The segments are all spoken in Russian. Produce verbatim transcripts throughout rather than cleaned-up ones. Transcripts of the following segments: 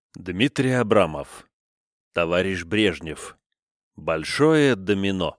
Дмитрий Абрамов. Товарищ Брежнев. Большое домино.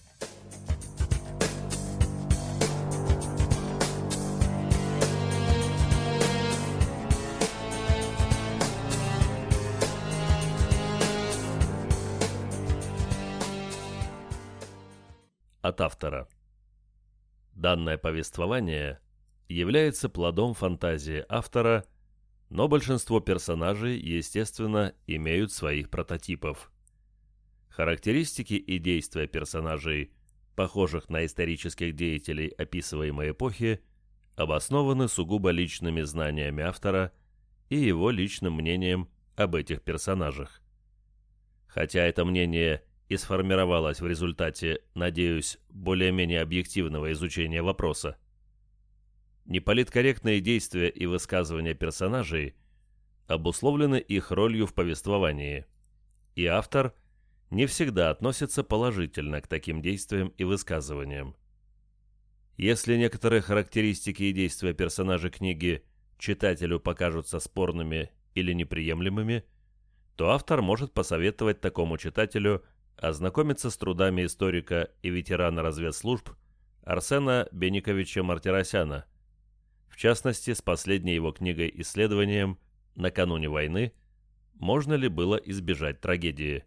От автора. Данное повествование является плодом фантазии автора, но большинство персонажей, естественно, имеют своих прототипов. Характеристики и действия персонажей, похожих на исторических деятелей описываемой эпохи, обоснованы сугубо личными знаниями автора и его личным мнением об этих персонажах. Хотя это мнение и сформировалось в результате, надеюсь, более-менее объективного изучения вопроса. Неполиткорректные действия и высказывания персонажей обусловлены их ролью в повествовании, и автор не всегда относится положительно к таким действиям и высказываниям. Если некоторые характеристики и действия персонажей книги читателю покажутся спорными или неприемлемыми, то автор может посоветовать такому читателю ознакомиться с трудами историка и ветерана разведслужб Арсена Бениковича Мартиросяна, в частности, с последней его книгой-исследованием «Накануне войны. Можно ли было избежать трагедии?».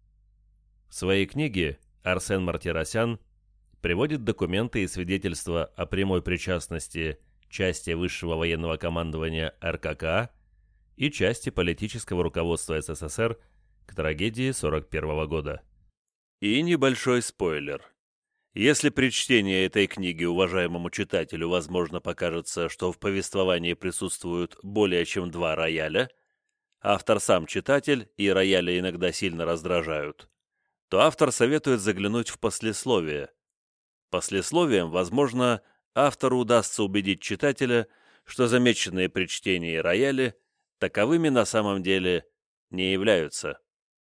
В своей книге Арсен Мартиросян приводит документы и свидетельства о прямой причастности части высшего военного командования эр ка ка а и части политического руководства эс эс эс эр к трагедии сорок первого года. И небольшой спойлер. Если при чтении этой книги уважаемому читателю, возможно, покажется, что в повествовании присутствуют более чем два рояля, автор сам читатель и рояли иногда сильно раздражают, то автор советует заглянуть в послесловие. Послесловием, возможно, автору удастся убедить читателя, что замеченные при чтении рояли таковыми на самом деле не являются.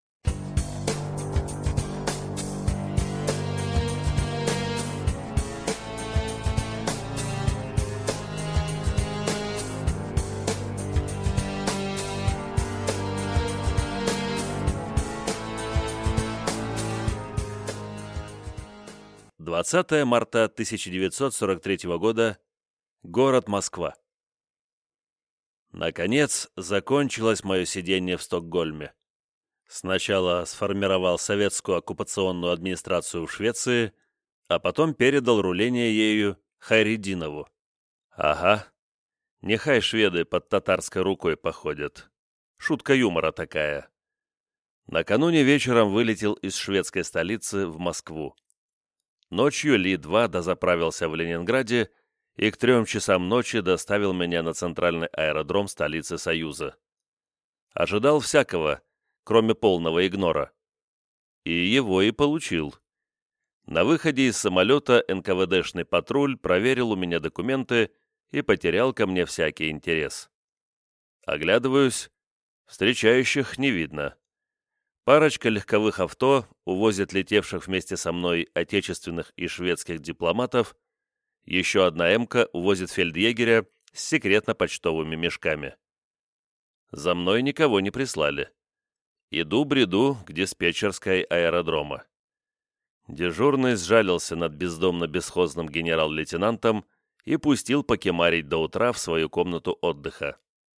двадцатое марта тысяча девятьсот сорок третьего года. Город Москва. Наконец, закончилось мое сидение в Стокгольме. Сначала сформировал советскую оккупационную администрацию в Швеции, а потом передал руление ею Хайретдинову. Ага, нехай шведы под татарской рукой походят. Шутка юмора такая. Накануне вечером вылетел из шведской столицы в Москву. Ночью Ли-два дозаправился в Ленинграде и к трем часам ночи доставил меня на центральный аэродром столицы Союза. Ожидал всякого, кроме полного игнора. И его и получил. На выходе из самолета эн ка вэ дэшный патруль проверил у меня документы и потерял ко мне всякий интерес. Оглядываюсь, встречающих не видно. Парочка легковых авто увозит летевших вместе со мной отечественных и шведских дипломатов, еще одна эмка увозит фельдъегеря с секретно-почтовыми мешками. За мной никого не прислали. Иду-бреду к диспетчерской аэродрома. Дежурный сжалился над бездомно-бесхозным генерал-лейтенантом и пустил покемарить до утра в свою комнату отдыха.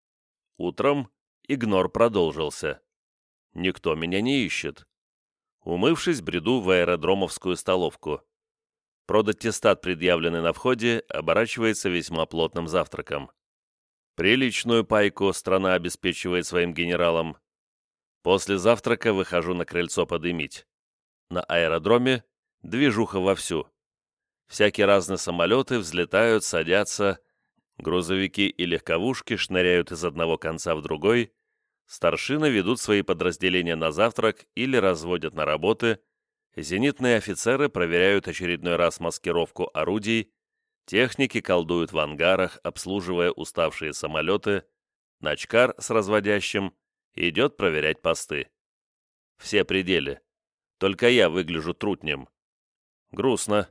Утром игнор продолжился. Никто меня не ищет. Умывшись, бреду в аэродромовскую столовку. Продаттестат, предъявленный на входе, оборачивается весьма плотным завтраком. Приличную пайку страна обеспечивает своим генералам. После завтрака выхожу на крыльцо подымить. На аэродроме движуха вовсю. Всякие разные самолеты взлетают, садятся, грузовики и легковушки шныряют из одного конца в другой, старшины ведут свои подразделения на завтрак или разводят на работы, зенитные офицеры проверяют очередной раз маскировку орудий, техники колдуют в ангарах, обслуживая уставшие самолеты, начкар с разводящим идет проверять посты. Все пределы. Только я выгляжу трутнем. Грустно.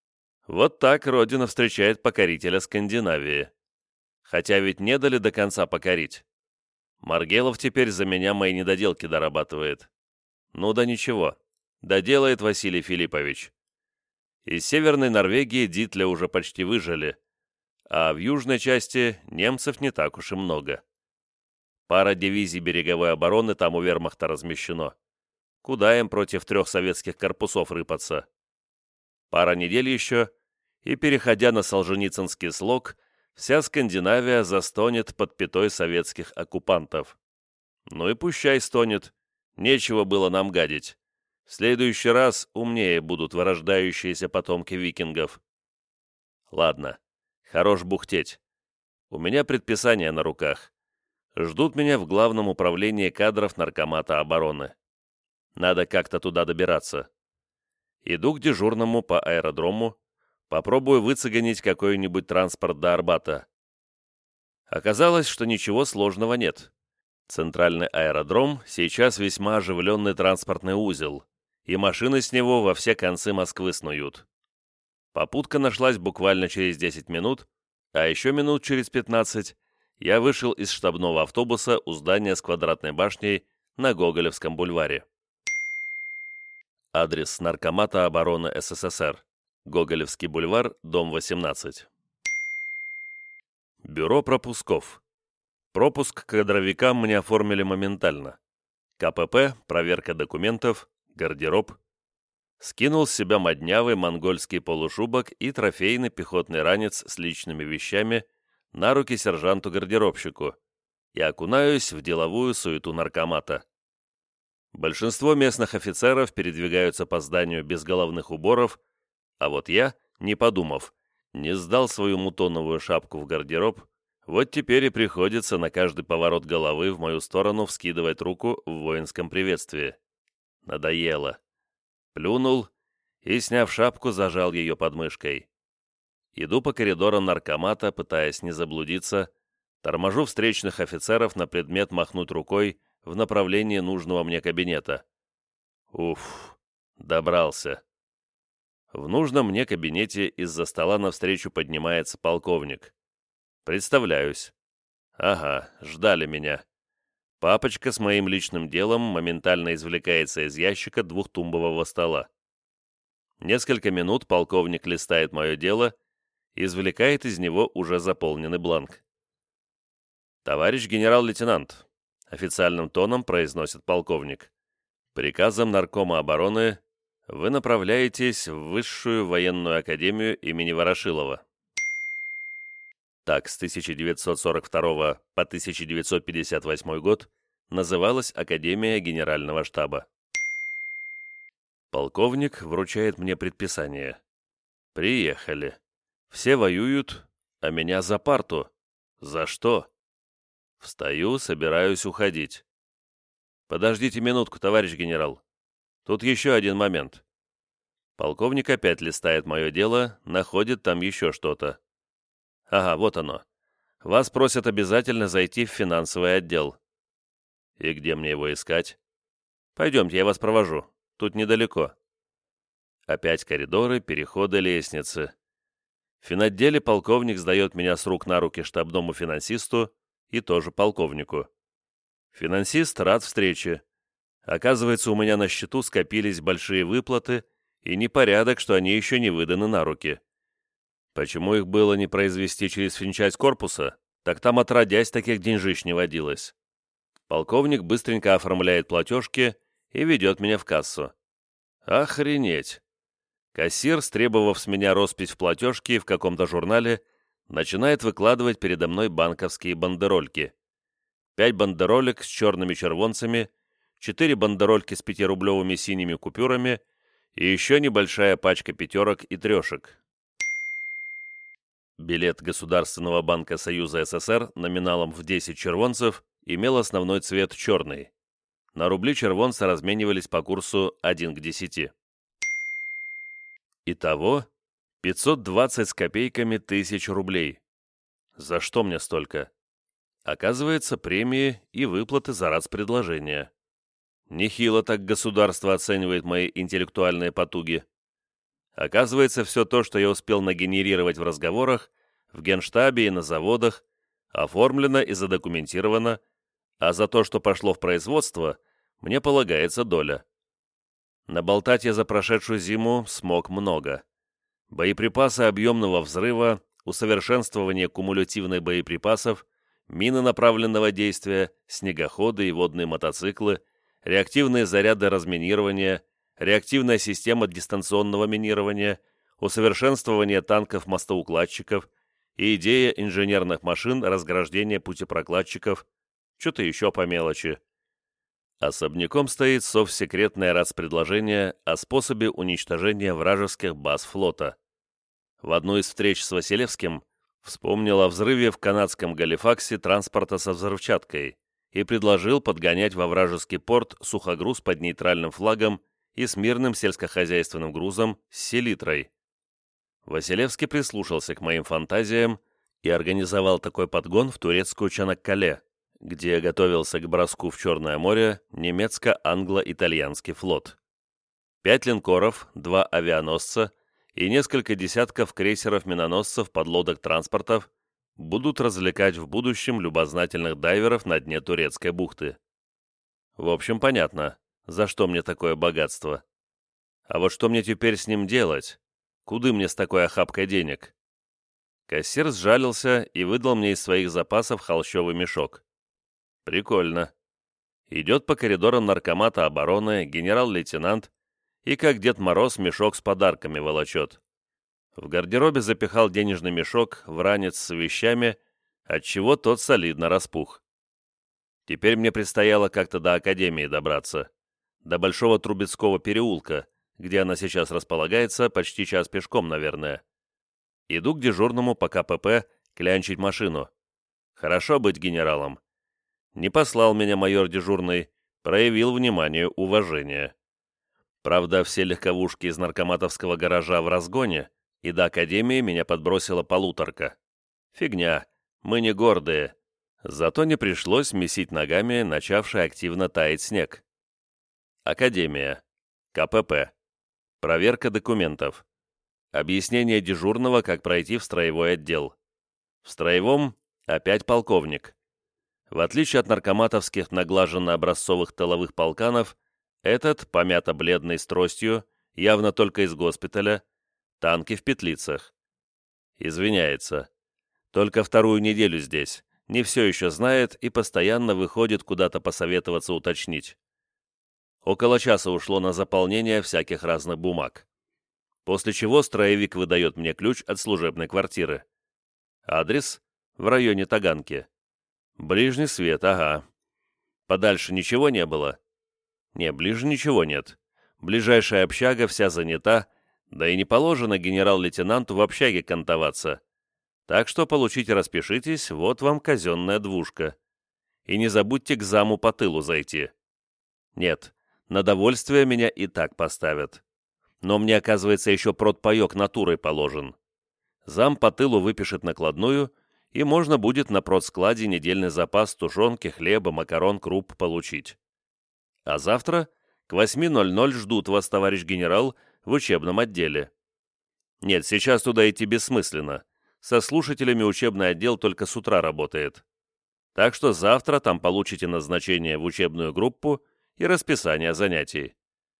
Вот так Родина встречает покорителя Скандинавии. Хотя ведь не дали до конца покорить. Маргелов теперь за меня мои недоделки дорабатывает. Ну да ничего, доделает Василий Филиппович. Из Северной Норвегии Дитля уже почти выжили, а в южной части немцев не так уж и много. Пара дивизий береговой обороны там у вермахта размещено. Куда им против трех советских корпусов рыпаться? Пара недель еще, и, переходя на Солженицынский слог, вся Скандинавия застонет под пятой советских оккупантов. Ну и пущай стонет, нечего было нам гадить. В следующий раз умнее будут вырождающиеся потомки викингов. Ладно, хорош бухтеть. У меня предписание на руках. Ждут меня в Главном управлении кадров Наркомата обороны. Надо как-то туда добираться. Иду к дежурному по аэродрому, попробую выцеганить какой-нибудь транспорт до Арбата. Оказалось, что ничего сложного нет. Центральный аэродром сейчас весьма оживленный транспортный узел, и машины с него во все концы Москвы снуют. Попутка нашлась буквально через десять минут, а еще минут через пятнадцать я вышел из штабного автобуса у здания с квадратной башней на Гоголевском бульваре. Адрес Наркомата обороны СССР. Гоголевский бульвар, дом восемнадцать. Бюро пропусков. Пропуск к кадровикам мне оформили моментально. КПП, проверка документов, гардероб. Скинул с себя моднявый монгольский полушубок и трофейный пехотный ранец с личными вещами на руки сержанту-гардеробщику и окунаюсь в деловую суету наркомата. Большинство местных офицеров передвигаются по зданию без головных уборов, а вот я, не подумав, не сдал свою мутоновую шапку в гардероб, вот теперь и приходится на каждый поворот головы в мою сторону вскидывать руку в воинском приветствии. Надоело. Плюнул и, сняв шапку, зажал ее под мышкой. Иду по коридорам наркомата, пытаясь не заблудиться, торможу встречных офицеров на предмет махнуть рукой в направлении нужного мне кабинета. Уф, добрался. В нужном мне кабинете из-за стола навстречу поднимается полковник. Представляюсь. Ага, ждали меня. Папочка с моим личным делом моментально извлекается из ящика двухтумбового стола. Несколько минут полковник листает мое дело и извлекает из него уже заполненный бланк. «Товарищ генерал-лейтенант», — официальным тоном произносит полковник, «приказом Наркома обороны вы направляетесь в Высшую военную академию имени Ворошилова». Так, с тысяча девятьсот сорок второго по тысяча девятьсот пятьдесят восьмой год называлась Академия Генерального штаба. Полковник вручает мне предписание. Приехали. Все воюют, а меня за парту. За что? Встаю, собираюсь уходить. Подождите минутку, товарищ генерал. Тут еще один момент. Полковник опять листает мое дело, находит там еще что-то. Ага, вот оно. Вас просят обязательно зайти в финансовый отдел. И где мне его искать? Пойдемте, я вас провожу. Тут недалеко. Опять коридоры, переходы, лестницы. В финотделе полковник сдает меня с рук на руки штабному финансисту и тоже полковнику. Финансист рад встрече. Оказывается, у меня на счету скопились большие выплаты, и непорядок, что они еще не выданы на руки. Почему их было не произвести через финчасть корпуса? Так там отродясь таких деньжищ не водилось. Полковник быстренько оформляет платежки и ведет меня в кассу. Охренеть! Кассир, стребовав с меня роспись в платежке в каком-то журнале, начинает выкладывать передо мной банковские бандерольки. Пять бандеролек с черными червонцами, четыре бандерольки с пятирублевыми синими купюрами и еще небольшая пачка пятерок и трешек. Билет Государственного банка Союза СССР номиналом в десять червонцев имел основной цвет черный. На рубли червонцы разменивались по курсу один к десяти. Итого пятьсот двадцать с копейками тысяч рублей. За что мне столько? Оказывается, премии и выплаты за рацпредложения. Нехило так государство оценивает мои интеллектуальные потуги. Оказывается, все то, что я успел нагенерировать в разговорах, в генштабе и на заводах, оформлено и задокументировано, а за то, что пошло в производство, мне полагается доля. Наболтать я за прошедшую зиму смог много. Боеприпасы объемного взрыва, усовершенствование кумулятивных боеприпасов, мины направленного действия, снегоходы и водные мотоциклы, реактивные заряды разминирования, реактивная система дистанционного минирования, усовершенствование танков-мостоукладчиков и идея инженерных машин разграждения путепрокладчиков, что-то еще по мелочи. Особняком стоит совсекретное рацпредложение о способе уничтожения вражеских баз флота. В одну из встреч с Василевским вспомнил о взрыве в канадском Галифаксе транспорта со взрывчаткой и предложил подгонять во вражеский порт сухогруз под нейтральным флагом и с мирным сельскохозяйственным грузом с селитрой. Василевский прислушался к моим фантазиям и организовал такой подгон в турецкую Чанаккале, где готовился к броску в Черное море немецко-англо-итальянский флот. Пять линкоров, два авианосца и несколько десятков крейсеров-миноносцев, подлодок-транспортов будут развлекать в будущем любознательных дайверов на дне турецкой бухты. В общем, понятно, за что мне такое богатство. А вот что мне теперь с ним делать? Куды мне с такой охапкой денег? Кассир сжалился и выдал мне из своих запасов холщовый мешок. Прикольно. Идет по коридорам наркомата обороны генерал-лейтенант и, как Дед Мороз, мешок с подарками волочет. В гардеробе запихал денежный мешок в ранец с вещами, отчего тот солидно распух. Теперь мне предстояло как-то до академии добраться, до Большого Трубецкого переулка, где она сейчас располагается, почти час пешком, наверное. Иду к дежурному по ка пэ пэ клянчить машину. Хорошо быть генералом. Не послал меня майор дежурный, проявил внимание, уважение. Правда, все легковушки из наркоматовского гаража в разгоне, и до академии меня подбросила полуторка. Фигня, мы не гордые. Зато не пришлось месить ногами начавший активно таять снег. Академия. ка пэ пэ. Проверка документов. Объяснение дежурного, как пройти в строевой отдел. В строевом опять полковник. В отличие от наркоматовских наглаженно-образцовых тыловых полканов, этот, помято-бледный с тростью, явно только из госпиталя, танки в петлицах. Извиняется. Только вторую неделю здесь, не все еще знает и постоянно выходит куда-то посоветоваться уточнить. Около часа ушло на заполнение всяких разных бумаг. После чего строевик выдает мне ключ от служебной квартиры. Адрес в районе Таганки. Ближний свет, ага. Подальше ничего не было? Не, ближе ничего нет. Ближайшая общага вся занята, да и не положено генерал-лейтенанту в общаге кантоваться. Так что получите, распишитесь, вот вам казенная двушка. И не забудьте к заму по тылу зайти. Нет, на довольствие меня и так поставят. Но мне, оказывается, еще продпаек натурой положен. Зам по тылу выпишет накладную, и можно будет на продскладе недельный запас тушенки, хлеба, макарон, круп получить. А завтра к восьми ноль-ноль ждут вас, товарищ генерал, в учебном отделе. Нет, сейчас туда идти бессмысленно. Со слушателями учебный отдел только с утра работает. Так что завтра там получите назначение в учебную группу и расписание занятий.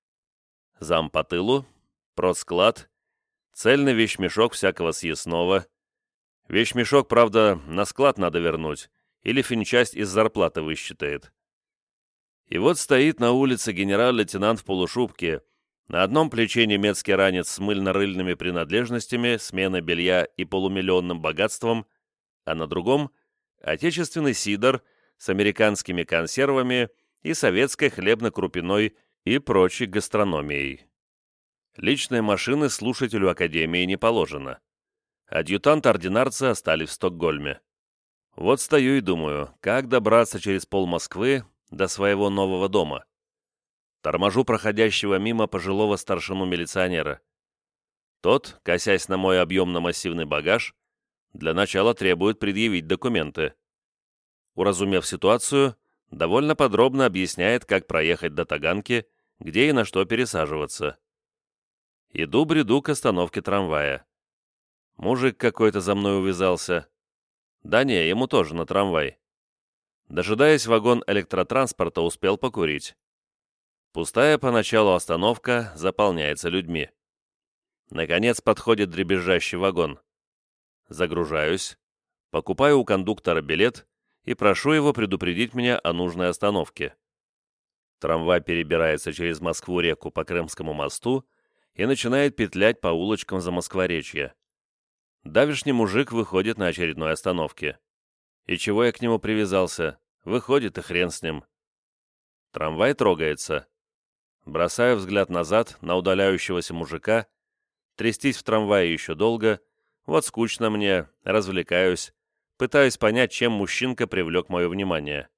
Зам по тылу, продсклад, цельный вещмешок всякого съестного. Вещмешок, правда, на склад надо вернуть, или финчасть из зарплаты высчитает. И вот стоит на улице генерал-лейтенант в полушубке, на одном плече немецкий ранец с мыльно-рыльными принадлежностями, сменой белья и полумиллионным богатством, а на другом — отечественный сидор с американскими консервами и советской хлебно-крупяной и прочей гастрономией. Личной машины слушателю академии не положено. Адъютант-ординарцы остались в Стокгольме. Вот стою и думаю, как добраться через пол Москвы до своего нового дома. Торможу проходящего мимо пожилого старшину-милиционера. Тот, косясь на мой объемно-массивный багаж, для начала требует предъявить документы. Уразумев ситуацию, довольно подробно объясняет, как проехать до Таганки, где и на что пересаживаться. Иду-бреду к остановке трамвая. Мужик какой-то за мной увязался. Да не, ему тоже на трамвай. Дожидаясь вагон электротранспорта, успел покурить. Пустая поначалу остановка заполняется людьми. Наконец подходит дребезжащий вагон. Загружаюсь, покупаю у кондуктора билет и прошу его предупредить меня о нужной остановке. Трамвай перебирается через Москву-реку по Крымскому мосту и начинает петлять по улочкам Замоскворечья. Давишний мужик выходит на очередной остановке. И чего я к нему привязался? Выходит, и хрен с ним. Трамвай трогается. Бросаю взгляд назад на удаляющегося мужика. Трястись в трамвае еще долго. Вот скучно мне, развлекаюсь. Пытаюсь понять, чем мужчинка привлек мое внимание.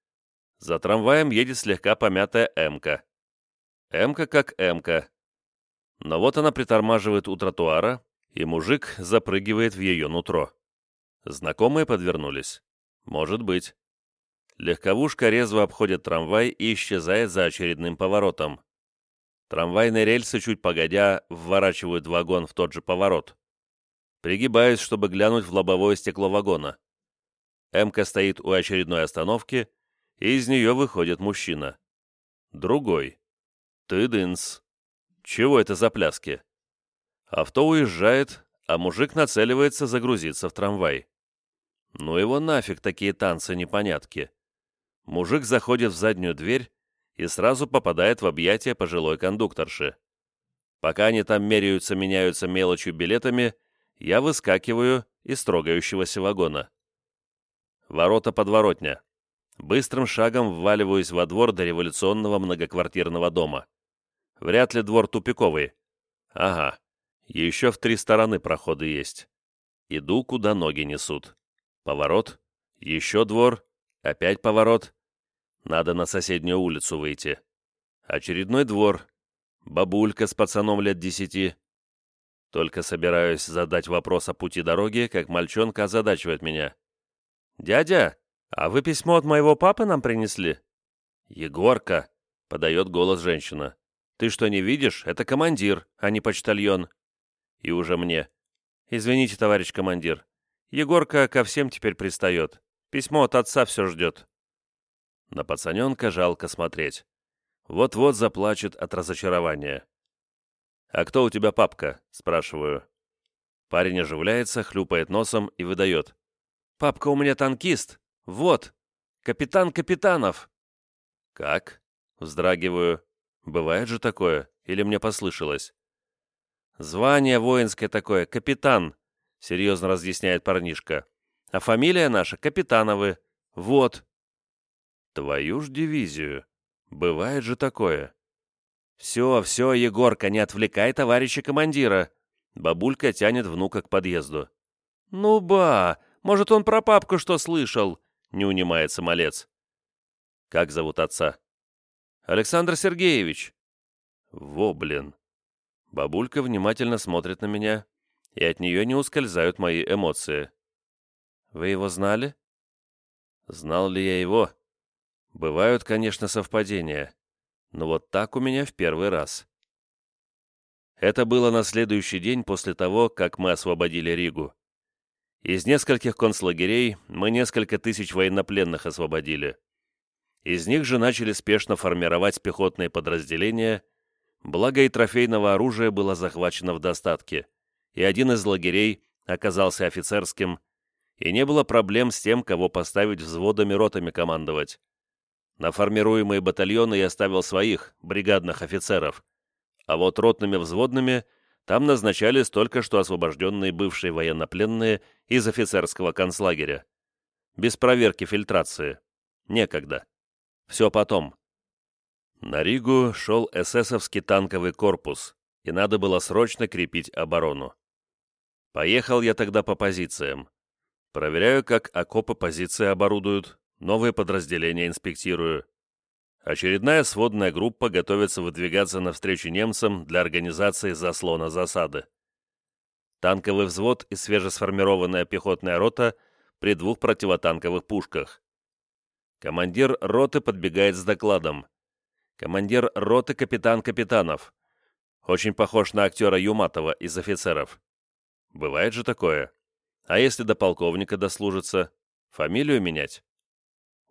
За трамваем едет слегка помятая эмка. Эмка как эмка. Но вот она притормаживает у тротуара, и мужик запрыгивает в ее нутро. Знакомые подвернулись? Может быть. Легковушка резво обходит трамвай и исчезает за очередным поворотом. Трамвайные рельсы, чуть погодя, вворачивают вагон в тот же поворот. Пригибаюсь, чтобы глянуть в лобовое стекло вагона. Эмка стоит у очередной остановки, и из нее выходит мужчина. Другой. Тыдынс. Чего это за пляски? Авто уезжает, а мужик нацеливается загрузиться в трамвай. Ну его нафиг такие танцы-непонятки. Мужик заходит в заднюю дверь и сразу попадает в объятия пожилой кондукторши. Пока они там меряются, меняются мелочью билетами, я выскакиваю из трогающегося вагона. Ворота-подворотня. Быстрым шагом вваливаюсь во двор дореволюционного многоквартирного дома. Вряд ли двор тупиковый. Ага, еще в три стороны проходы есть. Иду, куда ноги несут. Поворот, еще двор, опять поворот. Надо на соседнюю улицу выйти. Очередной двор. Бабулька с пацаном лет десяти. Только собираюсь задать вопрос о пути дороги, как мальчонка озадачивает меня. «Дядя, а вы письмо от моего папы нам принесли?» «Егорка», — подает голос женщина. «Ты что, не видишь? Это командир, а не почтальон». И уже мне. «Извините, товарищ командир. Егорка ко всем теперь пристает. Письмо от отца все ждет». На пацаненка жалко смотреть. Вот-вот заплачет от разочарования. «А кто у тебя папка?» – спрашиваю. Парень оживляется, хлюпает носом и выдает. «Папка у меня танкист. Вот. Капитан Капитанов». «Как?» – вздрагиваю. «Бывает же такое? Или мне послышалось?» «Звание воинское такое, капитан», — серьезно разъясняет парнишка. «А фамилия наша Капитановы. Вот». «Твою ж дивизию. Бывает же такое». «Все, все, Егорка, не отвлекай товарища командира». Бабулька тянет внука к подъезду. «Ну ба, может, он про папку что слышал?» — не унимается малец. «Как зовут отца?» «Александр Сергеевич». «Во, блин». Бабулька внимательно смотрит на меня, и от нее не ускользают мои эмоции. «Вы его знали?» Знал ли я его? Бывают, конечно, совпадения, но вот так у меня в первый раз. Это было на следующий день после того, как мы освободили Ригу. Из нескольких концлагерей мы несколько тысяч военнопленных освободили. Из них же начали спешно формировать пехотные подразделения, благо и трофейного оружия было захвачено в достатке, и один из лагерей оказался офицерским, и не было проблем с тем, кого поставить взводами ротами командовать. На формируемые батальоны я ставил своих, бригадных офицеров, а вот ротными взводными там назначались только что освобожденные бывшие военнопленные из офицерского концлагеря. Без проверки фильтрации. Некогда. Все потом. На Ригу шел эсэсовский танковый корпус, и надо было срочно крепить оборону. Поехал я тогда по позициям. Проверяю, как окопы позиции оборудуют, новые подразделения инспектирую. Очередная сводная группа готовится выдвигаться навстречу немцам для организации заслона засады. Танковый взвод и свежесформированная пехотная рота при двух противотанковых пушках. Командир роты подбегает с докладом. Командир роты капитан Капитанов. Очень похож на актера Юматова из офицеров. Бывает же такое. А если до полковника дослужится? Фамилию менять?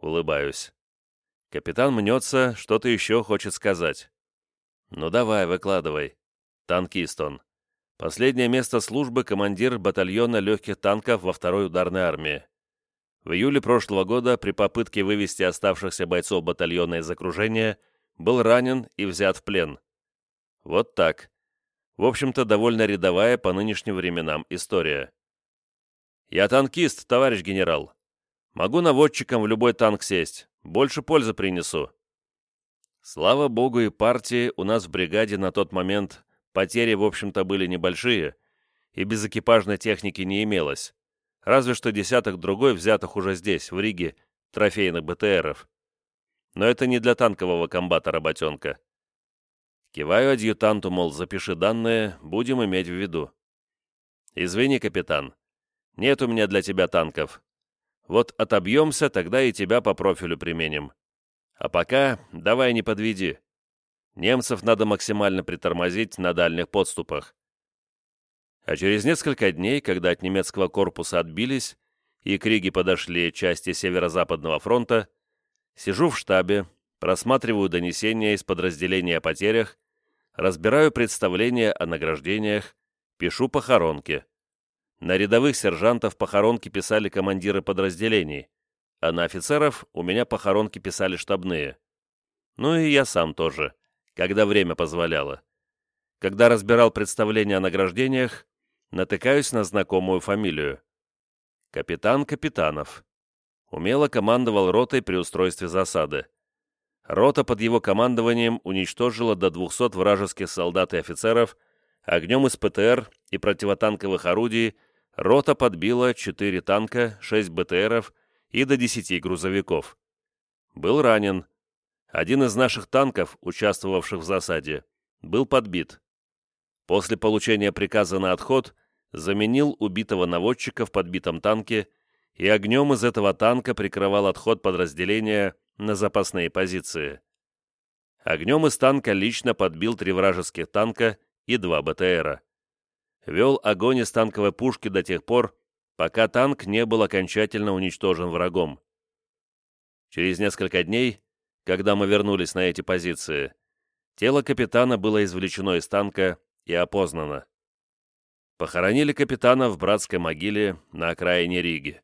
Улыбаюсь. Капитан мнется, что-то еще хочет сказать. Ну давай, выкладывай. Танкист он. Последнее место службы — командир батальона легких танков во второй ударной армии. В июле прошлого года при попытке вывести оставшихся бойцов батальона из окружения был ранен и взят в плен. Вот так. В общем-то, довольно рядовая по нынешним временам история. Я танкист, товарищ генерал. Могу наводчиком в любой танк сесть. Больше пользы принесу. Слава богу и партии, у нас в бригаде на тот момент потери, в общем-то, были небольшие, и безэкипажной техники не имелось. Разве что десяток-другой взятых уже здесь, в Риге, трофейных БТРов. Но это не для танкового комбата работенка. Киваю адъютанту, мол, запиши данные, будем иметь в виду. Извини, капитан, нет у меня для тебя танков. Вот отобьемся, тогда и тебя по профилю применим. А пока давай не подведи. Немцев надо максимально притормозить на дальних подступах. А через несколько дней, когда от немецкого корпуса отбились и к Риге подошли части Северо-Западного фронта, сижу в штабе, просматриваю донесения из подразделений о потерях, разбираю представления о награждениях, пишу похоронки. На рядовых сержантов похоронки писали командиры подразделений, а на офицеров у меня похоронки писали штабные. Ну и я сам тоже, когда время позволяло. Когда разбирал представления о награждениях, натыкаюсь на знакомую фамилию. Капитан Капитанов. Умело командовал ротой при устройстве засады. Рота под его командованием уничтожила до двухсот вражеских солдат и офицеров, огнем из ПТР и противотанковых орудий рота подбила четыре танка, шесть БТРов и до десяти грузовиков. Был ранен. Один из наших танков, участвовавших в засаде, был подбит. После получения приказа на отход заменил убитого наводчика в подбитом танке и огнем из этого танка прикрывал отход подразделения на запасные позиции. Огнем из танка лично подбил три вражеских танка и два БТРа. Вел огонь из танковой пушки до тех пор, пока танк не был окончательно уничтожен врагом. Через несколько дней, когда мы вернулись на эти позиции, тело капитана было извлечено из танка и опознано. Похоронили капитана в братской могиле на окраине Риги.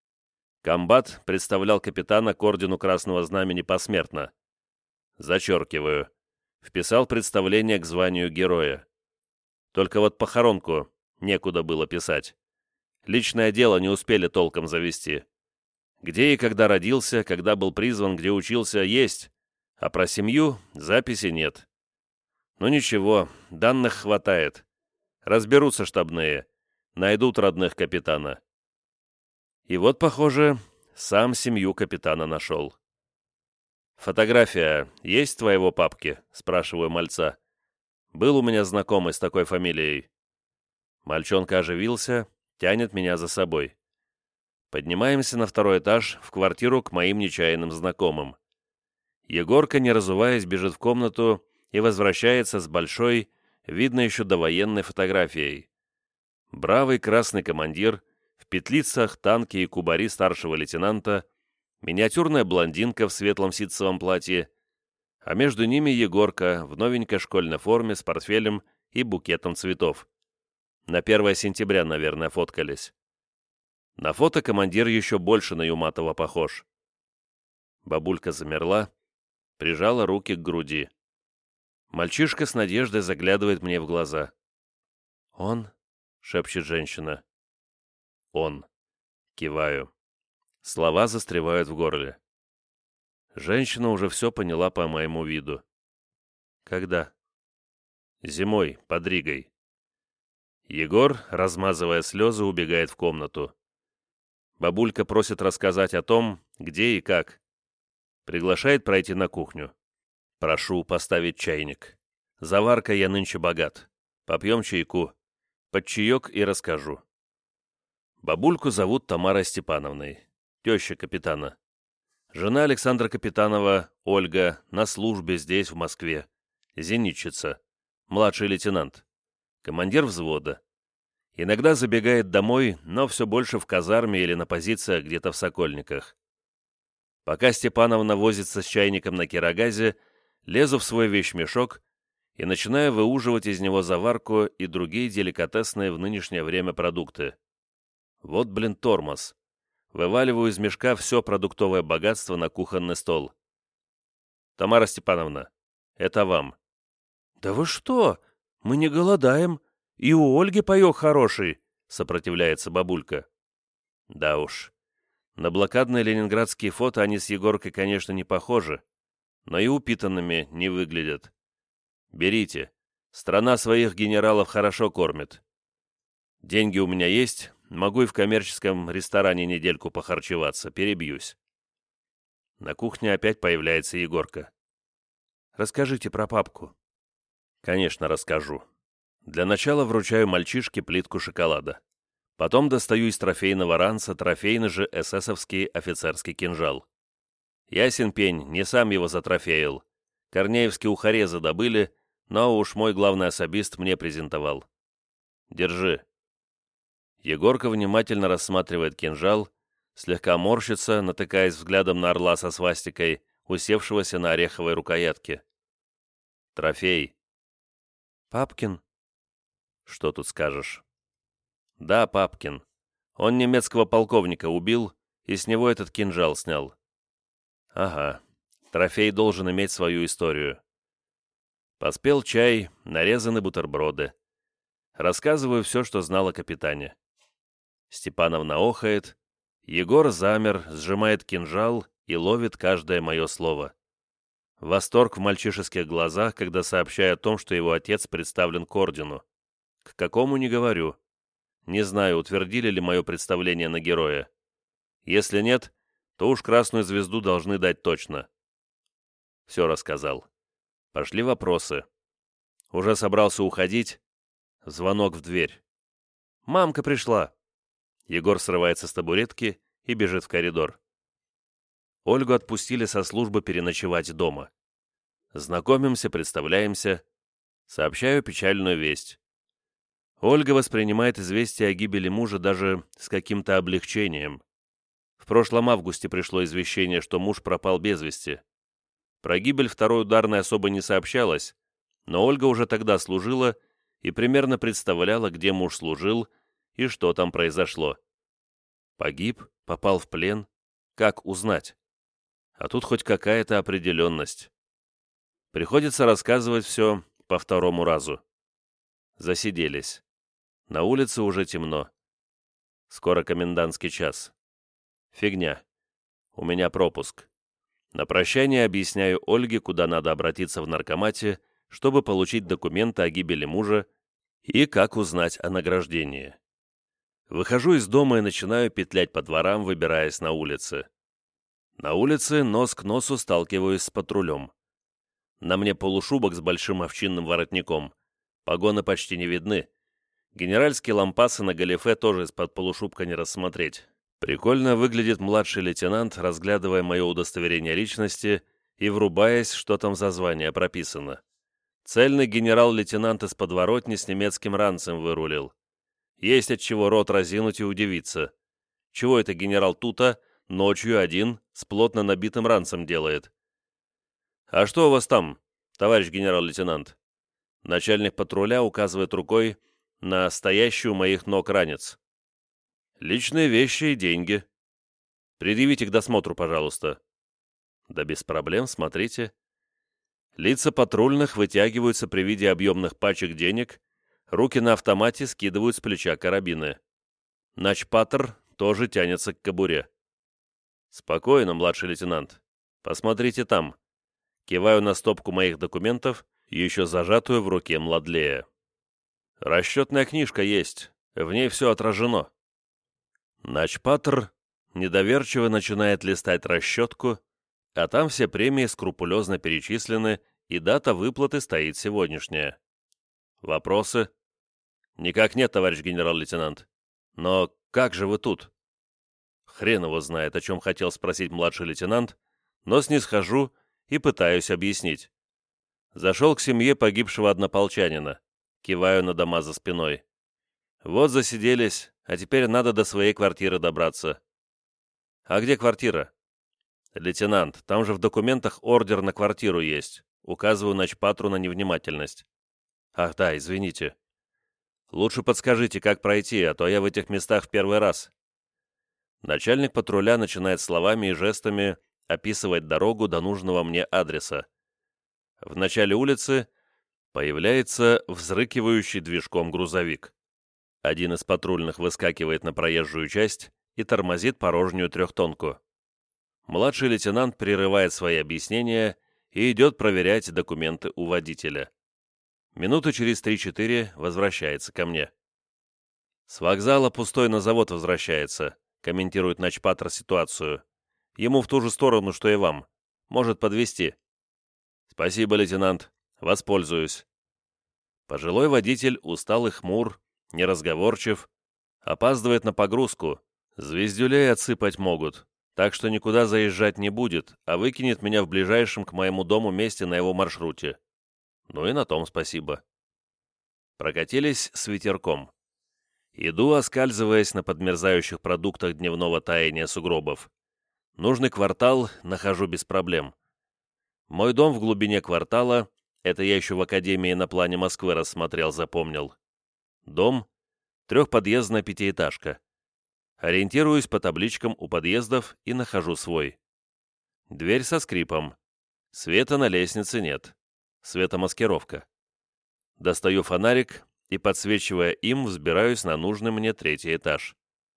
Комбат представлял капитана к ордену Красного Знамени посмертно. Зачеркиваю. Вписал представление к званию героя. Только вот похоронку некуда было писать. Личное дело не успели толком завести. Где и когда родился, когда был призван, где учился, есть, а про семью записи нет. Ну ничего, данных хватает. Разберутся штабные, найдут родных капитана. И вот, похоже, сам семью капитана нашел. «Фотография есть в твоего папки?» — спрашиваю мальца. «Был у меня знакомый с такой фамилией». Мальчонка оживился, тянет меня за собой. Поднимаемся на второй этаж, в квартиру к моим нечаянным знакомым. Егорка, не разуваясь, бежит в комнату и возвращается с большой, видно еще довоенной фотографией. Бравый красный командир, в петлицах, танке и кубари старшего лейтенанта, миниатюрная блондинка в светлом ситцевом платье, а между ними Егорка в новенькой школьной форме с портфелем и букетом цветов. На первое сентября, наверное, фоткались. На фото командир еще больше на Юматова похож. Бабулька замерла, прижала руки к груди. Мальчишка с надеждой заглядывает мне в глаза. «Он?» — шепчет женщина. «Он». Киваю. Слова застревают в горле. Женщина уже все поняла по моему виду. «Когда?» «Зимой, под Ригой». Егор, размазывая слезы, убегает в комнату. Бабулька просит рассказать о том, где и как. Приглашает пройти на кухню. Прошу поставить чайник. Заваркой я нынче богат. Попьем чайку. Под чаек и расскажу. Бабульку зовут Тамарой Степановной, теща капитана. Жена Александра Капитанова, Ольга, на службе здесь, в Москве. Зенитчица. Младший лейтенант. Командир взвода. Иногда забегает домой, но все больше в казарме или на позициях где-то в Сокольниках. Пока Степановна возится с чайником на кирогазе, лезу в свой вещмешок и начинаю выуживать из него заварку и другие деликатесные в нынешнее время продукты. Вот, блин, тормоз. Вываливаю из мешка все продуктовое богатство на кухонный стол. «Тамара Степановна, это вам». «Да вы что? Мы не голодаем. И у Ольги паёк хороший», — сопротивляется бабулька. Да уж. На блокадные ленинградские фото они с Егоркой, конечно, не похожи, но и упитанными не выглядят. Берите. Страна своих генералов хорошо кормит. Деньги у меня есть, могу и в коммерческом ресторане недельку похарчеваться, перебьюсь. На кухне опять появляется Егорка. «Расскажите про папку». «Конечно, расскажу. Для начала вручаю мальчишке плитку шоколада. Потом достаю из трофейного ранца трофейный же эсэсовский офицерский кинжал. Ясен пень, не сам его затрофеил. Корнеевские ухарезы добыли, но уж мой главный особист мне презентовал. Держи». Егорка внимательно рассматривает кинжал, слегка морщится, натыкаясь взглядом на орла со свастикой, усевшегося на ореховой рукоятке. «Трофей». «Папкин?» «Что тут скажешь?» «Да, Папкин. Он немецкого полковника убил и с него этот кинжал снял». «Ага. Трофей должен иметь свою историю». Поспел чай, нарезаны бутерброды. Рассказываю все, что знал о капитане. Степановна охает. Егор замер, сжимает кинжал и ловит каждое мое слово. Восторг в мальчишеских глазах, когда сообщаю о том, что его отец представлен к ордену. К какому не говорю. Не знаю, утвердили ли мое представление на героя. Если нет, то уж красную звезду должны дать точно. Все рассказал. Пошли вопросы. Уже собрался уходить. Звонок в дверь. «Мамка пришла!» Егор срывается с табуретки и бежит в коридор. Ольгу отпустили со службы переночевать дома. Знакомимся, представляемся. Сообщаю печальную весть. Ольга воспринимает известие о гибели мужа даже с каким-то облегчением. В прошлом августе пришло извещение, что муж пропал без вести. Про гибель второй ударной особо не сообщалось, но Ольга уже тогда служила и примерно представляла, где муж служил и что там произошло. Погиб, попал в плен. Как узнать? А тут хоть какая-то определенность. Приходится рассказывать все по второму разу. Засиделись. На улице уже темно. Скоро комендантский час. Фигня. У меня пропуск. На прощание объясняю Ольге, куда надо обратиться в наркомате, чтобы получить документы о гибели мужа и как узнать о награждении. Выхожу из дома и начинаю петлять по дворам, выбираясь на улице. На улице нос к носу сталкиваюсь с патрулем. На мне полушубок с большим овчинным воротником. Погоны почти не видны. Генеральские лампасы на галифе тоже из-под полушубка не рассмотреть. Прикольно выглядит младший лейтенант, разглядывая мое удостоверение личности и врубаясь, что там за звание прописано. Цельный генерал-лейтенант из подворотни с немецким ранцем вырулил. Есть от чего рот разинуть и удивиться. Чего это генерал Тута ночью один с плотно набитым ранцем делает? «А что у вас там, товарищ генерал-лейтенант?» Начальник патруля указывает рукой на стоящий у моих ног ранец. «Личные вещи и деньги. Предъявите к досмотру, пожалуйста». «Да без проблем, смотрите». Лица патрульных вытягиваются при виде объемных пачек денег, руки на автомате скидывают с плеча карабины. Начпатр тоже тянется к кобуре. «Спокойно, младший лейтенант. Посмотрите там». Киваю на стопку моих документов, еще зажатую в руке Младлея. «Расчетная книжка есть, в ней все отражено». Начпатр недоверчиво начинает листать расчетку, а там все премии скрупулезно перечислены, и дата выплаты стоит сегодняшняя. Вопросы? Никак нет, товарищ генерал-лейтенант. Но как же вы тут? Хрен его знает, о чем хотел спросить младший лейтенант, но снисхожу и пытаюсь объяснить. Зашел к семье погибшего однополчанина. Киваю на дома за спиной. Вот засиделись, а теперь надо до своей квартиры добраться. А где квартира? «Лейтенант, там же в документах ордер на квартиру есть. Указываю начпатру на невнимательность». «Ах да, извините». «Лучше подскажите, как пройти, а то я в этих местах в первый раз». Начальник патруля начинает словами и жестами описывать дорогу до нужного мне адреса. В начале улицы появляется взрыкивающий движком грузовик. Один из патрульных выскакивает на проезжую часть и тормозит порожнюю трехтонку. Младший лейтенант прерывает свои объяснения и идет проверять документы у водителя. Минуты через три-четыре возвращается ко мне. «С вокзала пустой на завод возвращается», — комментирует начпатр ситуацию. «Ему в ту же сторону, что и вам. Может подвезти». «Спасибо, лейтенант. Воспользуюсь». Пожилой водитель устал и хмур, неразговорчив, опаздывает на погрузку. Звездюлей отсыпать могут, так что никуда заезжать не будет, а выкинет меня в ближайшем к моему дому месте на его маршруте. Ну и на том спасибо. Прокатились с ветерком. Иду, оскальзываясь на подмерзающих продуктах дневного таяния сугробов. Нужный квартал нахожу без проблем. Мой дом в глубине квартала, это я еще в академии на плане Москвы рассмотрел, запомнил. Дом — трехподъездная пятиэтажка. Ориентируюсь по табличкам у подъездов и нахожу свой. Дверь со скрипом. Света на лестнице нет. Светомаскировка. Достаю фонарик и, подсвечивая им, взбираюсь на нужный мне третий этаж.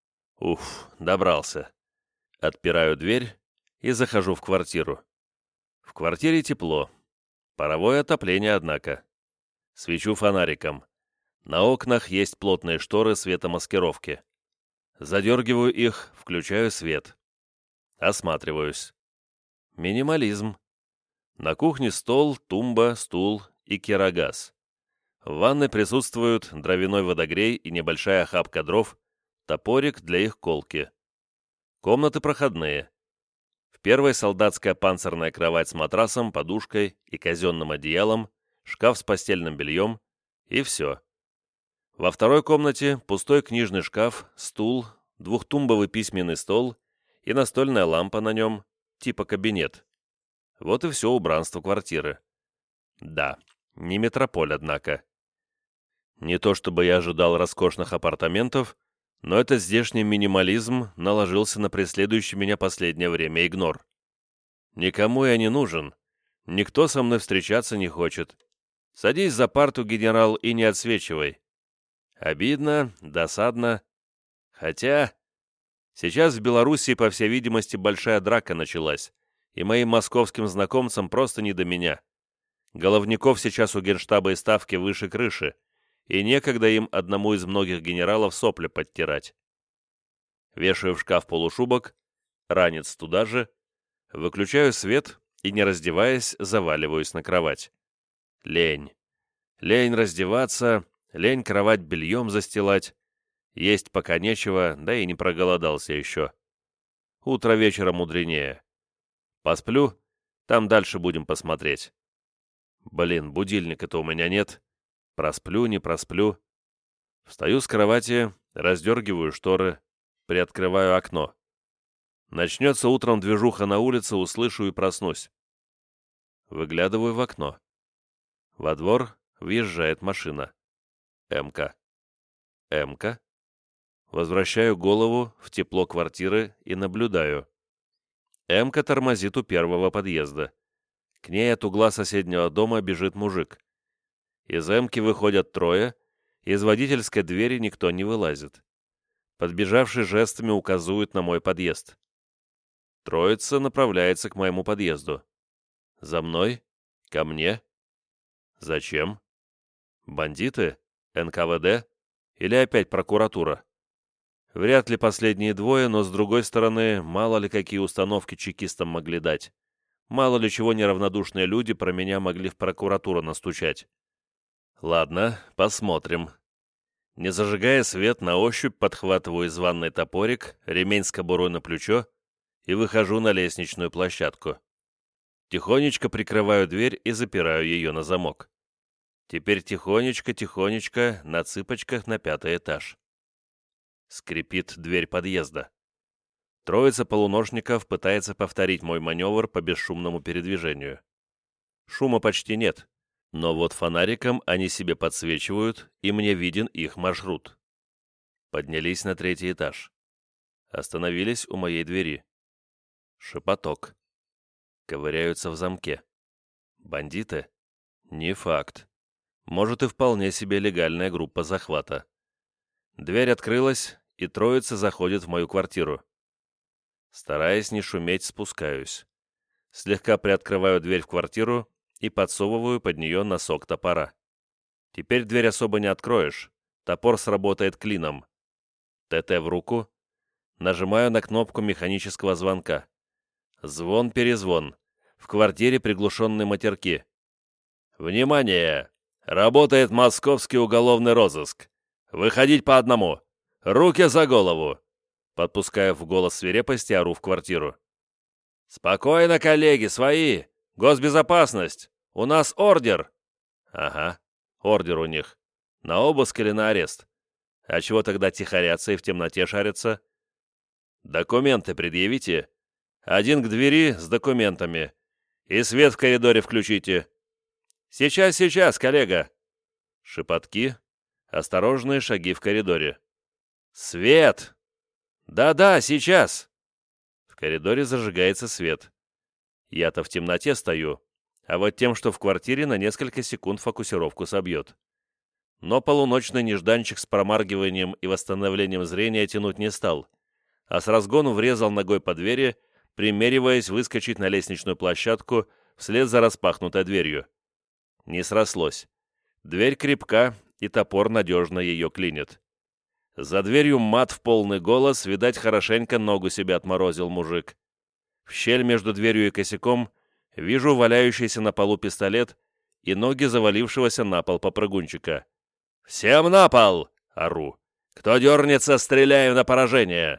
Уф, добрался. Отпираю дверь и захожу в квартиру. В квартире тепло. Паровое отопление, однако. Свечу фонариком. На окнах есть плотные шторы светомаскировки. Задергиваю их, включаю свет. Осматриваюсь. Минимализм. На кухне стол, тумба, стул и керогаз. В ванной присутствуют дровяной водогрей и небольшая охапка дров, топорик для их колки. Комнаты проходные. В первой солдатская панцирная кровать с матрасом, подушкой и казенным одеялом, шкаф с постельным бельем и все. Во второй комнате пустой книжный шкаф, стул, двухтумбовый письменный стол и настольная лампа на нем, типа кабинет. Вот и все убранство квартиры. Да, не метрополь, однако. Не то чтобы я ожидал роскошных апартаментов, но этот здешний минимализм наложился на преследующий меня последнее время игнор. Никому я не нужен, никто со мной встречаться не хочет. Садись за парту, генерал, и не отсвечивай. Обидно, досадно. Хотя сейчас в Белоруссии, по всей видимости, большая драка началась, и моим московским знакомцам просто не до меня. Головников сейчас у генштаба и ставки выше крыши, и некогда им одному из многих генералов сопли подтирать. Вешаю в шкаф полушубок, ранец туда же, выключаю свет и, не раздеваясь, заваливаюсь на кровать. Лень. Лень раздеваться, лень кровать бельем застилать. Есть пока нечего, да и не проголодался еще. Утро вечера мудренее. Посплю, там дальше будем посмотреть. Блин, будильника-то у меня нет. Просплю, не просплю. Встаю с кровати, раздергиваю шторы, приоткрываю окно. Начнется утром движуха на улице, услышу и проснусь. Выглядываю в окно. Во двор въезжает машина. МК. МК. Возвращаю голову в тепло квартиры и наблюдаю. МК тормозит у первого подъезда. К ней от угла соседнего дома бежит мужик. Из МКи выходят трое, из водительской двери никто не вылазит. Подбежавший жестами указывает на мой подъезд. Троица направляется к моему подъезду. За мной? Ко мне? Зачем? Бандиты? эн ка вэ дэ? Или опять прокуратура? Вряд ли последние двое, но, с другой стороны, мало ли какие установки чекистам могли дать. Мало ли чего неравнодушные люди про меня могли в прокуратуру настучать. Ладно, посмотрим. Не зажигая свет, на ощупь подхватываю из ванной топорик, ремень с кобурой на плечо и выхожу на лестничную площадку. Тихонечко прикрываю дверь и запираю ее на замок. Теперь тихонечко-тихонечко на цыпочках на пятый этаж. Скрипит дверь подъезда. Троица полуношников пытается повторить мой маневр по бесшумному передвижению. Шума почти нет, но вот фонариком они себе подсвечивают, и мне виден их маршрут. Поднялись на третий этаж. Остановились у моей двери. Шепоток. Ковыряются в замке. Бандиты? Не факт. Может, и вполне себе легальная группа захвата. Дверь открылась, и троица заходит в мою квартиру. Стараясь не шуметь, спускаюсь. Слегка приоткрываю дверь в квартиру и подсовываю под нее носок топора. Теперь дверь особо не откроешь. Топор сработает клином. ТТ в руку. Нажимаю на кнопку механического звонка. Звон-перезвон. В квартире приглушенные матерки. «Внимание! Работает московский уголовный розыск. Выходить по одному. Руки за голову!» Подпуская в голос свирепости, ору в квартиру. «Спокойно, коллеги, свои! Госбезопасность! У нас ордер!» «Ага, ордер у них. На обыск или на арест? А чего тогда тихорятся и в темноте шарятся?» «Документы предъявите. Один к двери с документами. И свет в коридоре включите». «Сейчас, сейчас, коллега!» Шепотки, осторожные шаги в коридоре. «Свет!» «Да-да, сейчас!» В коридоре зажигается свет. Я-то в темноте стою, а вот тем, что в квартире, на несколько секунд фокусировку собьет. Но полуночный нежданчик с промаргиванием и восстановлением зрения тянуть не стал, а с разгону врезал ногой по двери, примериваясь выскочить на лестничную площадку вслед за распахнутой дверью. Не срослось. Дверь крепка, и топор надежно ее клинит. За дверью мат в полный голос, видать, хорошенько ногу себе отморозил мужик. В щель между дверью и косяком вижу валяющийся на полу пистолет и ноги завалившегося на пол попрыгунчика. «Всем на пол!» — ору. «Кто дернется, стреляю на поражение!»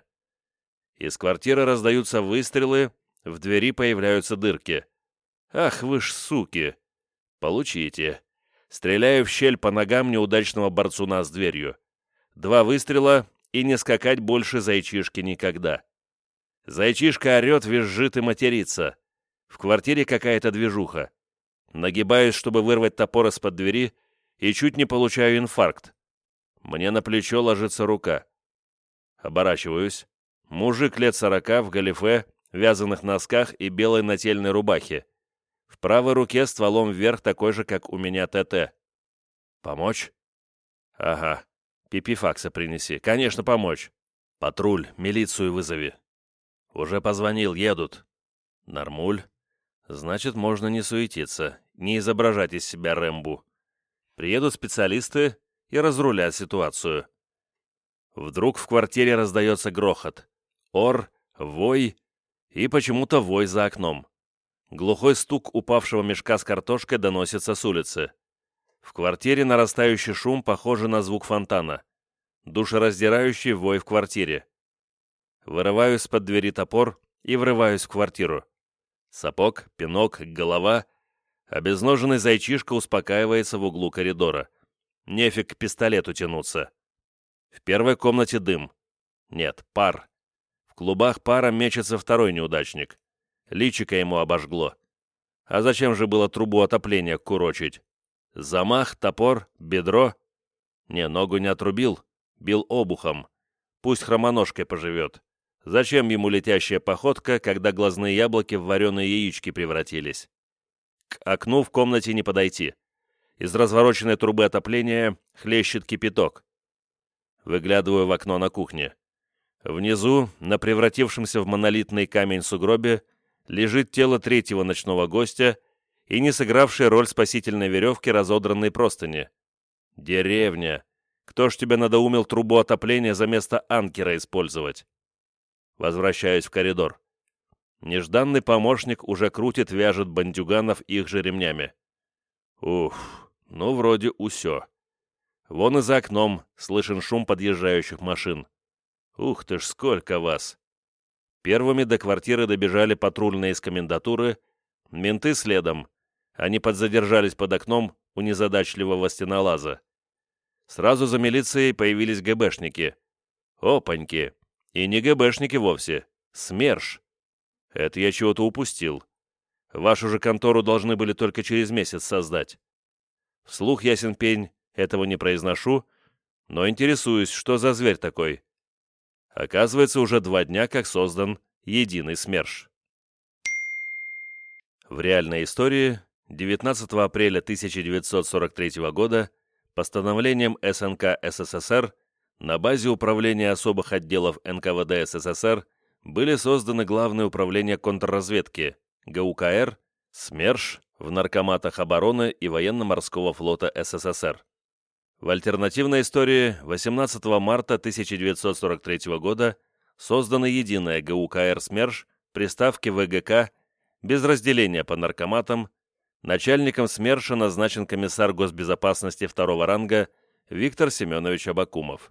Из квартиры раздаются выстрелы, в двери появляются дырки. «Ах вы ж суки!» «Получите!» Стреляю в щель по ногам неудачного борцуна с дверью. Два выстрела, и не скакать больше зайчишки никогда. Зайчишка орет, визжит и матерится. В квартире какая-то движуха. Нагибаюсь, чтобы вырвать топор из-под двери, и чуть не получаю инфаркт. Мне на плечо ложится рука. Оборачиваюсь. Мужик лет сорока в галифе, вязаных носках и белой нательной рубахе. В правой руке стволом вверх такой же, как у меня ТТ. «Помочь?» «Ага. Пипифакса принеси. Конечно, помочь. Патруль, милицию вызови». «Уже позвонил, едут». «Нормуль. Значит, можно не суетиться, не изображать из себя Рэмбу. Приедут специалисты и разрулят ситуацию». Вдруг в квартире раздается грохот. Ор, вой и почему-то вой за окном. Глухой стук упавшего мешка с картошкой доносится с улицы. В квартире нарастающий шум, похожий на звук фонтана. Душераздирающий вой в квартире. Вырываю из-под двери топор и врываюсь в квартиру. Сапог, пинок, голова. Обезноженный зайчишка успокаивается в углу коридора. Нефиг к пистолету тянуться. В первой комнате дым. Нет, пар. В клубах пара мечется второй неудачник. Личико ему обожгло. А зачем же было трубу отопления курочить? Замах, топор, бедро. Не, ногу не отрубил, бил обухом. Пусть хромоножкой поживет. Зачем ему летящая походка, когда глазные яблоки в вареные яички превратились? К окну в комнате не подойти. Из развороченной трубы отопления хлещет кипяток. Выглядываю в окно на кухне. Внизу, на превратившемся в монолитный камень сугробе, лежит тело третьего ночного гостя и не сыгравшей роль спасительной веревки разодранной простыни. Деревня! Кто ж тебя надоумил трубу отопления за место анкера использовать? Возвращаюсь в коридор. Нежданный помощник уже крутит, вяжет бандюганов их же ремнями. Уф, ну вроде усё. Вон и за окном слышен шум подъезжающих машин. Ух ты ж, сколько вас! Первыми до квартиры добежали патрульные из комендатуры, менты следом. Они подзадержались под окном у незадачливого стенолаза. Сразу за милицией появились ГБшники. Опаньки! И не ГБшники вовсе. СМЕРШ. Это я чего-то упустил. Вашу же контору должны были только через месяц создать. Вслух, ясен пень, этого не произношу, но интересуюсь, что за зверь такой. Оказывается, уже два дня как создан единый СМЕРШ. В реальной истории девятнадцатого апреля тысяча девятьсот сорок третьего года постановлением СНК СССР на базе Управления особых отделов эн ка вэ дэ СССР были созданы Главное управление контрразведки, гэ у ка эр, СМЕРШ в Наркоматах обороны и Военно-морского флота СССР. В альтернативной истории восемнадцатого марта тысяча девятьсот сорок третьего года создано единое гэ у ка эр СМЕРШ при ставке вэ гэ ка без разделения по наркоматам. Начальником СМЕРШа назначен комиссар госбезопасности второго ранга Виктор Семенович Абакумов.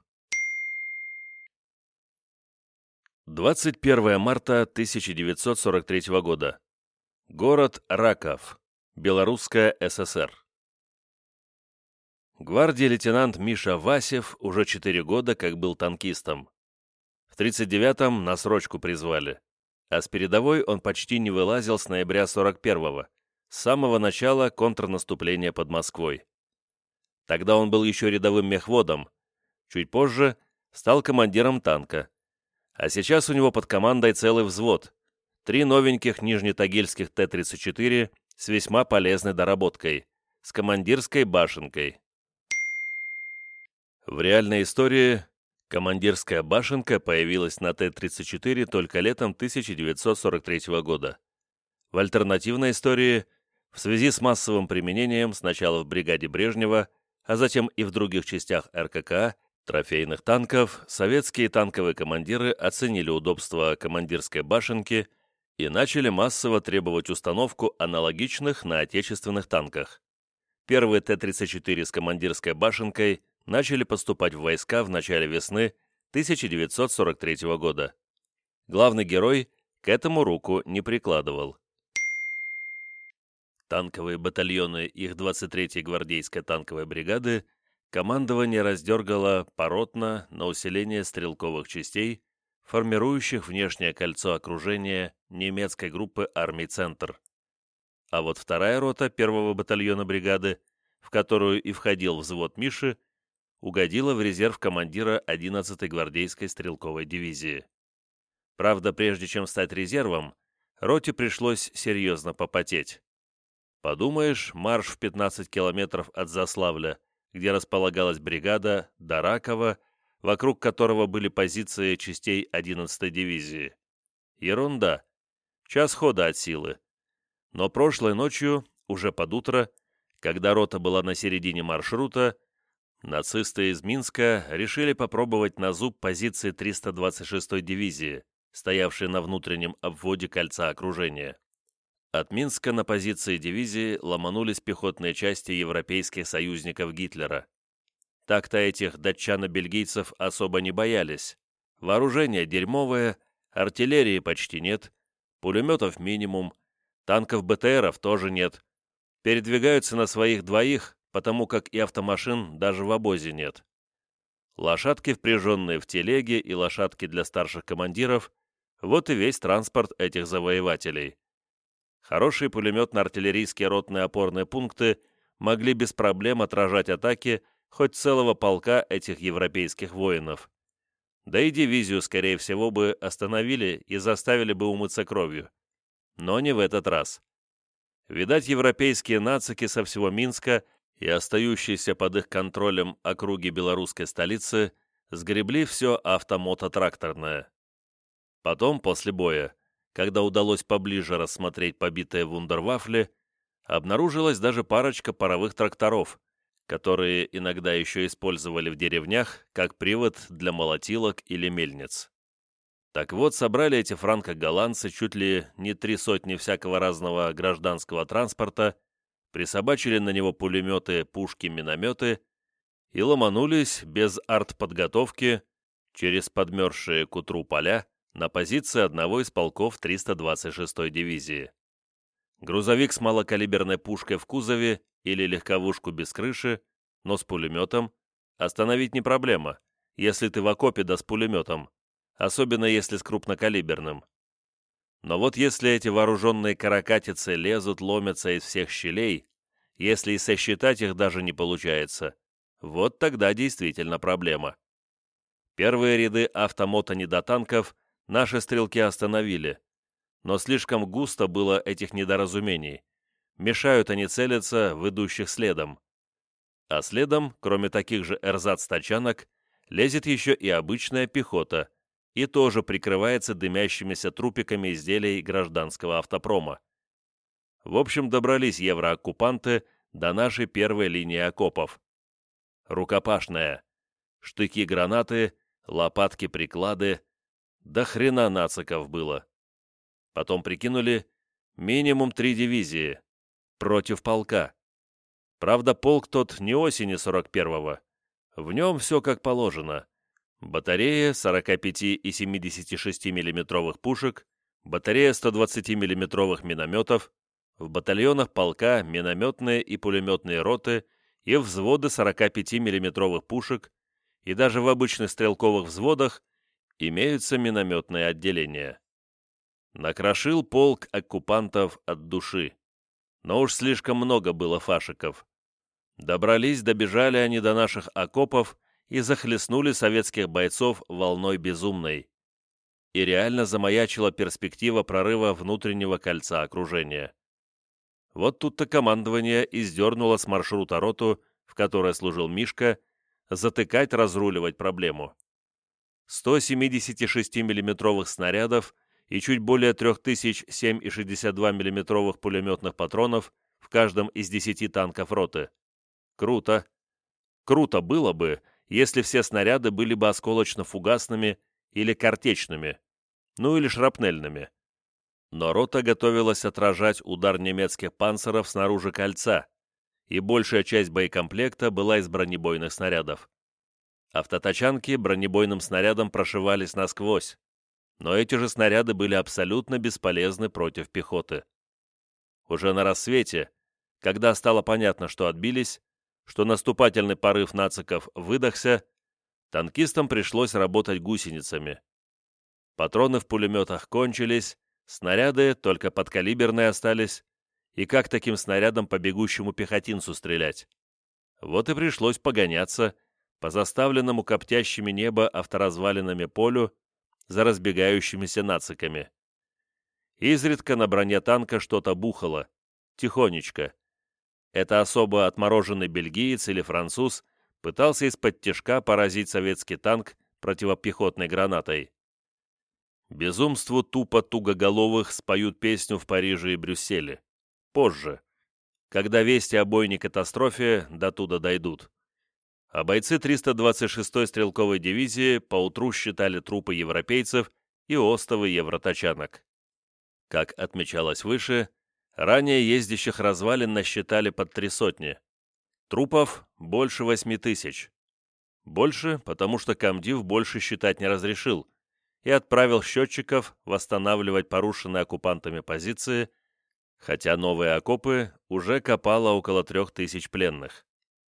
двадцать первого марта тысяча девятьсот сорок третьего года. Город Раков, Белорусская ССР. Гвардии лейтенант Миша Васев уже четыре года как был танкистом. В тридцать девятом на срочку призвали, а с передовой он почти не вылазил с ноября сорок первого, с самого начала контрнаступления под Москвой. Тогда он был еще рядовым мехводом, чуть позже стал командиром танка, а сейчас у него под командой целый взвод, три новеньких нижнетагильских Т тридцать четыре с весьма полезной доработкой, с командирской башенкой. В реальной истории командирская башенка появилась на Т тридцать четыре только летом тысяча девятьсот сорок третьего года. В альтернативной истории, в связи с массовым применением сначала в бригаде Брежнева, а затем и в других частях эр ка ка, трофейных танков, советские танковые командиры оценили удобство командирской башенки и начали массово требовать установку аналогичных на отечественных танках. Первые Т тридцать четыре с командирской башенкой начали поступать в войска в начале весны тысяча девятьсот сорок третьего года. Главный герой к этому руку не прикладывал. Танковые батальоны их двадцать третьей гвардейской танковой бригады командование раздергало поротно на усиление стрелковых частей, формирующих внешнее кольцо окружения немецкой группы армий «Центр». А вот вторая рота первого батальона бригады, в которую и входил взвод Миши, угодила в резерв командира одиннадцатой гвардейской стрелковой дивизии. Правда, прежде чем стать резервом, роте пришлось серьезно попотеть. Подумаешь, марш в пятнадцать километров от Заславля, где располагалась бригада, до Ракова, вокруг которого были позиции частей одиннадцатой дивизии. Ерунда. Час хода от силы. Но прошлой ночью, уже под утро, когда рота была на середине маршрута, нацисты из Минска решили попробовать на зуб позиции триста двадцать шестой дивизии, стоявшей на внутреннем обводе кольца окружения. От Минска на позиции дивизии ломанулись пехотные части европейских союзников Гитлера. Так-то этих датчано-бельгийцев особо не боялись. Вооружение дерьмовое, артиллерии почти нет, пулеметов минимум, танков бэ тэ эров тоже нет. Передвигаются на своих двоих, потому как и автомашин даже в обозе нет. Лошадки, впряженные в телеги, и лошадки для старших командиров – вот и весь транспорт этих завоевателей. Хорошие пулеметно-артиллерийские ротные опорные пункты могли без проблем отражать атаки хоть целого полка этих европейских воинов. Да и дивизию, скорее всего, бы остановили и заставили бы умыться кровью. Но не в этот раз. Видать, европейские нацики со всего Минска и остающиеся под их контролем округи белорусской столицы сгребли все автомототракторное. Потом, после боя, когда удалось поближе рассмотреть побитые вундервафли, обнаружилась даже парочка паровых тракторов, которые иногда еще использовали в деревнях как привод для молотилок или мельниц. Так вот, собрали эти франко-голландцы чуть ли не три сотни всякого разного гражданского транспорта, присобачили на него пулеметы, пушки, минометы и ломанулись без артподготовки через подмерзшие к утру поля на позиции одного из полков триста двадцать шестой дивизии. Грузовик с малокалиберной пушкой в кузове или легковушку без крыши, но с пулеметом, остановить не проблема, если ты в окопе да с пулеметом, особенно если с крупнокалиберным. Но вот если эти вооруженные каракатицы лезут, ломятся из всех щелей, если и сосчитать их даже не получается, вот тогда действительно проблема. Первые ряды автомото-недотанков наши стрелки остановили, но слишком густо было этих недоразумений. Мешают они целиться в идущих следом. А следом, кроме таких же эрзац-тачанок, лезет еще и обычная пехота, и тоже прикрывается дымящимися трупиками изделий гражданского автопрома. В общем, добрались еврооккупанты до нашей первой линии окопов. Рукопашная. Штыки-гранаты, лопатки-приклады. До хрена нациков было. Потом прикинули, минимум три дивизии. Против полка. Правда, полк тот не осени сорок первого. В нем все как положено. Батарея сорок пять и семьдесят шесть миллиметровых пушек, батарея сто двадцать миллиметровых минометов, в батальонах полка минометные и пулеметные роты и взводы сорок пять миллиметровых пушек, и даже в обычных стрелковых взводах имеются минометные отделения. Накрошил полк оккупантов от души. Но уж слишком много было фашиков. Добрались, добежали они до наших окопов и захлестнули советских бойцов волной безумной. И реально замаячила перспектива прорыва внутреннего кольца окружения. Вот тут-то командование и сдернуло с маршрута роту, в которой служил Мишка, затыкать, разруливать проблему. сто семьдесят шесть миллиметровых снарядов и чуть более три тысячи семь и шестьдесят два миллиметровых пулеметных патронов в каждом из десяти танков роты. Круто. Круто было бы, если все снаряды были бы осколочно-фугасными или картечными, ну или шрапнельными. Но рота готовилась отражать удар немецких панцеров снаружи кольца, и большая часть боекомплекта была из бронебойных снарядов. Автотачанки бронебойным снарядом прошивались насквозь, но эти же снаряды были абсолютно бесполезны против пехоты. Уже на рассвете, когда стало понятно, что отбились, что наступательный порыв нациков выдохся, танкистам пришлось работать гусеницами. Патроны в пулеметах кончились, снаряды только подкалиберные остались, и как таким снарядом по бегущему пехотинцу стрелять? Вот и пришлось погоняться по заставленному коптящими небо авторазвалинами полю за разбегающимися нациками. Изредка на броне танка что-то бухало, тихонечко. Это особо отмороженный бельгиец или француз пытался из-под тишка поразить советский танк противопехотной гранатой. Безумству тупо тугоголовых споют песню в Париже и Брюсселе. Позже, когда вести о бойней катастрофе до туда дойдут. А бойцы триста двадцать шестой стрелковой дивизии поутру считали трупы европейцев и остовы евротачанок. Как отмечалось выше, ранее ездящих развалин насчитали под три сотни. Трупов больше восьми тысяч. Больше, потому что комдив больше считать не разрешил и отправил счетчиков восстанавливать порушенные оккупантами позиции, хотя новые окопы уже копало около трех тысяч пленных.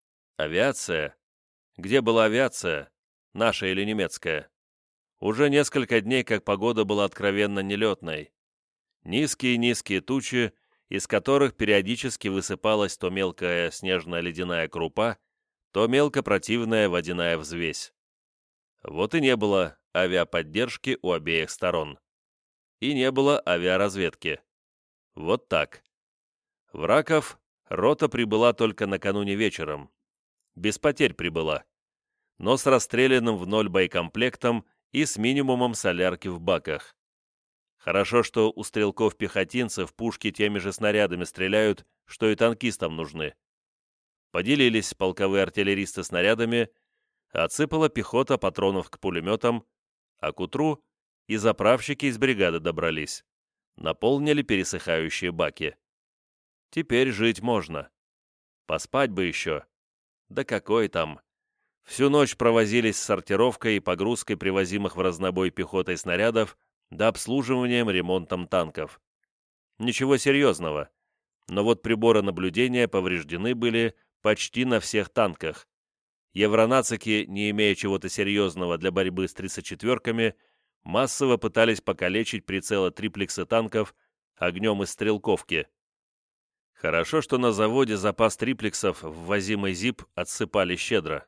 Авиация? Где была авиация? Наша или немецкая? Уже несколько дней, как погода была откровенно нелетной. Низкие-низкие тучи, из которых периодически высыпалась то мелкая снежно-ледяная крупа, то мелко-противная водяная взвесь. Вот и не было авиаподдержки у обеих сторон. И не было авиаразведки. Вот так. В Раков рота прибыла только накануне вечером. Без потерь прибыла, но с расстрелянным в ноль боекомплектом и с минимумом солярки в баках. Хорошо, что у стрелков-пехотинцев пушки теми же снарядами стреляют, что и танкистам нужны. Поделились полковые артиллеристы снарядами, отсыпала пехота патронов к пулеметам, а к утру и заправщики из бригады добрались, наполнили пересыхающие баки. Теперь жить можно. Поспать бы еще. Да какой там. Всю ночь провозились с сортировкой и погрузкой привозимых в разнобой пехотой снарядов да обслуживанием, ремонтом танков. Ничего серьезного, но вот приборы наблюдения повреждены были почти на всех танках. Евронацики, не имея чего-то серьезного для борьбы с тридцать четверками, массово пытались покалечить прицелы триплекса танков огнем из стрелковки. Хорошо, что на заводе запас триплексов, ввозимый ЗИП, отсыпали щедро.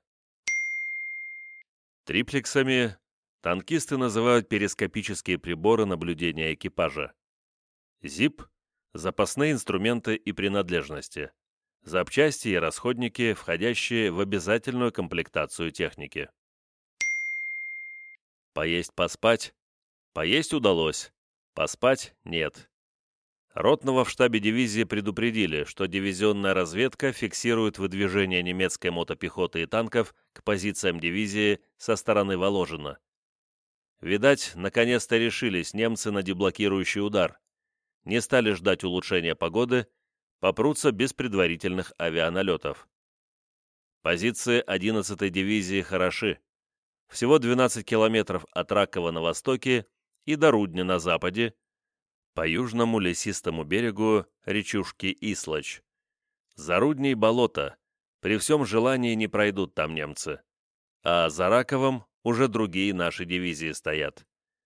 Триплексами танкисты называют перископические приборы наблюдения экипажа. ЗИП – запасные инструменты и принадлежности, запчасти и расходники, входящие в обязательную комплектацию техники. Поесть-поспать? Поесть удалось, поспать – нет. Ротного в штабе дивизии предупредили, что дивизионная разведка фиксирует выдвижение немецкой мотопехоты и танков к позициям дивизии со стороны Воложина. Видать, наконец-то решились немцы на деблокирующий удар. Не стали ждать улучшения погоды, попрутся без предварительных авианалетов. Позиции одиннадцатой дивизии хороши. Всего двенадцать километров от Ракова на востоке и до Рудня на западе, по южному лесистому берегу речушки Ислач. За Рудней болото, при всем желании не пройдут там немцы. А за Раковом уже другие наши дивизии стоят.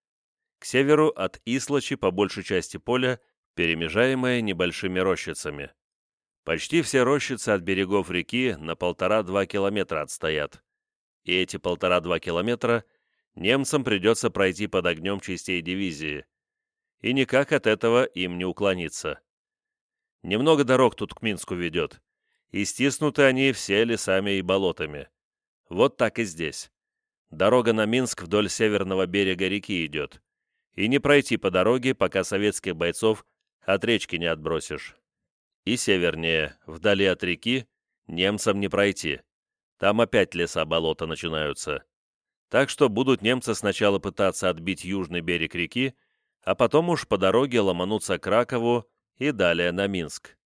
К северу от Ислачи по большей части поля, перемежаемое небольшими рощицами. Почти все рощицы от берегов реки на полтора-два километра отстоят. И эти полтора-два километра немцам придется пройти под огнем частей дивизии. И никак от этого им не уклониться. Немного дорог тут к Минску ведет, и стиснуты они все лесами и болотами. Вот так и здесь. Дорога на Минск вдоль северного берега реки идет, и не пройти по дороге, пока советских бойцов от речки не отбросишь. И севернее, вдали от реки, немцам не пройти. Там опять леса-болота начинаются. Так что будут немцы сначала пытаться отбить южный берег реки, а потом уж по дороге ломануться к Ракову и далее на Минск.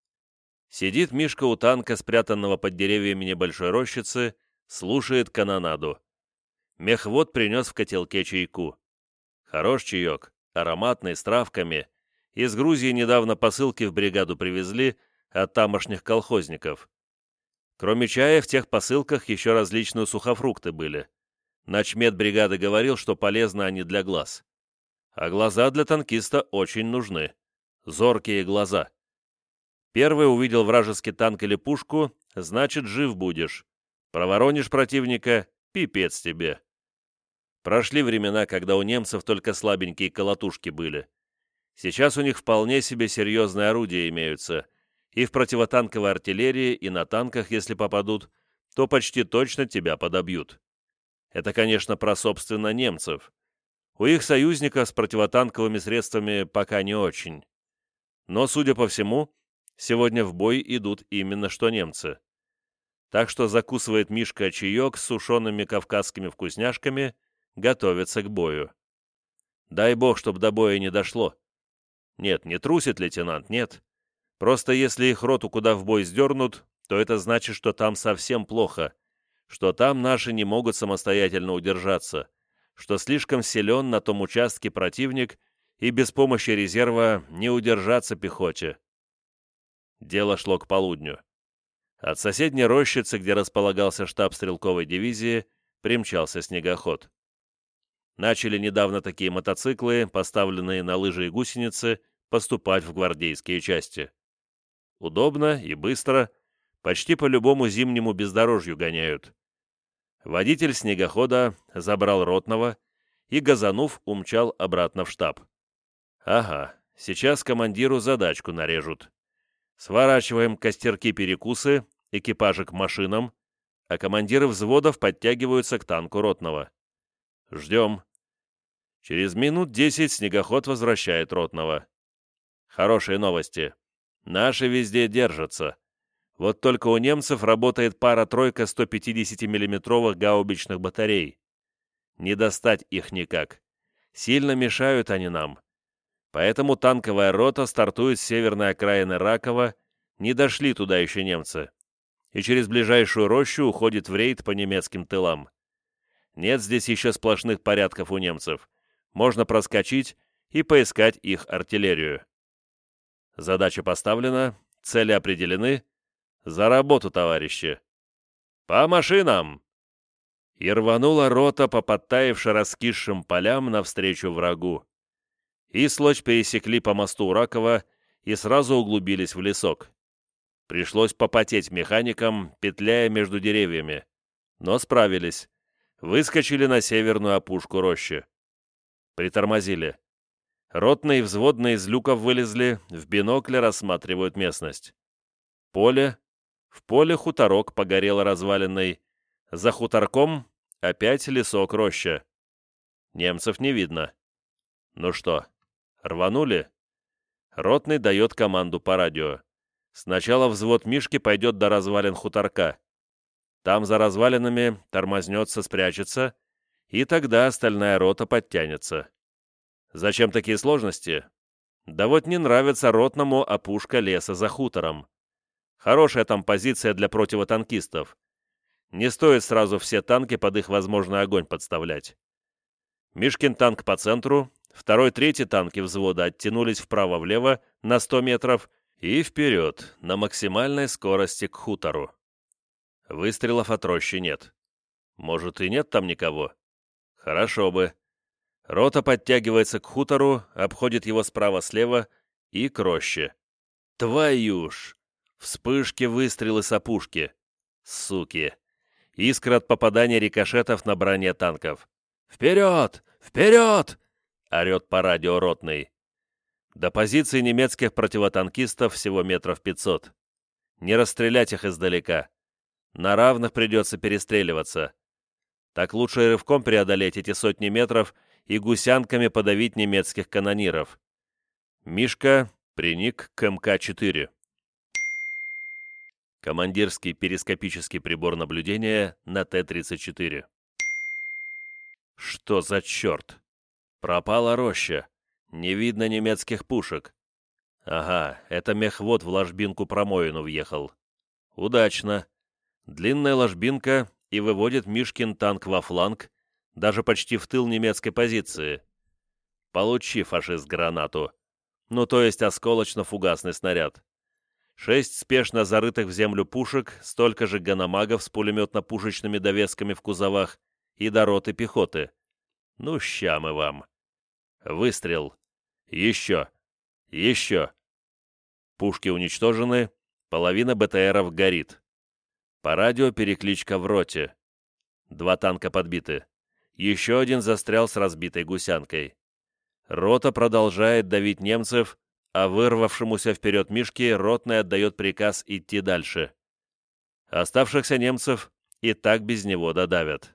Сидит Мишка у танка, спрятанного под деревьями небольшой рощицы, слушает канонаду. Мехвод принес в котелке чайку. Хорош чаек, ароматный, с травками. Из Грузии недавно посылки в бригаду привезли от тамошних колхозников. Кроме чая, в тех посылках еще различные сухофрукты были. Начмед бригады говорил, что полезны они для глаз. А глаза для танкиста очень нужны. Зоркие глаза. Первый увидел вражеский танк или пушку, значит, жив будешь. Проворонишь противника — пипец тебе. Прошли времена, когда у немцев только слабенькие колотушки были. Сейчас у них вполне себе серьезные орудия имеются. И в противотанковой артиллерии, и на танках, если попадут, то почти точно тебя подобьют. Это, конечно, про, собственно, немцев. У их союзников с противотанковыми средствами пока не очень. Но, судя по всему, сегодня в бой идут именно что немцы. Так что закусывает Мишка чаек с сушеными кавказскими вкусняшками, готовится к бою. Дай бог, чтоб до боя не дошло. Нет, не трусит лейтенант, нет. Просто если их роту куда в бой сдернут, то это значит, что там совсем плохо, что там наши не могут самостоятельно удержаться, что слишком силен на том участке противник, и без помощи резерва не удержаться пехоте. Дело шло к полудню. От соседней рощицы, где располагался штаб стрелковой дивизии, примчался снегоход. Начали недавно такие мотоциклы, поставленные на лыжи и гусеницы, поступать в гвардейские части. Удобно и быстро, почти по любому зимнему бездорожью гоняют. Водитель снегохода забрал ротного и, газанув, умчал обратно в штаб. Ага, сейчас командиру задачку нарежут. Сворачиваем костерки-перекусы, экипажи к машинам, а командиры взводов подтягиваются к танку ротного. Ждем. Через минут десять снегоход возвращает ротного. Хорошие новости. Наши везде держатся. Вот только у немцев работает пара-тройка сто пятидесятимиллиметровых гаубичных батарей. Не достать их никак. Сильно мешают они нам. Поэтому танковая рота стартует с северной окраины Ракова, не дошли туда еще немцы, и через ближайшую рощу уходит в рейд по немецким тылам. Нет здесь еще сплошных порядков у немцев. Можно проскочить и поискать их артиллерию. Задача поставлена, цели определены. За работу, товарищи! По машинам! И рванула рота по подтаявши раскисшим полям навстречу врагу. Ислочь пересекли по мосту Уракова и сразу углубились в лесок. Пришлось попотеть механикам, петляя между деревьями. Но справились. Выскочили на северную опушку рощи. Притормозили. Ротные и взводные из люков вылезли, в бинокле рассматривают местность. Поле. В поле хуторок погорел разваленный. За хуторком опять лесок роща. Немцев не видно. Ну что, рванули? Ротный дает команду по радио. Сначала взвод Мишки пойдет до развалин хуторка. Там за развалинами тормознется, спрячется, и тогда остальная рота подтянется. Зачем такие сложности? Да вот не нравится ротному опушка леса за хутором. Хорошая там позиция для противотанкистов. Не стоит сразу все танки под их возможный огонь подставлять. Мишкин танк по центру, второй, третий танки взвода оттянулись вправо-влево на сто метров и вперед на максимальной скорости к хутору. Выстрелов от рощи нет. Может, и нет там никого? Хорошо бы. Рота подтягивается к хутору, обходит его справа-слева и к роще. Твою ж! Вспышки, выстрелы с опушки. Суки! Искры от попадания рикошетов на броне танков. «Вперед! Вперед!» — орет по радио ротный. До позиции немецких противотанкистов всего метров пятьсот. Не расстрелять их издалека. На равных придется перестреливаться. Так лучше рывком преодолеть эти сотни метров и гусянками подавить немецких канониров. Мишка приник к эм ка четыре. Командирский перископический прибор наблюдения на Т тридцать четыре. Что за черт? Пропала роща. Не видно немецких пушек. Ага, это мехвод в ложбинку промоину въехал. Удачно. Длинная ложбинка и выводит Мишкин танк во фланг, даже почти в тыл немецкой позиции. Получи, фашист, гранату. Ну, то есть осколочно-фугасный снаряд. Шесть спешно зарытых в землю пушек, столько же ганамагов с пулеметно-пушечными довесками в кузовах и до роты пехоты. Ну, ща мы вам. Выстрел. Еще. Еще. Пушки уничтожены, половина БТРов горит. По радио перекличка в роте. Два танка подбиты. Еще один застрял с разбитой гусянкой. Рота продолжает давить немцев, а вырвавшемуся вперед Мишке ротный отдает приказ идти дальше. Оставшихся немцев и так без него додавят.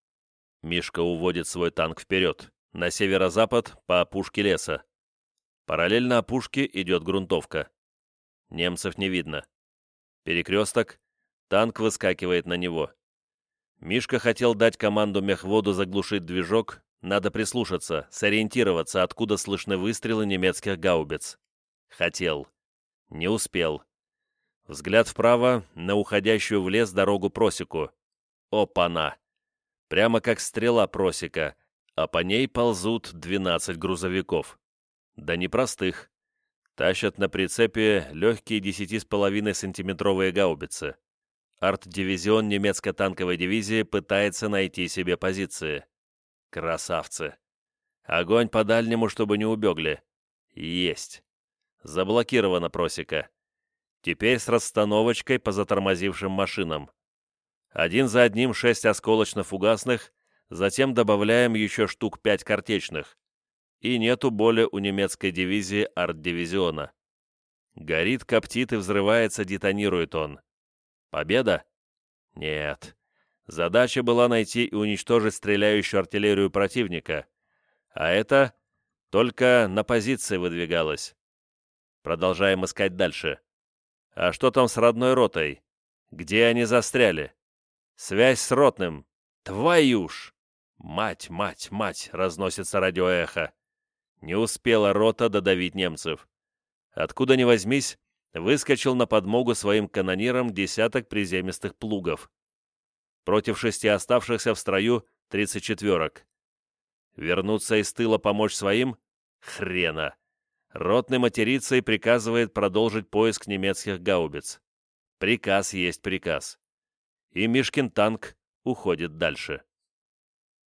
Мишка уводит свой танк вперед, на северо-запад по опушке леса. Параллельно опушке идет грунтовка. Немцев не видно. Перекресток. Танк выскакивает на него. Мишка хотел дать команду мехводу заглушить движок. Надо прислушаться, сориентироваться, откуда слышны выстрелы немецких гаубиц. Хотел. Не успел. Взгляд вправо на уходящую в лес дорогу просеку. Опа-на! Прямо как стрела просека, а по ней ползут двенадцать грузовиков. Да непростых. Тащат на прицепе легкие десяти с половиной сантиметровые гаубицы. Арт-дивизион немецкой танковой дивизии пытается найти себе позиции. Красавцы. Огонь по дальнему, чтобы не убегли. Есть. Заблокирована просека. Теперь с расстановочкой по затормозившим машинам. Один за одним шесть осколочно-фугасных, затем добавляем еще штук пять картечных. И нету боли у немецкой дивизии арт-дивизиона. Горит, коптит и взрывается, детонирует он. Победа? Нет. Задача была найти и уничтожить стреляющую артиллерию противника, а это только на позиции выдвигалось. Продолжаем искать дальше. А что там с родной ротой? Где они застряли? Связь с ротным. Твою ж! Мать, мать, мать, разносится радиоэхо. Не успела рота додавить немцев. Откуда ни возьмись, выскочил на подмогу своим канонирам десяток приземистых плугов. Против шести оставшихся в строю тридцать четверок. Вернуться из тыла помочь своим? Хрена. Ротный матерится и приказывает продолжить поиск немецких гаубиц. Приказ есть приказ. И Мишкин танк уходит дальше.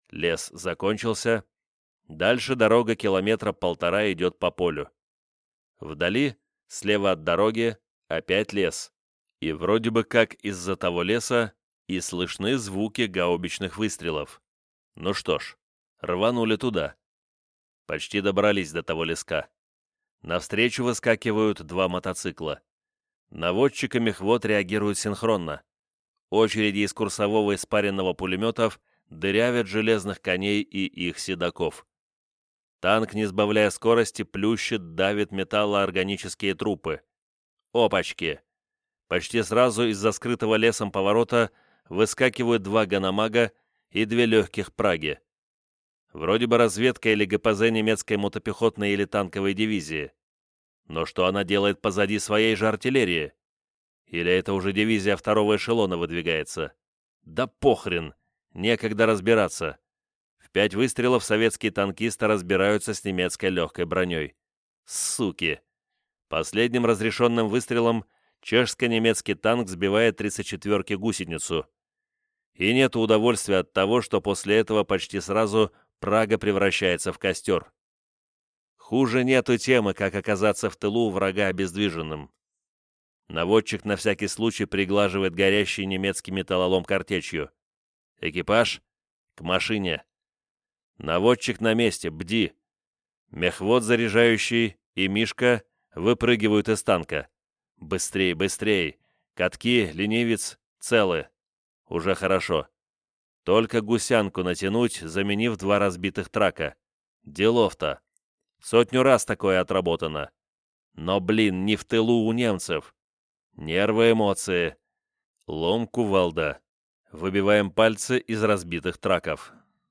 Лес закончился. Дальше дорога километра полтора идет по полю. Вдали, слева от дороги, опять лес. И вроде бы как из-за того леса и слышны звуки гаубичных выстрелов. Ну что ж, рванули туда. Почти добрались до того леска. Навстречу выскакивают два мотоцикла. Наводчик и мехвод реагируют синхронно. Очереди из курсового и спаренного пулеметов дырявят железных коней и их седаков. Танк, не сбавляя скорости, плющит, давит металлоорганические трупы. Опачки! Почти сразу из-за скрытого лесом поворота выскакивают два ганамага и две легких праги. Вроде бы разведка или ГПЗ немецкой мотопехотной или танковой дивизии. Но что она делает позади своей же артиллерии? Или это уже дивизия второго эшелона выдвигается? Да похрен! Некогда разбираться. В пять выстрелов советские танкисты разбираются с немецкой легкой броней. Суки! Последним разрешенным выстрелом чешско-немецкий танк сбивает тридцать четвёрки гусеницу. И нет удовольствия от того, что после этого почти сразу Прага превращается в костер. Хуже нету темы, как оказаться в тылу у врага обездвиженным. Наводчик на всякий случай приглаживает горящий немецкий металлолом картечью. Экипаж к машине. Наводчик на месте, бди. Мехвод заряжающий и Мишка выпрыгивают из танка. Быстрей, быстрей. Катки, ленивец, целы. Уже хорошо. Только гусянку натянуть, заменив два разбитых трака. Делов-то. Сотню раз такое отработано. Но, блин, не в тылу у немцев. Нервы, эмоции. Лом кувалда. Выбиваем пальцы из разбитых траков.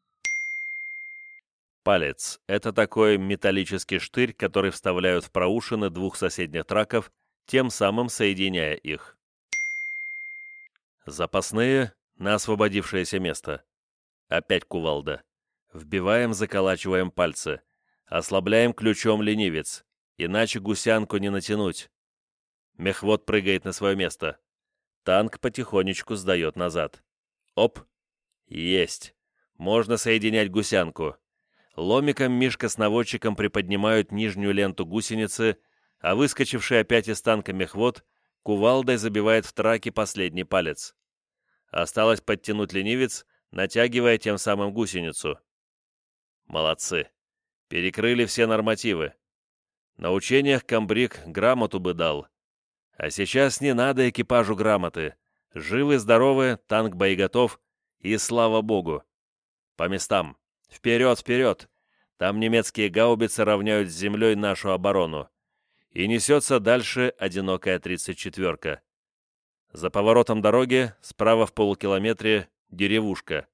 Палец — это такой металлический штырь, который вставляют в проушины двух соседних траков, тем самым соединяя их. Запасные на освободившееся место. Опять кувалда. Вбиваем, заколачиваем пальцы. Ослабляем ключом ленивец, иначе гусянку не натянуть. Мехвод прыгает на свое место. Танк потихонечку сдает назад. Оп! Есть! Можно соединять гусянку. Ломиком Мишка с наводчиком приподнимают нижнюю ленту гусеницы, а выскочивший опять из танка мехвод кувалдой забивает в траке последний палец. Осталось подтянуть ленивец, натягивая тем самым гусеницу. Молодцы. Перекрыли все нормативы. На учениях комбриг грамоту бы дал. А сейчас не надо экипажу грамоты. Живы-здоровы, танк боеготов, и слава богу. По местам. Вперед, вперед. Там немецкие гаубицы равняют с землей нашу оборону. И несется дальше одинокая тридцать четвёрка. За поворотом дороги, справа в полукилометре, деревушка.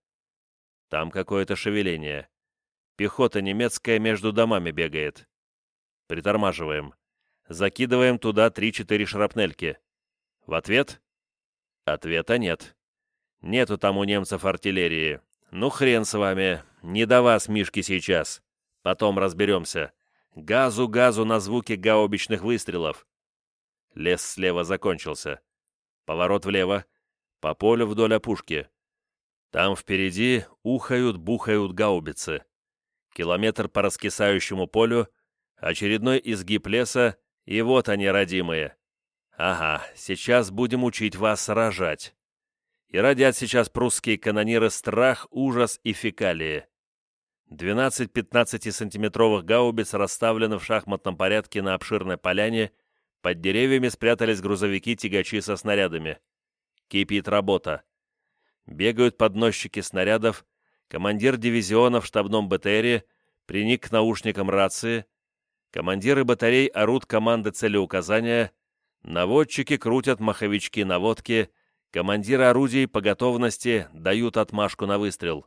Там какое-то шевеление. Пехота немецкая между домами бегает. Притормаживаем. Закидываем туда три-четыре шрапнельки. В ответ? Ответа нет. Нету там у немцев артиллерии. Ну хрен с вами. Не до вас, Мишки, сейчас. Потом разберемся. Газу-газу на звуки гаубичных выстрелов. Лес слева закончился. Поворот влево. По полю вдоль опушки. Там впереди ухают-бухают гаубицы. Километр по раскисающему полю, очередной изгиб леса, и вот они, родимые. Ага, сейчас будем учить вас сражать. И родят сейчас прусские канониры страх, ужас и фекалии. двенадцать пятнадцатисантиметровых гаубиц расставлены в шахматном порядке на обширной поляне, под деревьями спрятались грузовики-тягачи со снарядами. Кипит работа. Бегают подносчики снарядов, командир дивизиона в штабном БТРе приник к наушникам рации, командиры батарей орут команды целеуказания, наводчики крутят маховички наводки, командиры орудий по готовности дают отмашку на выстрел.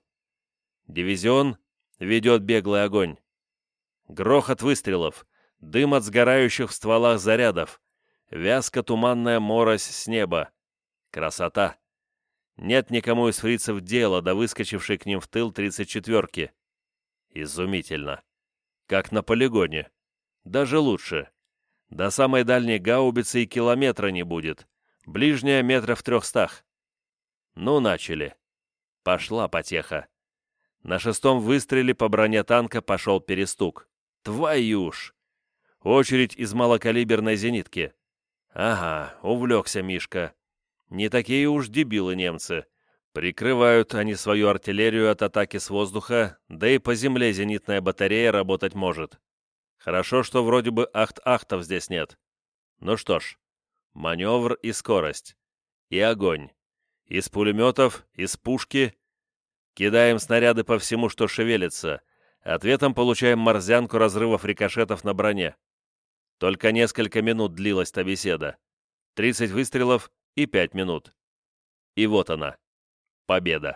Дивизион ведет беглый огонь. Грохот выстрелов, дым от сгорающих в стволах зарядов, вязко-туманная морось с неба. Красота! Нет никому из фрицев дела до выскочившей к ним в тыл тридцать четвёрки. Изумительно. Как на полигоне. Даже лучше. До самой дальней гаубицы и километра не будет. Ближняя метров трехстах. Ну, начали. Пошла потеха. На шестом выстреле по броне танка пошел перестук. Твою ж! Очередь из малокалиберной зенитки. Ага, увлекся Мишка. Не такие уж дебилы немцы. Прикрывают они свою артиллерию от атаки с воздуха, да и по земле зенитная батарея работать может. Хорошо, что вроде бы ахт-ахтов здесь нет. Ну что ж, маневр и скорость. И огонь. Из пулеметов, из пушки. Кидаем снаряды по всему, что шевелится. Ответом получаем морзянку разрывов рикошетов на броне. Только несколько минут длилась та беседа. тридцать выстрелов и пять минут. И вот она. Победа.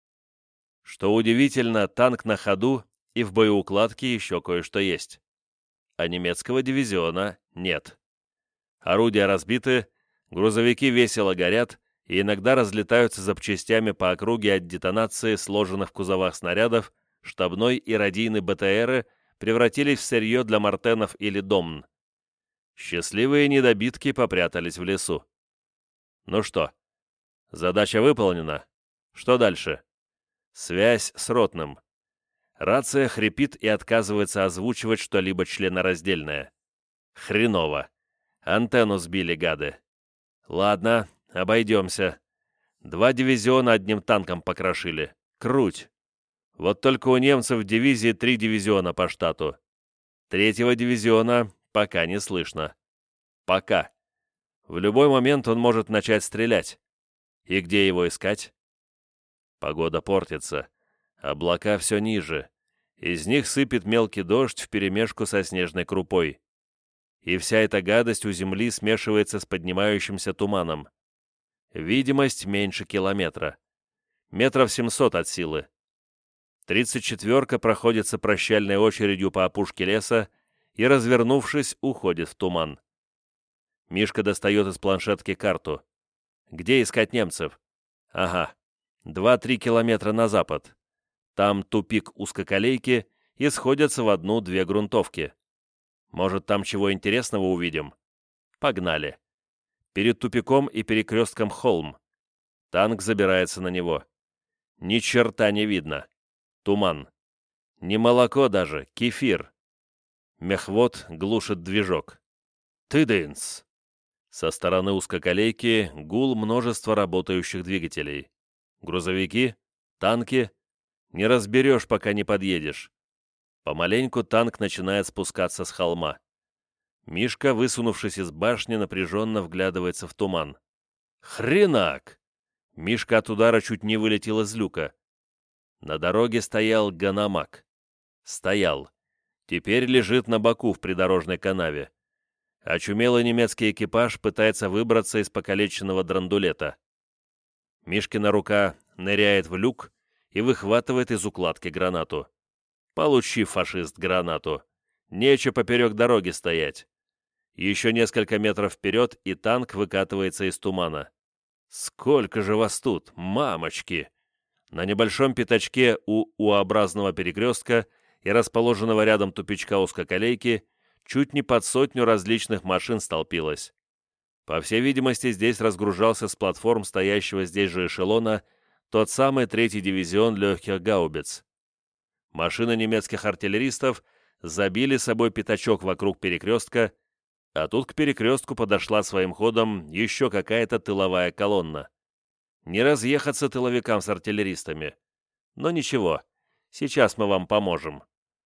Что удивительно, танк на ходу, и в боеукладке еще кое-что есть. А немецкого дивизиона нет. Орудия разбиты, грузовики весело горят и иногда разлетаются запчастями по округе от детонации сложенных в кузовах снарядов, штабной и радийный БТРы превратились в сырье для мартенов или домн. Счастливые недобитки попрятались в лесу. Ну что, задача выполнена. Что дальше? Связь с ротным. Рация хрипит и отказывается озвучивать что-либо членораздельное. Хреново. Антенну сбили, гады. Ладно, обойдемся. Два дивизиона одним танком покрошили. Круть. Вот только у немцев в дивизии три дивизиона по штату. Третьего дивизиона пока не слышно. Пока. В любой момент он может начать стрелять. И где его искать? Погода портится. Облака все ниже. Из них сыпет мелкий дождь вперемешку со снежной крупой. И вся эта гадость у земли смешивается с поднимающимся туманом. Видимость меньше километра. Метров семьсот от силы. Тридцать четверка проходится прощальной очередью по опушке леса и, развернувшись, уходит в туман. Мишка достает из планшетки карту. Где искать немцев? Ага, два-три километра на запад. Там тупик узкоколейки и сходятся в одну-две грунтовки. Может, там чего интересного увидим? Погнали. Перед тупиком и перекрестком холм. Танк забирается на него. Ни черта не видно. Туман. Не молоко даже, кефир. Мехвод глушит движок. Тыдынц. Со стороны узкоколейки гул множества работающих двигателей. Грузовики, танки. Не разберешь, пока не подъедешь. Помаленьку танк начинает спускаться с холма. Мишка, высунувшись из башни, напряженно вглядывается в туман. Хренак! Мишка от удара чуть не вылетел из люка. На дороге стоял Ганамак. Стоял. Теперь лежит на боку в придорожной канаве. Очумелый немецкий экипаж пытается выбраться из покалеченного драндулета. Мишкина рука ныряет в люк и выхватывает из укладки гранату. Получи, фашист, гранату. Нече поперек дороги стоять. Еще несколько метров вперед, и танк выкатывается из тумана. Сколько же вас тут, мамочки! На небольшом пятачке у У-образного перекрестка и расположенного рядом тупичка узкоколейки чуть не под сотню различных машин столпилось. По всей видимости, здесь разгружался с платформ стоящего здесь же эшелона тот самый третий дивизион легких гаубиц. Машины немецких артиллеристов забили собой пятачок вокруг перекрестка, а тут к перекрестку подошла своим ходом еще какая-то тыловая колонна. Не разъехаться тыловикам с артиллеристами. Но ничего, сейчас мы вам поможем.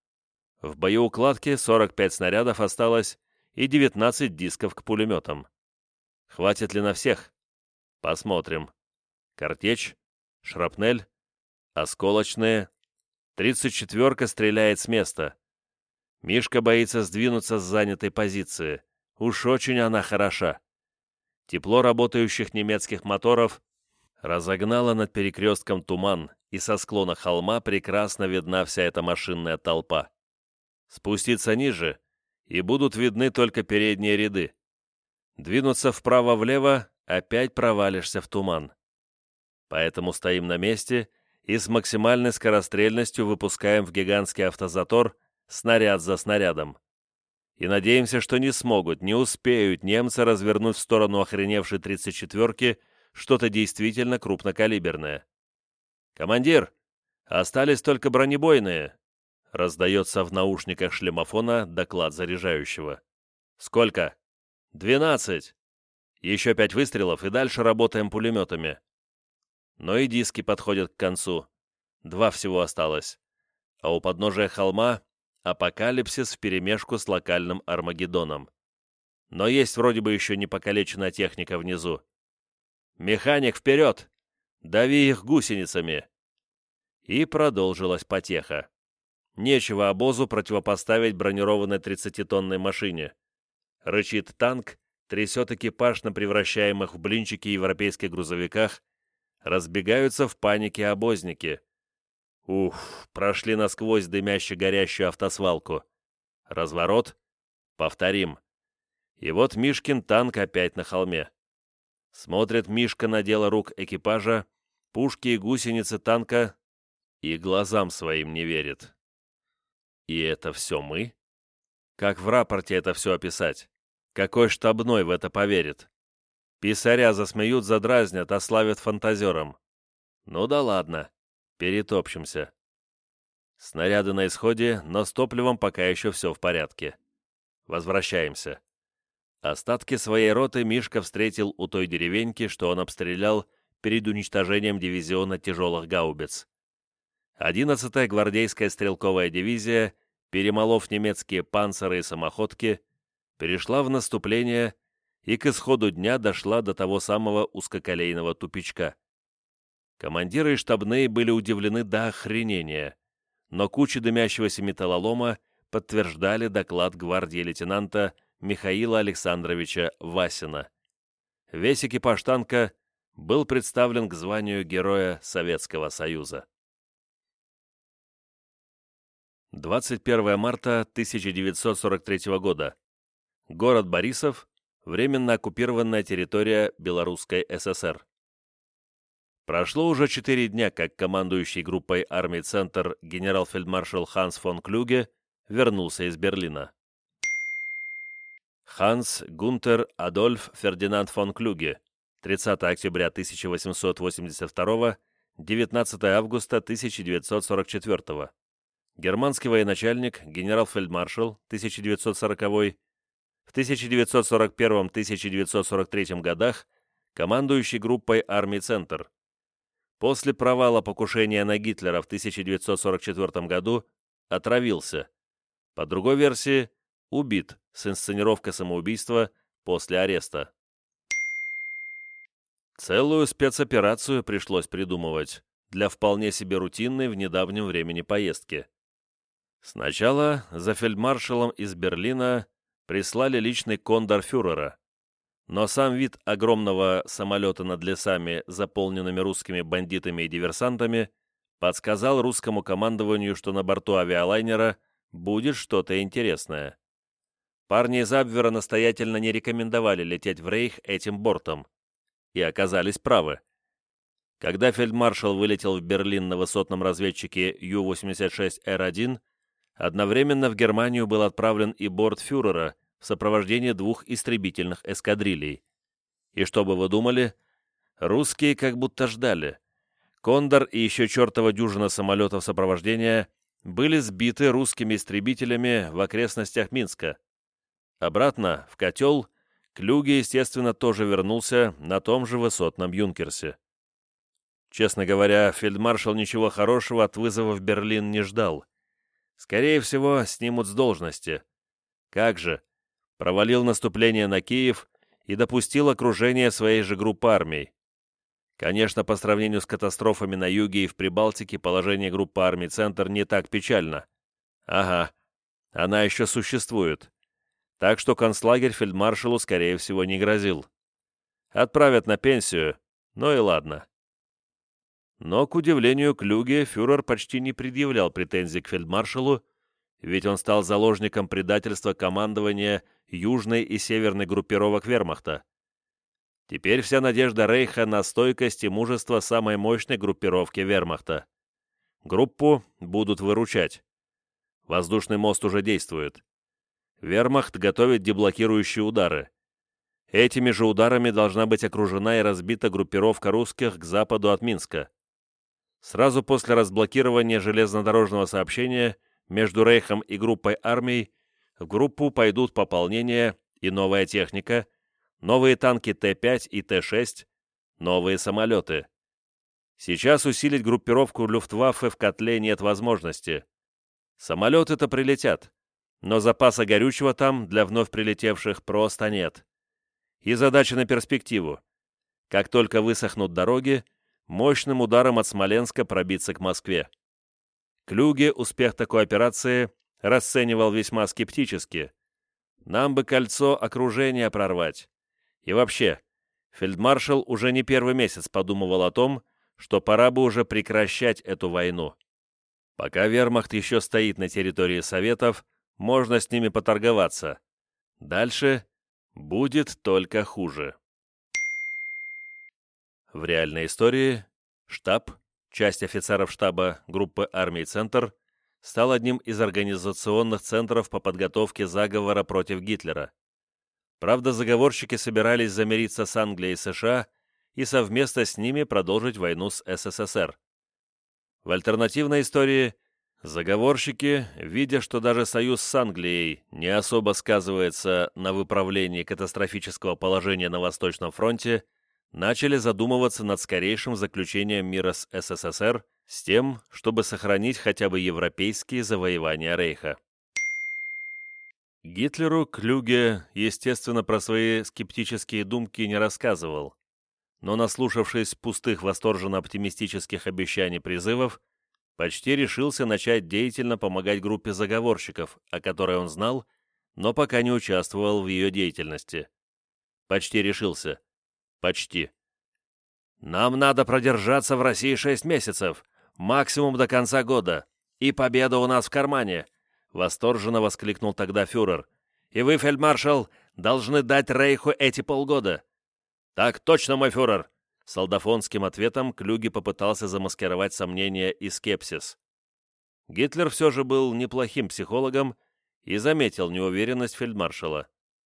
В боеукладке сорок пять снарядов осталось и девятнадцать дисков к пулеметам. Хватит ли на всех? Посмотрим. Картечь, шрапнель, осколочные. Тридцать четверка стреляет с места. Мишка боится сдвинуться с занятой позиции. Уж очень она хороша. Тепло работающих немецких моторов разогнало над перекрестком туман, и со склона холма прекрасно видна вся эта машинная толпа. Спуститься ниже, и будут видны только передние ряды. Двинуться вправо-влево, опять провалишься в туман. Поэтому стоим на месте и с максимальной скорострельностью выпускаем в гигантский автозатор снаряд за снарядом. И надеемся, что не смогут, не успеют немцы развернуть в сторону охреневшей тридцать четверки что-то действительно крупнокалиберное. «Командир, Остались только бронебойные. Раздается в наушниках шлемофона доклад заряжающего. Сколько? Двенадцать. Еще пять выстрелов и дальше работаем пулеметами. Но и диски подходят к концу. Два всего осталось. А у подножия холма апокалипсис вперемешку с локальным Армагеддоном. Но есть вроде бы еще не покалеченная техника внизу. «Механик, вперед! Дави их гусеницами!» И продолжилась потеха. Нечего обозу противопоставить бронированной тридцатитонной машине. Рычит танк, трясет экипаж на превращаемых в блинчики европейских грузовиках, разбегаются в панике обозники. Уф, прошли насквозь дымяще-горящую автосвалку. Разворот. Повторим. И вот Мишкин танк опять на холме. Смотрит Мишка на дело рук экипажа, пушки и гусеницы танка, и глазам своим не верит. И это все мы? Как в рапорте это все описать? Какой штабной в это поверит? Писаря засмеют, задразнят, ославят фантазером. Ну да ладно, перетопчемся. Снаряды на исходе, но с топливом пока еще все в порядке. Возвращаемся. Остатки своей роты Мишка встретил у той деревеньки, что он обстрелял перед уничтожением дивизиона тяжелых гаубиц. одиннадцатая гвардейская стрелковая дивизия, перемолов немецкие панциры и самоходки, перешла в наступление и к исходу дня дошла до того самого узкоколейного тупичка. Командиры и штабные были удивлены до охренения, но куча дымящегося металлолома подтверждали доклад гвардии лейтенанта Михаила Александровича Васина. Весь экипаж танка был представлен к званию Героя Советского Союза. двадцать первого марта тысяча девятьсот сорок третьего года. Город Борисов, временно оккупированная территория Белорусской ССР. Прошло уже четыре дня, как командующий группой армий «Центр» генерал-фельдмаршал Ханс фон Клюге вернулся из Берлина. Ханс Гунтер Адольф Фердинанд фон Клюге, тридцатого октября тысяча восемьсот восемьдесят второго, девятнадцатого августа тысяча девятьсот сорок четвертого. Германский военачальник, генерал-фельдмаршал, тысяча девятьсот сороковой, в тысяча девятьсот сорок первом — тысяча девятьсот сорок третьем годах командующий группой армий «Центр». После провала покушения на Гитлера в тысяча девятьсот сорок четвертом году отравился. По другой версии, убит с инсценировкой самоубийства после ареста. Целую спецоперацию пришлось придумывать для вполне себе рутинной в недавнем времени поездки. Сначала за фельдмаршалом из Берлина прислали личный кондор фюрера, но сам вид огромного самолета над лесами, заполненными русскими бандитами и диверсантами, подсказал русскому командованию, что на борту авиалайнера будет что-то интересное. Парни из Абвера настоятельно не рекомендовали лететь в Рейх этим бортом, и оказались правы. Когда фельдмаршал вылетел в Берлин на высотном разведчике Ю восемьдесят шесть Р один, одновременно в Германию был отправлен и борт фюрера в сопровождении двух истребительных эскадрилей. И что бы вы думали? Русские как будто ждали. «Кондор» и еще чертова дюжина самолетов сопровождения были сбиты русскими истребителями в окрестностях Минска. Обратно, в котел, Клюге, естественно, тоже вернулся на том же высотном «Юнкерсе». Честно говоря, фельдмаршал ничего хорошего от вызова в Берлин не ждал. Скорее всего, снимут с должности. Как же? Провалил наступление на Киев и допустил окружение своей же группы армий. Конечно, по сравнению с катастрофами на юге и в Прибалтике, положение группы армий «Центр» не так печально. Ага, она еще существует. Так что концлагерь фельдмаршалу, скорее всего, не грозил. Отправят на пенсию, ну и ладно. Но, к удивлению Клюге, фюрер почти не предъявлял претензий к фельдмаршалу, ведь он стал заложником предательства командования южной и северной группировок вермахта. Теперь вся надежда Рейха на стойкость и мужество самой мощной группировки вермахта. Группу будут выручать. Воздушный мост уже действует. Вермахт готовит деблокирующие удары. Этими же ударами должна быть окружена и разбита группировка русских к западу от Минска. Сразу после разблокирования железнодорожного сообщения между Рейхом и группой армий в группу пойдут пополнения и новая техника, новые танки Т пять и Т шесть, новые самолеты. Сейчас усилить группировку Люфтваффе в котле нет возможности. Самолеты-то прилетят, но запаса горючего там для вновь прилетевших просто нет. И задача на перспективу. Как только высохнут дороги, мощным ударом от Смоленска пробиться к Москве. Клюге успех такой операции расценивал весьма скептически. Нам бы кольцо окружения прорвать. И вообще, фельдмаршал уже не первый месяц подумывал о том, что пора бы уже прекращать эту войну. Пока вермахт еще стоит на территории Советов, можно с ними поторговаться. Дальше будет только хуже. В реальной истории штаб, часть офицеров штаба группы армий «Центр», стал одним из организационных центров по подготовке заговора против Гитлера. Правда, заговорщики собирались замириться с Англией и США и совместно с ними продолжить войну с СССР. В альтернативной истории заговорщики, видя, что даже союз с Англией не особо сказывается на выправлении катастрофического положения на Восточном фронте, начали задумываться над скорейшим заключением мира с СССР с тем, чтобы сохранить хотя бы европейские завоевания Рейха. Гитлеру Клюге, естественно, про свои скептические думки не рассказывал, но, наслушавшись пустых восторженно-оптимистических обещаний призывов, почти решился начать деятельно помогать группе заговорщиков, о которой он знал, но пока не участвовал в ее деятельности. Почти решился. Почти. «Нам надо продержаться в России шесть месяцев, максимум до конца года, и победа у нас в кармане!» — восторженно воскликнул тогда фюрер. «И вы, фельдмаршал, должны дать Рейху эти полгода!» «Так точно, мой фюрер!» Солдафонским ответом Клюге попытался замаскировать сомнения и скепсис. Гитлер все же был неплохим психологом и заметил неуверенность фельдмаршала.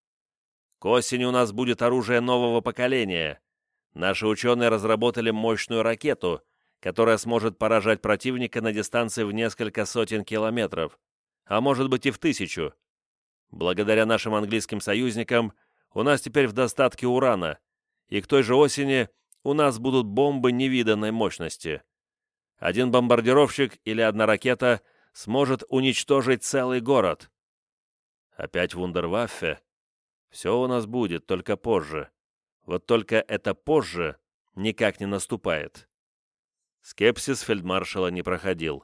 «К осени у нас будет оружие нового поколения. Наши ученые разработали мощную ракету, которая сможет поражать противника на дистанции в несколько сотен километров, а может быть и в тысячу. Благодаря нашим английским союзникам у нас теперь в достатке урана, и к той же осени у нас будут бомбы невиданной мощности. Один бомбардировщик или одна ракета сможет уничтожить целый город». Опять вундерваффе. Все у нас будет, только позже. Вот только это позже никак не наступает. Скепсис фельдмаршала не проходил.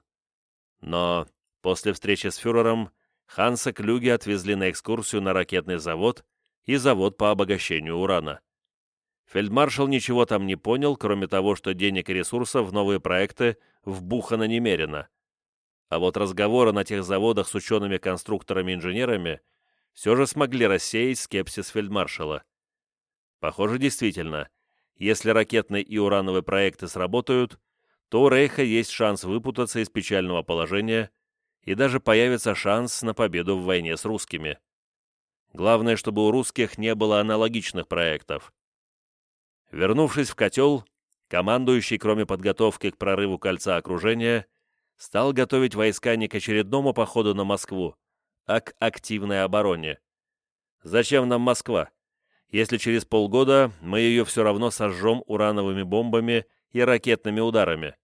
Но после встречи с фюрером Ханса Клюге отвезли на экскурсию на ракетный завод и завод по обогащению урана. Фельдмаршал ничего там не понял, кроме того, что денег и ресурсов в новые проекты вбухано немерено. А вот разговоры на тех заводах с учеными-конструкторами-инженерами все же смогли рассеять скепсис фельдмаршала. Похоже, действительно, если ракетные и урановые проекты сработают, то у Рейха есть шанс выпутаться из печального положения и даже появится шанс на победу в войне с русскими. Главное, чтобы у русских не было аналогичных проектов. Вернувшись в котел, командующий, кроме подготовки к прорыву кольца окружения, стал готовить войска не к очередному походу на Москву, а к активной обороне. Зачем нам Москва, если через полгода мы ее все равно сожжем урановыми бомбами и ракетными ударами?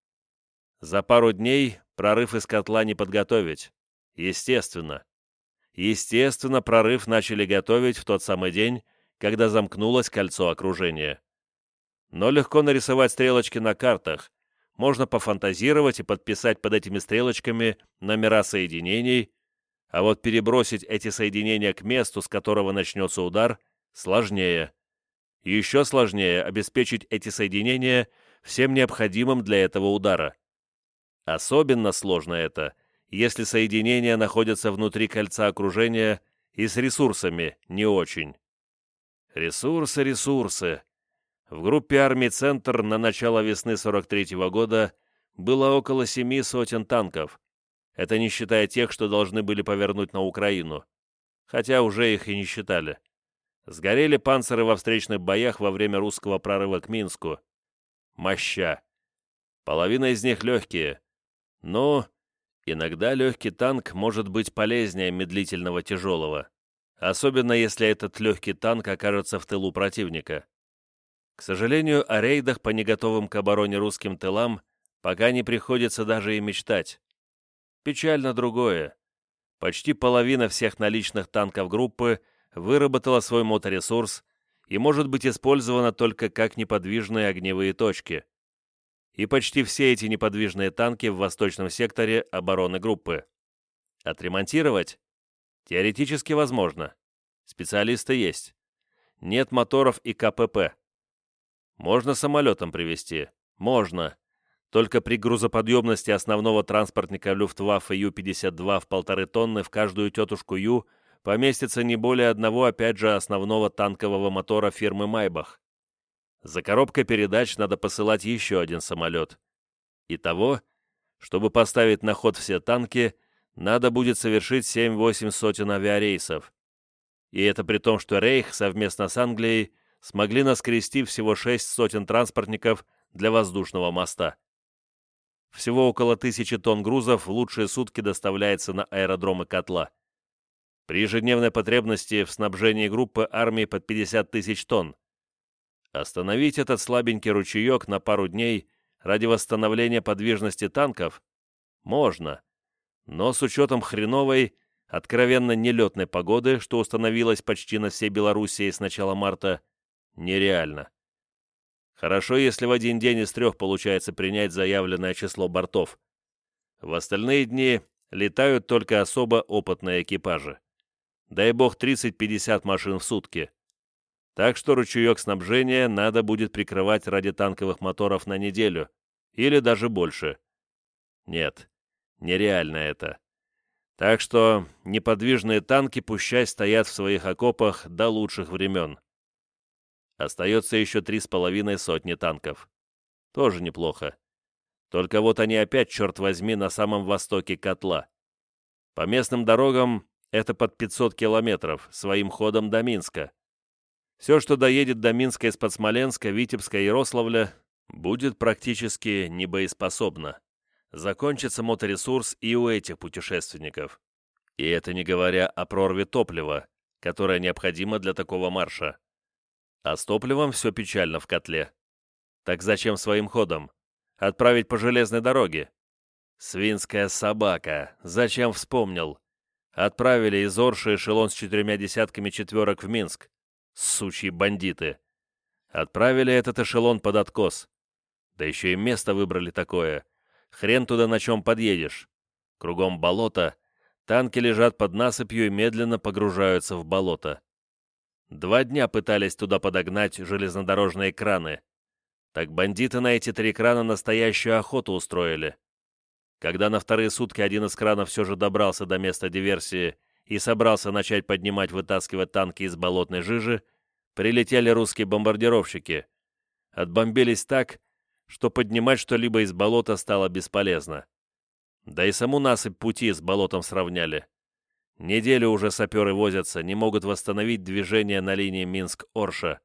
За пару дней прорыв из котла не подготовить. Естественно. Естественно, прорыв начали готовить в тот самый день, когда замкнулось кольцо окружения. Но легко нарисовать стрелочки на картах, можно пофантазировать и подписать под этими стрелочками номера соединений, а вот перебросить эти соединения к месту, с которого начнется удар, сложнее. Еще сложнее обеспечить эти соединения всем необходимым для этого удара. Особенно сложно это, если соединения находятся внутри кольца окружения и с ресурсами не очень. Ресурсы, ресурсы. В группе армий «Центр» на начало весны сорок третьего года было около семи сотен танков. Это не считая тех, что должны были повернуть на Украину. Хотя уже их и не считали. Сгорели панциры во встречных боях во время русского прорыва к Минску. Моща. Половина из них легкие. Но иногда легкий танк может быть полезнее медлительного тяжелого, особенно если этот легкий танк окажется в тылу противника. К сожалению, о рейдах по неготовым к обороне русским тылам пока не приходится даже и мечтать. Печально другое. Почти половина всех наличных танков группы выработала свой моторесурс и может быть использована только как неподвижные огневые точки. И почти все эти неподвижные танки в восточном секторе обороны группы. Отремонтировать? Теоретически возможно. Специалисты есть. Нет моторов и ка пэ пэ. Можно самолетом привезти? Можно. Только при грузоподъемности основного транспортника Люфтваффе Ю пятьдесят два в полторы тонны в каждую тетушку Ю поместится не более одного, опять же, основного танкового мотора фирмы «Майбах». За коробкой передач надо посылать еще один самолет. Итого, чтобы поставить на ход все танки, надо будет совершить семь-восемь сотен авиарейсов. И это при том, что Рейх совместно с Англией смогли наскрести всего шесть сотен транспортников для воздушного моста. Всего около тысячи тонн грузов в лучшие сутки доставляется на аэродромы котла. При ежедневной потребности в снабжении группы армии под пятьдесят тысяч тонн. Остановить этот слабенький ручеек на пару дней ради восстановления подвижности танков можно, но с учетом хреновой, откровенно нелетной погоды, что установилась почти на всей Белоруссии с начала марта, нереально. Хорошо, если в один день из трех получается принять заявленное число бортов. В остальные дни летают только особо опытные экипажи. Дай бог тридцать-пятьдесят машин в сутки. Так что ручеек снабжения надо будет прикрывать ради танковых моторов на неделю, или даже больше. Нет, нереально это. Так что неподвижные танки пущай стоят в своих окопах до лучших времен. Остается еще три с половиной сотни танков. Тоже неплохо. Только вот они опять, черт возьми, на самом востоке котла. По местным дорогам это под пятьсот километров, своим ходом до Минска. Все, что доедет до Минска из-под Смоленска, Витебска и Ярославля, будет практически небоеспособно. Закончится моторесурс и у этих путешественников. И это не говоря о прорве топлива, которая необходима для такого марша. А с топливом все печально в котле. Так зачем своим ходом? Отправить по железной дороге? Свинская собака, зачем вспомнил? Отправили из Орши эшелон с четырьмя десятками четверок в Минск. Сучьи бандиты. Отправили этот эшелон под откос. Да еще и место выбрали такое. Хрен туда на чем подъедешь. Кругом болото, танки лежат под насыпью и медленно погружаются в болото. Два дня пытались туда подогнать железнодорожные краны. Так бандиты на эти три крана настоящую охоту устроили. Когда на вторые сутки один из кранов все же добрался до места диверсии и собрался начать поднимать-вытаскивать танки из болотной жижи, прилетели русские бомбардировщики. Отбомбились так, что поднимать что-либо из болота стало бесполезно. Да и саму насыпь пути с болотом сравняли. Неделю уже саперы возятся, не могут восстановить движение на линии Минск-Орша.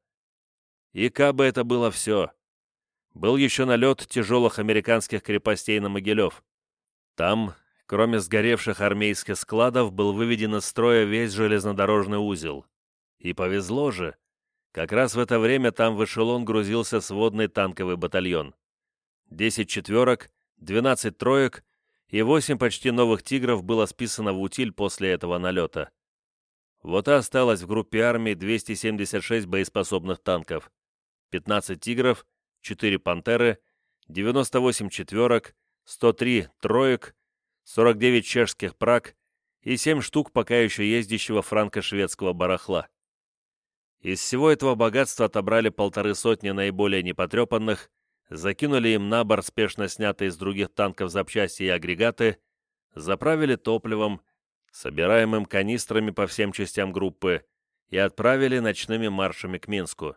И кабы это было все. Был еще налет тяжелых американских крепостей на Могилев. Там, кроме сгоревших армейских складов, был выведен из строя весь железнодорожный узел. И повезло же. Как раз в это время там в эшелон грузился сводный танковый батальон. Десять четверок, двенадцать троек и восемь почти новых «Тигров» было списано в утиль после этого налета. Вот и осталось в группе армии двести семьдесят шесть боеспособных танков, пятнадцать «Тигров», четыре «Пантеры», девяносто восемь четверок, сто три троек, сорок девять чешских «Праг» и семь штук пока еще ездящего франко-шведского барахла. Из всего этого богатства отобрали полторы сотни наиболее непотрепанных, закинули им на борт спешно снятые из других танков запчасти и агрегаты, заправили топливом, собираемым канистрами по всем частям группы, и отправили ночными маршами к Минску.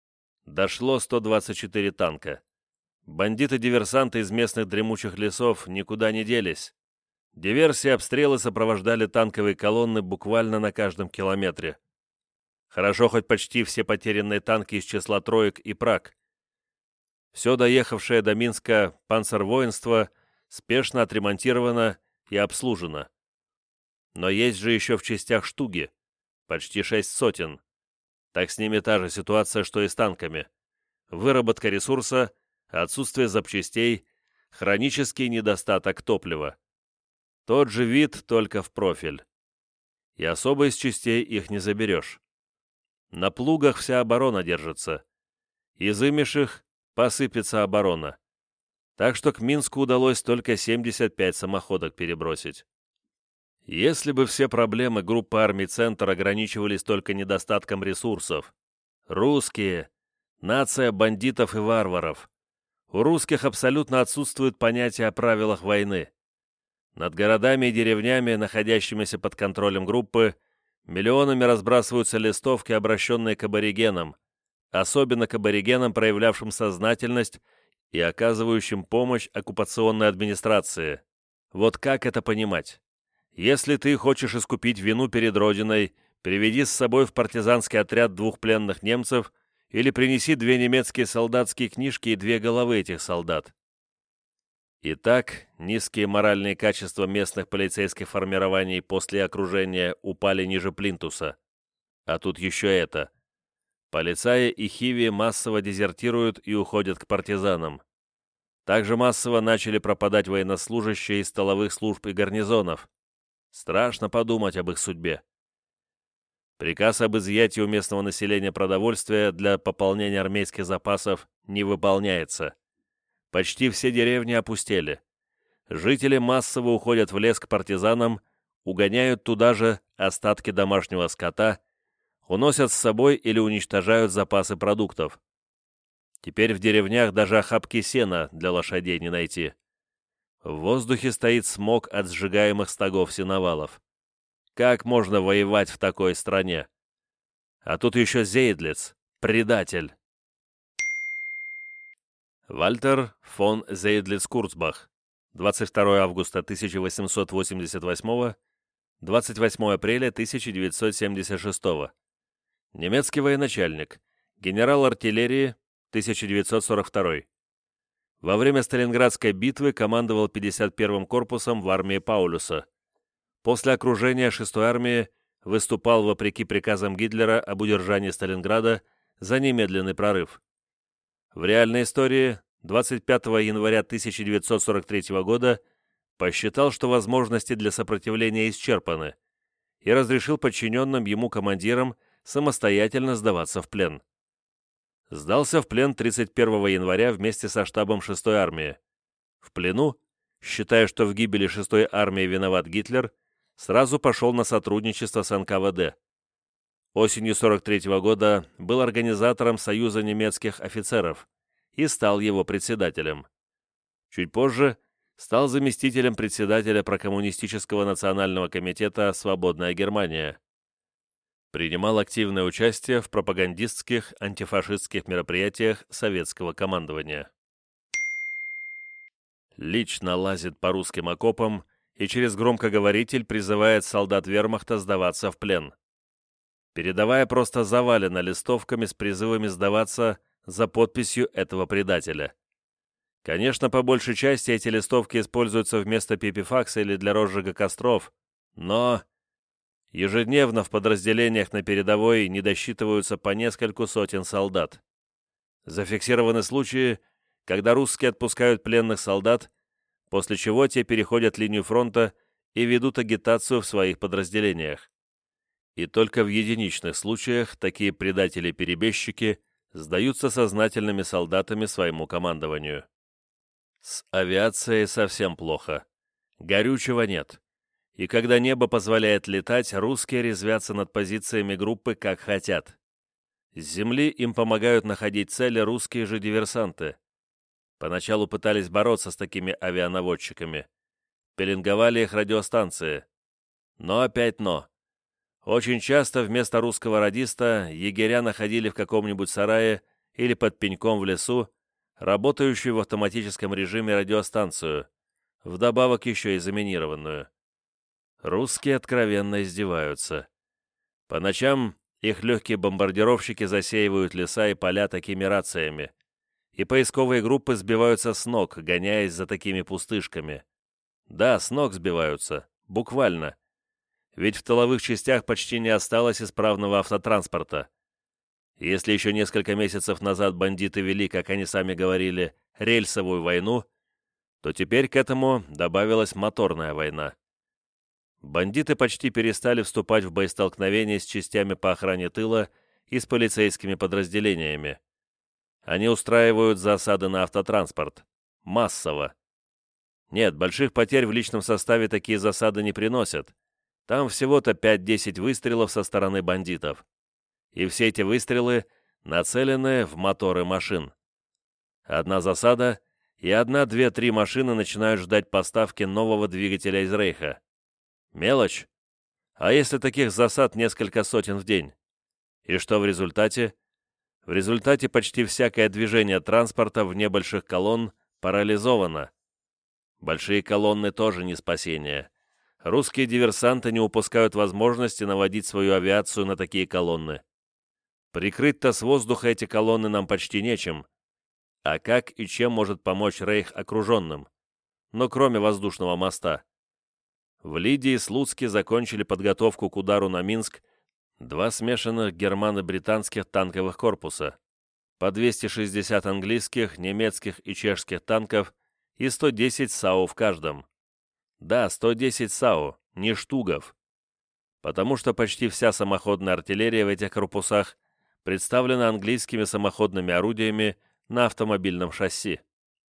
Дошло сто двадцать четыре танка. Бандиты-диверсанты из местных дремучих лесов никуда не делись. Диверсии и обстрелы сопровождали танковые колонны буквально на каждом километре. Хорошо хоть почти все потерянные танки из числа троек и «Праг». Все доехавшее до Минска панцервоинство спешно отремонтировано и обслужено. Но есть же еще в частях штуги, почти шесть сотен. Так с ними та же ситуация, что и с танками. Выработка ресурса, отсутствие запчастей, хронический недостаток топлива. Тот же вид, только в профиль. И особо из частей их не заберешь. На плугах вся оборона держится. Изымешь их, посыпется оборона. Так что к Минску удалось только семьдесят пять самоходок перебросить. Если бы все проблемы группы армий «Центр» ограничивались только недостатком ресурсов. Русские – нация бандитов и варваров. У русских абсолютно отсутствует понятие о правилах войны. Над городами и деревнями, находящимися под контролем группы, миллионами разбрасываются листовки, обращенные к аборигенам, особенно к аборигенам, проявлявшим сознательность и оказывающим помощь оккупационной администрации. Вот как это понимать? Если ты хочешь искупить вину перед Родиной, приведи с собой в партизанский отряд двух пленных немцев или принеси две немецкие солдатские книжки и две головы этих солдат. Итак, низкие моральные качества местных полицейских формирований после окружения упали ниже плинтуса. А тут еще это. Полицаи и хиви массово дезертируют и уходят к партизанам. Также массово начали пропадать военнослужащие из столовых служб и гарнизонов. Страшно подумать об их судьбе. Приказ об изъятии у местного населения продовольствия для пополнения армейских запасов не выполняется. Почти все деревни опустели. Жители массово уходят в лес к партизанам, угоняют туда же остатки домашнего скота, уносят с собой или уничтожают запасы продуктов. Теперь в деревнях даже охапки сена для лошадей не найти. В воздухе стоит смог от сжигаемых стогов сеновалов. Как можно воевать в такой стране? А тут еще Зейдлиц, предатель. Вальтер фон Зейдлиц-Курцбах, двадцать второе августа тысяча восемьсот восемьдесят восьмого, двадцать восьмое апреля тысяча девятьсот семьдесят шестого. Немецкий военачальник, генерал артиллерии, тысяча девятьсот сорок второй. Во время Сталинградской битвы командовал пятьдесят первым корпусом в армии Паулюса. После окружения шестой армии выступал вопреки приказам Гитлера об удержании Сталинграда за немедленный прорыв. В реальной истории двадцать пятого января тысяча девятьсот сорок третьего года посчитал, что возможности для сопротивления исчерпаны, и разрешил подчиненным ему командирам самостоятельно сдаваться в плен. Сдался в плен тридцать первого января вместе со штабом шестой армии. В плену, считая, что в гибели шестой армии виноват Гитлер, сразу пошел на сотрудничество с эн ка вэ дэ. Осенью сорок третьего года был организатором Союза немецких офицеров и стал его председателем. Чуть позже стал заместителем председателя прокоммунистического национального комитета «Свободная Германия». Принимал активное участие в пропагандистских антифашистских мероприятиях советского командования. Лично лазит по русским окопам и через громкоговоритель призывает солдат вермахта сдаваться в плен. Передовая просто завалена листовками с призывами сдаваться за подписью этого предателя. Конечно, по большей части эти листовки используются вместо пипифакса или для розжига костров, но ежедневно в подразделениях на передовой не досчитываются по нескольку сотен солдат. Зафиксированы случаи, когда русские отпускают пленных солдат, после чего те переходят линию фронта и ведут агитацию в своих подразделениях. И только в единичных случаях такие предатели-перебежчики сдаются сознательными солдатами своему командованию. С авиацией совсем плохо. Горючего нет. И когда небо позволяет летать, русские резвятся над позициями группы как хотят. С земли им помогают находить цели русские же диверсанты. Поначалу пытались бороться с такими авианаводчиками. Пеленговали их радиостанции. Но опять но. Очень часто вместо русского радиста егеря находили в каком-нибудь сарае или под пеньком в лесу работающую в автоматическом режиме радиостанцию, вдобавок еще и заминированную. Русские откровенно издеваются. По ночам их легкие бомбардировщики засеивают леса и поля такими рациями. и поисковые группы сбиваются с ног, гоняясь за такими пустышками. Да, с ног сбиваются, буквально. Ведь в тыловых частях почти не осталось исправного автотранспорта. Если еще несколько месяцев назад бандиты вели, как они сами говорили, рельсовую войну, то теперь к этому добавилась моторная война. Бандиты почти перестали вступать в боестолкновения с частями по охране тыла и с полицейскими подразделениями. Они устраивают засады на автотранспорт. Массово. Нет, больших потерь в личном составе такие засады не приносят. Там всего-то пять-десять выстрелов со стороны бандитов. И все эти выстрелы нацелены в моторы машин. Одна засада, и одна-две-три машины начинают ждать поставки нового двигателя из Рейха. Мелочь? А если таких засад несколько сотен в день? И что в результате? В результате почти всякое движение транспорта вне больших колонн парализовано. Большие колонны тоже не спасение. Русские диверсанты не упускают возможности наводить свою авиацию на такие колонны. Прикрыть-то с воздуха эти колонны нам почти нечем. А как и чем может помочь Рейх окруженным? Но кроме воздушного моста. В Лидии и Слуцке закончили подготовку к удару на Минск два смешанных германо-британских танковых корпуса, по двести шестьдесят английских, немецких и чешских танков и сто десять САУ в каждом. Да, сто десять САУ, не штугов. Потому что почти вся самоходная артиллерия в этих корпусах представлена английскими самоходными орудиями на автомобильном шасси.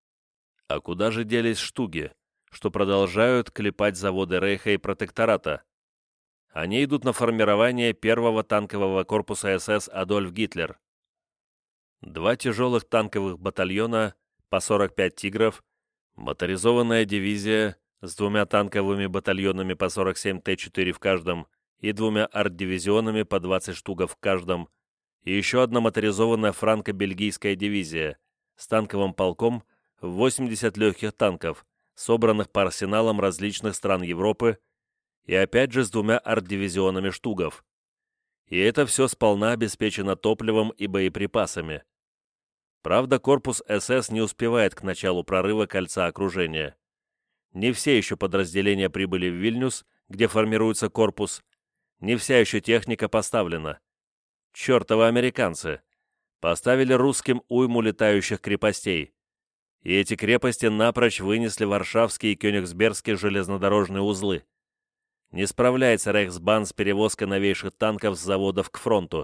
А куда же делись штуги, что продолжают клепать заводы Рейха и протектората? Они идут на формирование первого танкового корпуса СС «Адольф Гитлер». Два тяжелых танковых батальона по сорок пять «Тигров», моторизованная дивизия с двумя танковыми батальонами по сорок семь Т четыре в каждом и двумя арт-дивизионами по двадцать штук в каждом, и еще одна моторизованная франко-бельгийская дивизия с танковым полком в восемьдесят легких танков, собранных по арсеналам различных стран Европы, и опять же с двумя арт-дивизионами штугов. И это все сполна обеспечено топливом и боеприпасами. Правда, корпус СС не успевает к началу прорыва кольца окружения. Не все еще подразделения прибыли в Вильнюс, где формируется корпус, не вся еще техника поставлена. Чертовы американцы! Поставили русским уйму летающих крепостей. И эти крепости напрочь вынесли варшавские и кёнигсбергские железнодорожные узлы. Не справляется Рейхсбан с перевозкой новейших танков с заводов к фронту.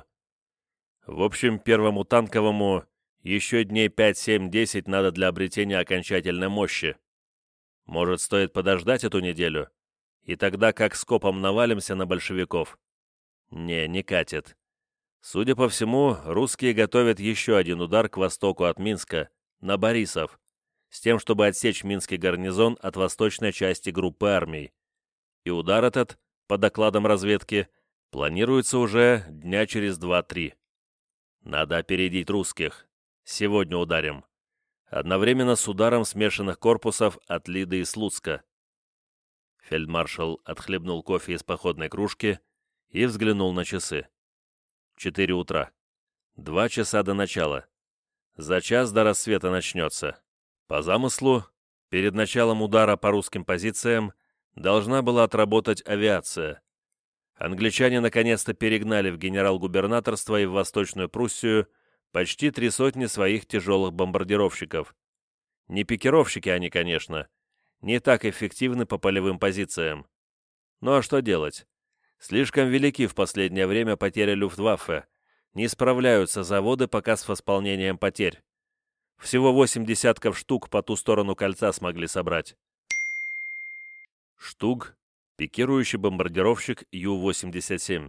В общем, первому танковому еще дней пять-семь-десять надо для обретения окончательной мощи. Может, стоит подождать эту неделю? И тогда как скопом навалимся на большевиков? Не, не катит. Судя по всему, русские готовят еще один удар к востоку от Минска, на Борисов, с тем, чтобы отсечь минский гарнизон от восточной части группы армий. И удар этот, по докладам разведки, планируется уже дня через два-три. Надо опередить русских. Сегодня ударим. Одновременно с ударом смешанных корпусов от Лиды и Слуцка. Фельдмаршал отхлебнул кофе из походной кружки и взглянул на часы. Четыре утра. Два часа до начала. За час до рассвета начнется. По замыслу, перед началом удара по русским позициям должна была отработать авиация. Англичане наконец-то перегнали в генерал-губернаторство и в Восточную Пруссию почти три сотни своих тяжелых бомбардировщиков. Не пикировщики они, конечно, не так эффективны по полевым позициям. Ну а что делать? Слишком велики в последнее время потери Люфтваффе. Не справляются заводы пока с восполнением потерь. Всего восемь десятков штук по ту сторону кольца смогли собрать. Штуг, пикирующий бомбардировщик Ю восемьдесят семь.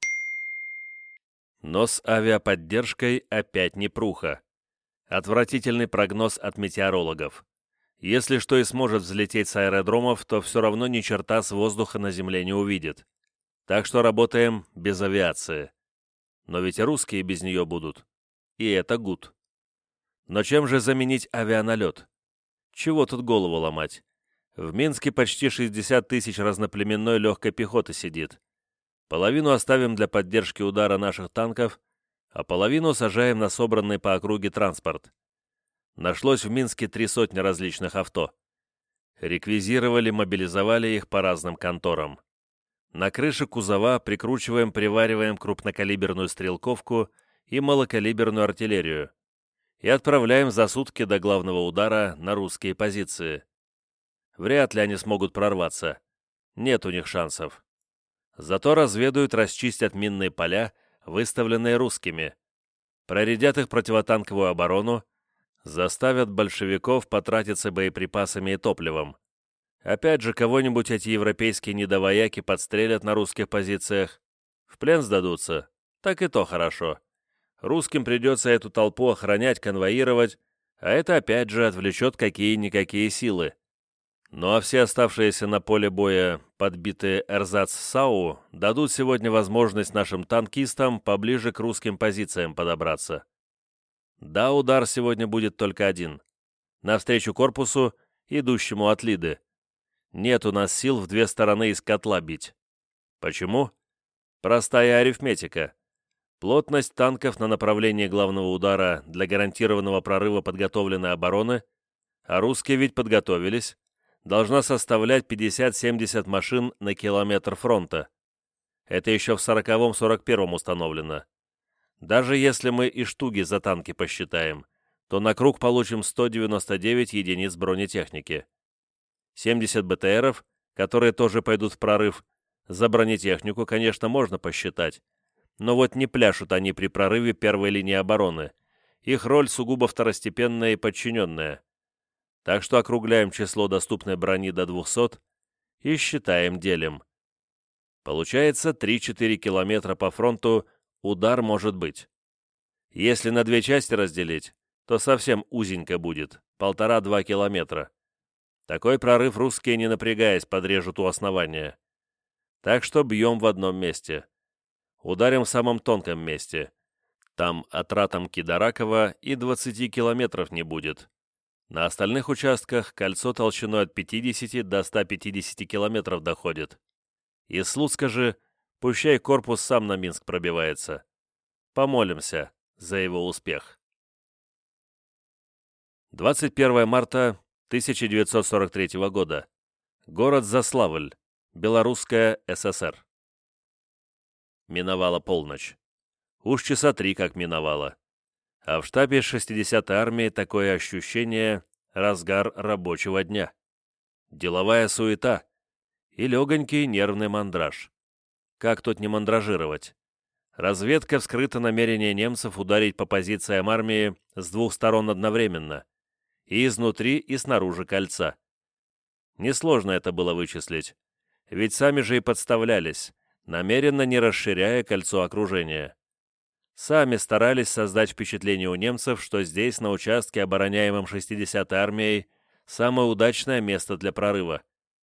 Но с авиаподдержкой опять непруха. Отвратительный прогноз от метеорологов. Если что и сможет взлететь с аэродромов, то все равно ни черта с воздуха на земле не увидит. Так что работаем без авиации. Но ведь и русские без нее будут. И это гуд. Но чем же заменить авианалет? Чего тут голову ломать? В Минске почти шестьдесят тысяч разноплеменной легкой пехоты сидит. Половину оставим для поддержки удара наших танков, а половину сажаем на собранный по округе транспорт. Нашлось в Минске три сотни различных авто. Реквизировали, мобилизовали их по разным конторам. На крыше кузова прикручиваем, привариваем крупнокалиберную стрелковку и малокалиберную артиллерию и отправляем за сутки до главного удара на русские позиции. Вряд ли они смогут прорваться. Нет у них шансов. Зато разведают, расчистят минные поля, выставленные русскими, проредят их противотанковую оборону, заставят большевиков потратиться боеприпасами и топливом. Опять же, кого-нибудь эти европейские недовояки подстрелят на русских позициях. В плен сдадутся. Так и то хорошо. Русским придется эту толпу охранять, конвоировать, а это опять же отвлечет какие-никакие силы. Ну а все оставшиеся на поле боя подбитые эрзац-САУ дадут сегодня возможность нашим танкистам поближе к русским позициям подобраться. Да, удар сегодня будет только один. Навстречу корпусу, идущему от Лиды. Нет у нас сил в две стороны из котла бить. Почему? Простая арифметика. Плотность танков на направлении главного удара для гарантированного прорыва подготовленной обороны, а русские ведь подготовились, должна составлять пятьдесят-семьдесят машин на километр фронта. Это еще в сороковом-сорок первом установлено. Даже если мы и штуги за танки посчитаем, то на круг получим сто девяносто девять единиц бронетехники. семьдесят БТРов, которые тоже пойдут в прорыв, за бронетехнику, конечно, можно посчитать, но вот не пляшут они при прорыве первой линии обороны. Их роль сугубо второстепенная и подчиненная. Так что округляем число доступной брони до двухсот и считаем делим. Получается три-четыре километра по фронту удар может быть. Если на две части разделить, то совсем узенько будет, полтора-два километра. Такой прорыв русские, не напрягаясь, подрежут у основания. Так что бьем в одном месте. Ударим в самом тонком месте. Там от Ратомки до Ракова и двадцати километров не будет. На остальных участках кольцо толщиной от пятидесяти до ста пятидесяти километров доходит. Из Слуцка же, пущай корпус сам на Минск пробивается. Помолимся за его успех. двадцать первое марта тысяча девятьсот сорок третьего года. Город Заславль, Белорусская ССР. Миновала полночь. Уж часа три как миновала. А в штабе шестидесятой армии такое ощущение — разгар рабочего дня. Деловая суета и легонький нервный мандраж. Как тут не мандражировать? Разведка вскрыта намерение немцев ударить по позициям армии с двух сторон одновременно, и изнутри, и снаружи кольца. Несложно это было вычислить, ведь сами же и подставлялись, намеренно не расширяя кольцо окружения. Сами старались создать впечатление у немцев, что здесь, на участке, обороняемом шестидесятой армией, самое удачное место для прорыва.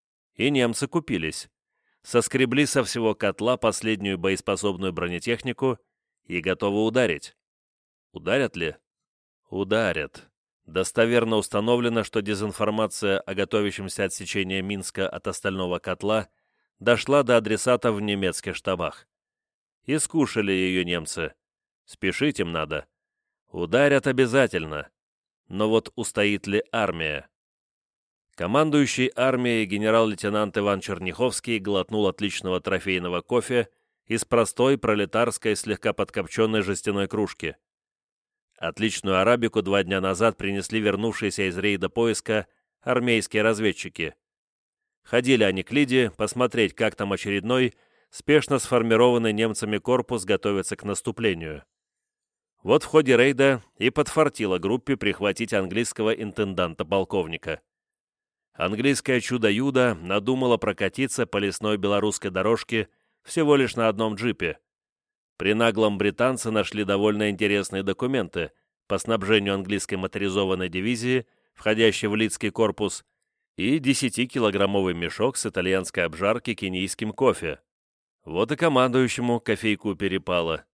И немцы купились. Соскребли со всего котла последнюю боеспособную бронетехнику и готовы ударить. Ударят ли? Ударят. Достоверно установлено, что дезинформация о готовящемся отсечении Минска от остального котла дошла до адресатов в немецких штабах. И скушали ее немцы. Спешить им надо. Ударят обязательно. Но вот устоит ли армия? Командующий армией генерал-лейтенант Иван Черняховский глотнул отличного трофейного кофе из простой пролетарской слегка подкопченной жестяной кружки. Отличную арабику два дня назад принесли вернувшиеся из рейда поиска армейские разведчики. Ходили они к Лиде посмотреть, как там очередной, спешно сформированный немцами корпус готовится к наступлению. Вот в ходе рейда и подфартило группе прихватить английского интенданта-полковника. Английское чудо-юдо надумало прокатиться по лесной белорусской дорожке всего лишь на одном джипе. При наглом британце нашли довольно интересные документы по снабжению английской моторизованной дивизии, входящей в Лидский корпус, и десятикилограммовый мешок с итальянской обжарки кенийским кофе. Вот и командующему кофейку перепало.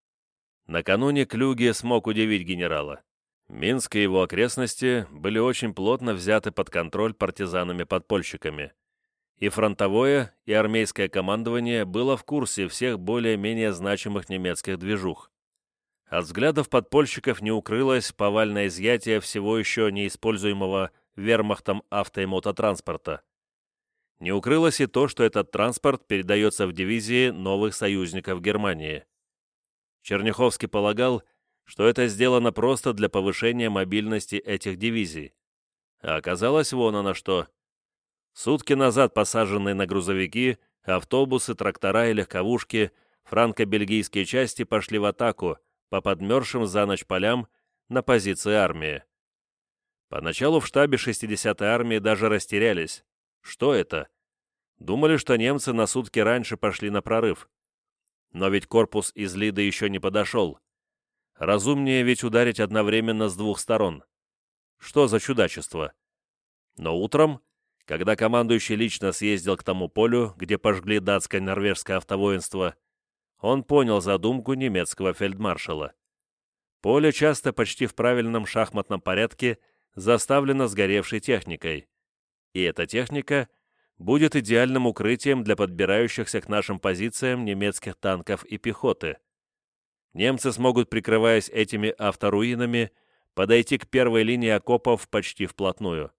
Накануне Клюге смог удивить генерала. Минск и его окрестности были очень плотно взяты под контроль партизанами-подпольщиками. И фронтовое, и армейское командование было в курсе всех более-менее значимых немецких движух. От взглядов подпольщиков не укрылось повальное изъятие всего еще неиспользуемого вермахтом авто- и мототранспорта. Не укрылось и то, что этот транспорт передается в дивизии новых союзников Германии. Черняховский полагал, что это сделано просто для повышения мобильности этих дивизий. А оказалось вон оно что. Сутки назад посаженные на грузовики, автобусы, трактора и легковушки франко-бельгийские части пошли в атаку по подмерзшим за ночь полям на позиции армии. Поначалу в штабе шестидесятой армии даже растерялись. Что это? Думали, что немцы на сутки раньше пошли на прорыв. Но ведь корпус из Лиды еще не подошел. Разумнее ведь ударить одновременно с двух сторон. Что за чудачество? Но утром, когда командующий лично съездил к тому полю, где пожгли датско-норвежское автовоинство, он понял задумку немецкого фельдмаршала. Поле часто почти в правильном шахматном порядке заставлено сгоревшей техникой. И эта техника будет идеальным укрытием для подбирающихся к нашим позициям немецких танков и пехоты. Немцы смогут, прикрываясь этими авторуинами, подойти к первой линии окопов почти вплотную.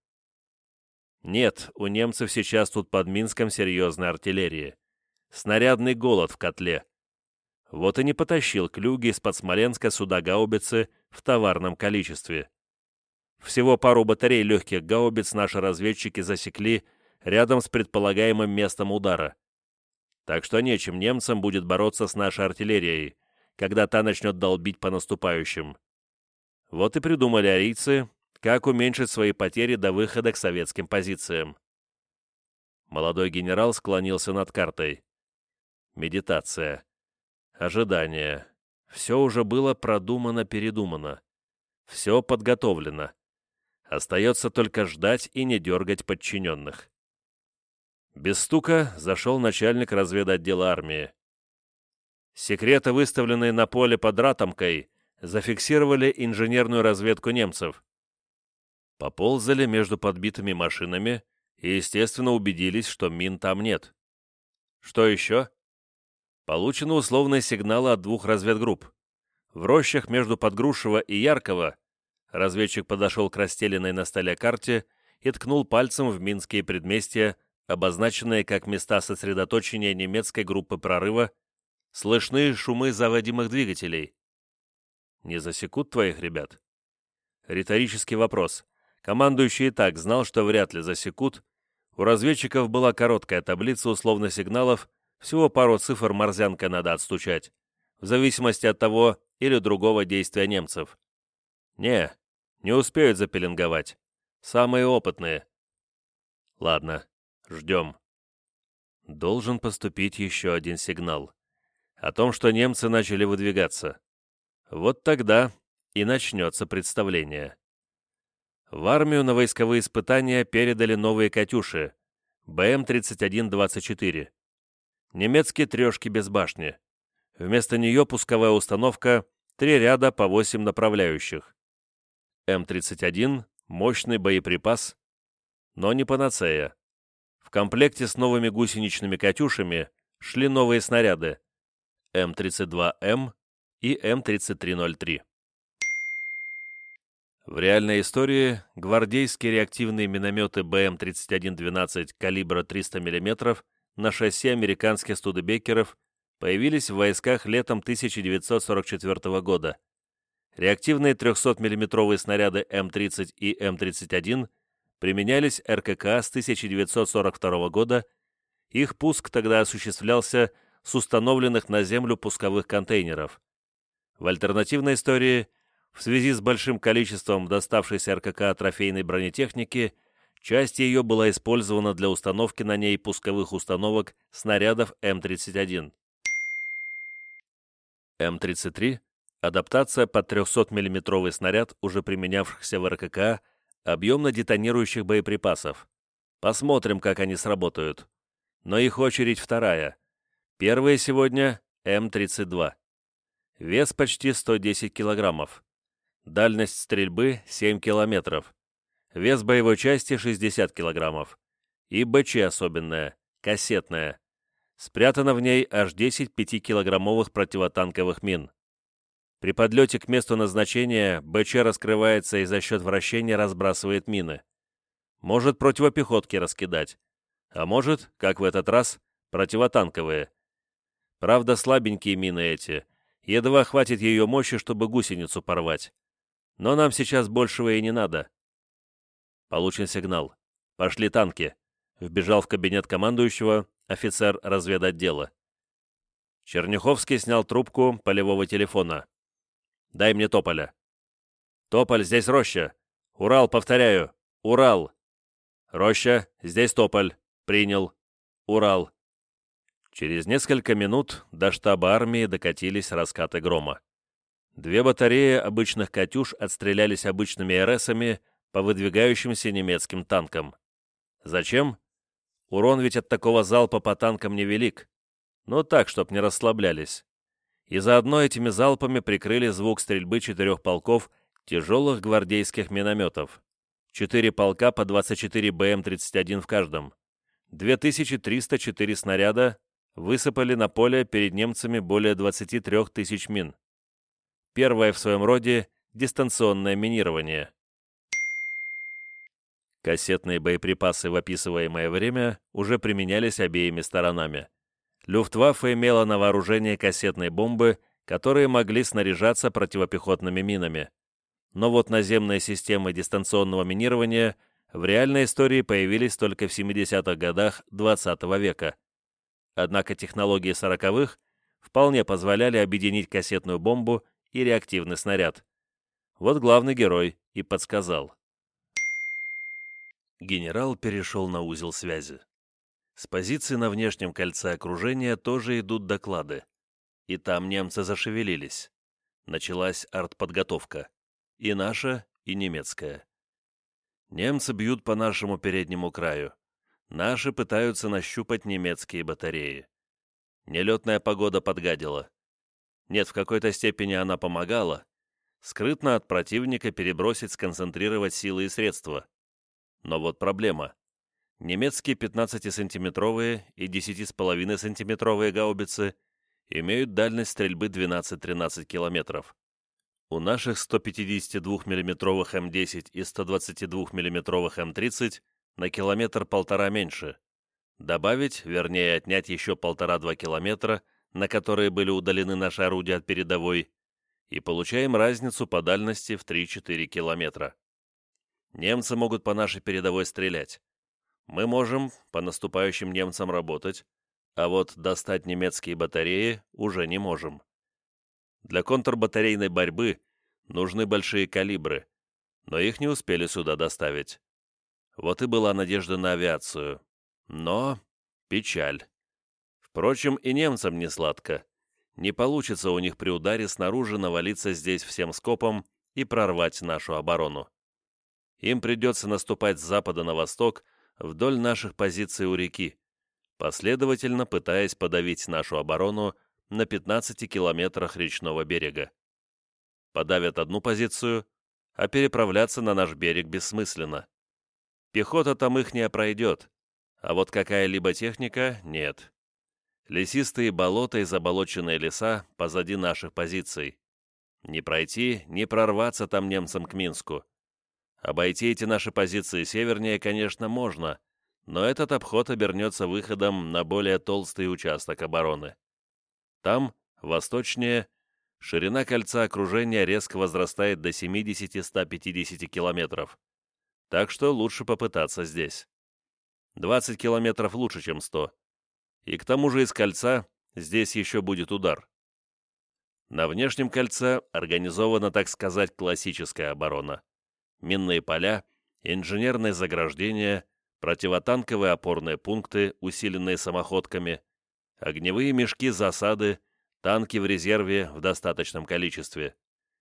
Нет, у немцев сейчас тут под Минском серьезной артиллерии. Снарядный голод в котле. Вот и не потащил Клюги из-под Смоленска сюда гаубицы в товарном количестве. Всего пару батарей легких гаубиц наши разведчики засекли рядом с предполагаемым местом удара. Так что нечем немцам будет бороться с нашей артиллерией, когда та начнет долбить по наступающим. Вот и придумали арийцы, как уменьшить свои потери до выхода к советским позициям. Молодой генерал склонился над картой. Медитация. Ожидание. Все уже было продумано-передумано. Все подготовлено. Остается только ждать и не дергать подчиненных. Без стука зашел начальник разведотдела армии. Секреты, выставленные на поле под Ратомкой, зафиксировали инженерную разведку немцев. Поползали между подбитыми машинами и, естественно, убедились, что мин там нет. Что еще? Получены условные сигналы от двух разведгрупп. В рощах между Подгрушево и Ярково разведчик подошел к расстеленной на столе карте и ткнул пальцем в минские предместья, обозначенные как места сосредоточения немецкой группы прорыва, слышны шумы заводимых двигателей. Не засекут твоих ребят? Риторический вопрос. Командующий и так знал, что вряд ли засекут. У разведчиков была короткая таблица условных сигналов, всего пару цифр морзянкой надо отстучать, в зависимости от того или другого действия немцев. Не, не успеют запеленговать. Самые опытные. Ладно, ждем. Должен поступить еще один сигнал. О том, что немцы начали выдвигаться. Вот тогда и начнется представление. В армию на войсковые испытания передали новые «Катюши» бэ эм тридцать один двадцать четыре. Немецкие трешки без башни. Вместо нее пусковая установка, три ряда по восемь направляющих. эм тридцать один – мощный боеприпас, но не панацея. В комплекте с новыми гусеничными «Катюшами» шли новые снаряды эм тридцать два эм и эм тридцать три ноль три. В реальной истории гвардейские реактивные минометы бэ эм тридцать один двенадцать калибра триста миллиметров на шасси американских студебекеров появились в войсках летом тысяча девятьсот сорок четвёртого года. Реактивные трехсотмиллиметровые снаряды эм тридцать и эм тридцать один применялись эр ка ка с тысяча девятьсот сорок второго года, их пуск тогда осуществлялся с установленных на землю пусковых контейнеров. В альтернативной истории, в связи с большим количеством доставшейся эр ка ка трофейной бронетехники, часть ее была использована для установки на ней пусковых установок снарядов эм тридцать один. эм тридцать три – адаптация под трехсотмиллиметровый снаряд, уже применявшихся в эр ка ка, объемно-детонирующих боеприпасов. Посмотрим, как они сработают. Но их очередь вторая. Первая сегодня – эм тридцать два. Вес почти сто десять килограммов. Дальность стрельбы – семь километров. Вес боевой части – шестьдесят килограммов. И бэ че особенная, кассетная. Спрятано в ней аж десять пятикилограммовых противотанковых мин. При подлете к месту назначения БЧ раскрывается и за счет вращения разбрасывает мины. Может противопехотки раскидать, а может, как в этот раз, противотанковые. Правда, слабенькие мины эти, едва хватит ее мощи, чтобы гусеницу порвать. Но нам сейчас большего и не надо. Получен сигнал. Пошли танки. Вбежал в кабинет командующего офицер разведотдела. Черняховский снял трубку полевого телефона. «Дай мне Тополя». «Тополь, здесь Роща». «Урал, повторяю. Урал». «Роща, здесь Тополь». «Принял». «Урал». Через несколько минут до штаба армии докатились раскаты грома. Две батареи обычных «Катюш» отстрелялись обычными РСами по выдвигающимся немецким танкам. Зачем? Урон ведь от такого залпа по танкам невелик. Но так, чтоб не расслаблялись. И заодно этими залпами прикрыли звук стрельбы четырех полков тяжелых гвардейских минометов. Четыре полка по двадцать четыре бэ эм тридцать один в каждом. две тысячи триста четыре снаряда высыпали на поле перед немцами более двадцати трёх тысяч мин. Первое в своем роде дистанционное минирование. Кассетные боеприпасы в описываемое время уже применялись обеими сторонами. Люфтваффе имела на вооружении кассетные бомбы, которые могли снаряжаться противопехотными минами. Но вот наземные системы дистанционного минирования в реальной истории появились только в семидесятых годах двадцатого века. Однако технологии сороковых вполне позволяли объединить кассетную бомбу и реактивный снаряд. Вот главный герой и подсказал. Генерал перешел на узел связи. С позиции на внешнем кольце окружения тоже идут доклады. И там немцы зашевелились. Началась артподготовка. И наша, и немецкая. Немцы бьют по нашему переднему краю. Наши пытаются нащупать немецкие батареи. Нелетная погода подгадила. Нет, в какой-то степени она помогала. Скрытно от противника перебросить, сконцентрировать силы и средства. Но вот проблема. Немецкие пятнадцатисантиметровые и десятисантиметровые гаубицы имеют дальность стрельбы двенадцать-тринадцать километров. У наших стопятидесятидвухмиллиметровых эм десять и стодвадцатидвухмиллиметровых эм тридцать на километр-полтора меньше. Добавить, вернее отнять еще полтора-два километра, на которые были удалены наши орудия от передовой, и получаем разницу по дальности в три-четыре километра. Немцы могут по нашей передовой стрелять. Мы можем по наступающим немцам работать, а вот достать немецкие батареи уже не можем. Для контрбатарейной борьбы нужны большие калибры, но их не успели сюда доставить. Вот и была надежда на авиацию. Но печаль. Впрочем, и немцам не сладко. Не получится у них при ударе снаружи навалиться здесь всем скопом и прорвать нашу оборону. Им придется наступать с запада на восток вдоль наших позиций у реки, последовательно пытаясь подавить нашу оборону на пятнадцати километрах речного берега. Подавят одну позицию, а переправляться на наш берег бессмысленно. Пехота там их не пройдет, а вот какая-либо техника — нет. Лесистые болота и заболоченные леса позади наших позиций. Не пройти, не прорваться там немцам к Минску. Обойти эти наши позиции севернее, конечно, можно, но этот обход обернется выходом на более толстый участок обороны. Там, восточнее, ширина кольца окружения резко возрастает до семидесяти-ста пятидесяти километров. Так что лучше попытаться здесь. двадцать километров лучше, чем сто. И к тому же из кольца здесь еще будет удар. На внешнем кольце организована, так сказать, классическая оборона. Минные поля, инженерные заграждения, противотанковые опорные пункты, усиленные самоходками, огневые мешки засады, танки в резерве в достаточном количестве.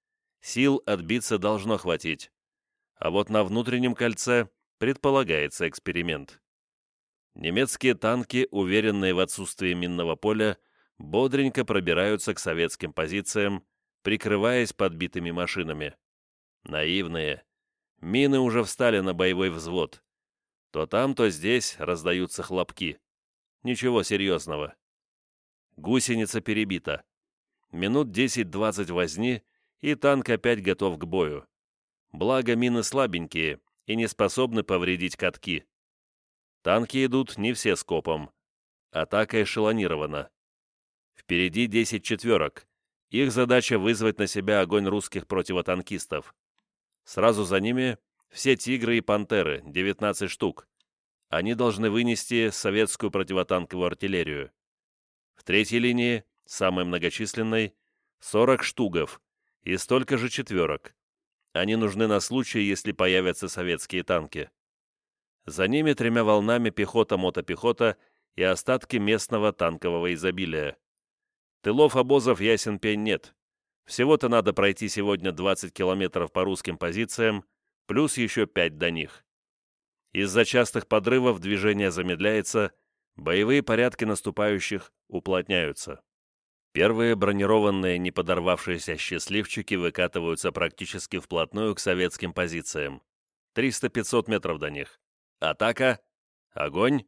Сил отбиться должно хватить. А вот на внутреннем кольце предполагается эксперимент. Немецкие танки, уверенные в отсутствии минного поля, бодренько пробираются к советским позициям, прикрываясь подбитыми машинами. Наивные. Мины уже встали на боевой взвод. То там, то здесь раздаются хлопки. Ничего серьезного. Гусеница перебита. минут десять-двадцать возни, и танк опять готов к бою. Благо мины слабенькие и не способны повредить катки. Танки идут не все скопом. Атака эшелонирована. Впереди десять четверок. Их задача вызвать на себя огонь русских противотанкистов. Сразу за ними все «Тигры» и «Пантеры», девятнадцать штук. Они должны вынести советскую противотанковую артиллерию. В третьей линии, самой многочисленной, сорок «Штугов» и столько же четверок. Они нужны на случай, если появятся советские танки. За ними тремя волнами пехота-мотопехота и остатки местного танкового изобилия. Тылов обозов ясен пень нет. Всего-то надо пройти сегодня двадцать километров по русским позициям, плюс еще пять до них. Из-за частых подрывов движение замедляется, боевые порядки наступающих уплотняются. Первые бронированные неподорвавшиеся счастливчики выкатываются практически вплотную к советским позициям. триста-пятьсот метров до них. Атака. Огонь.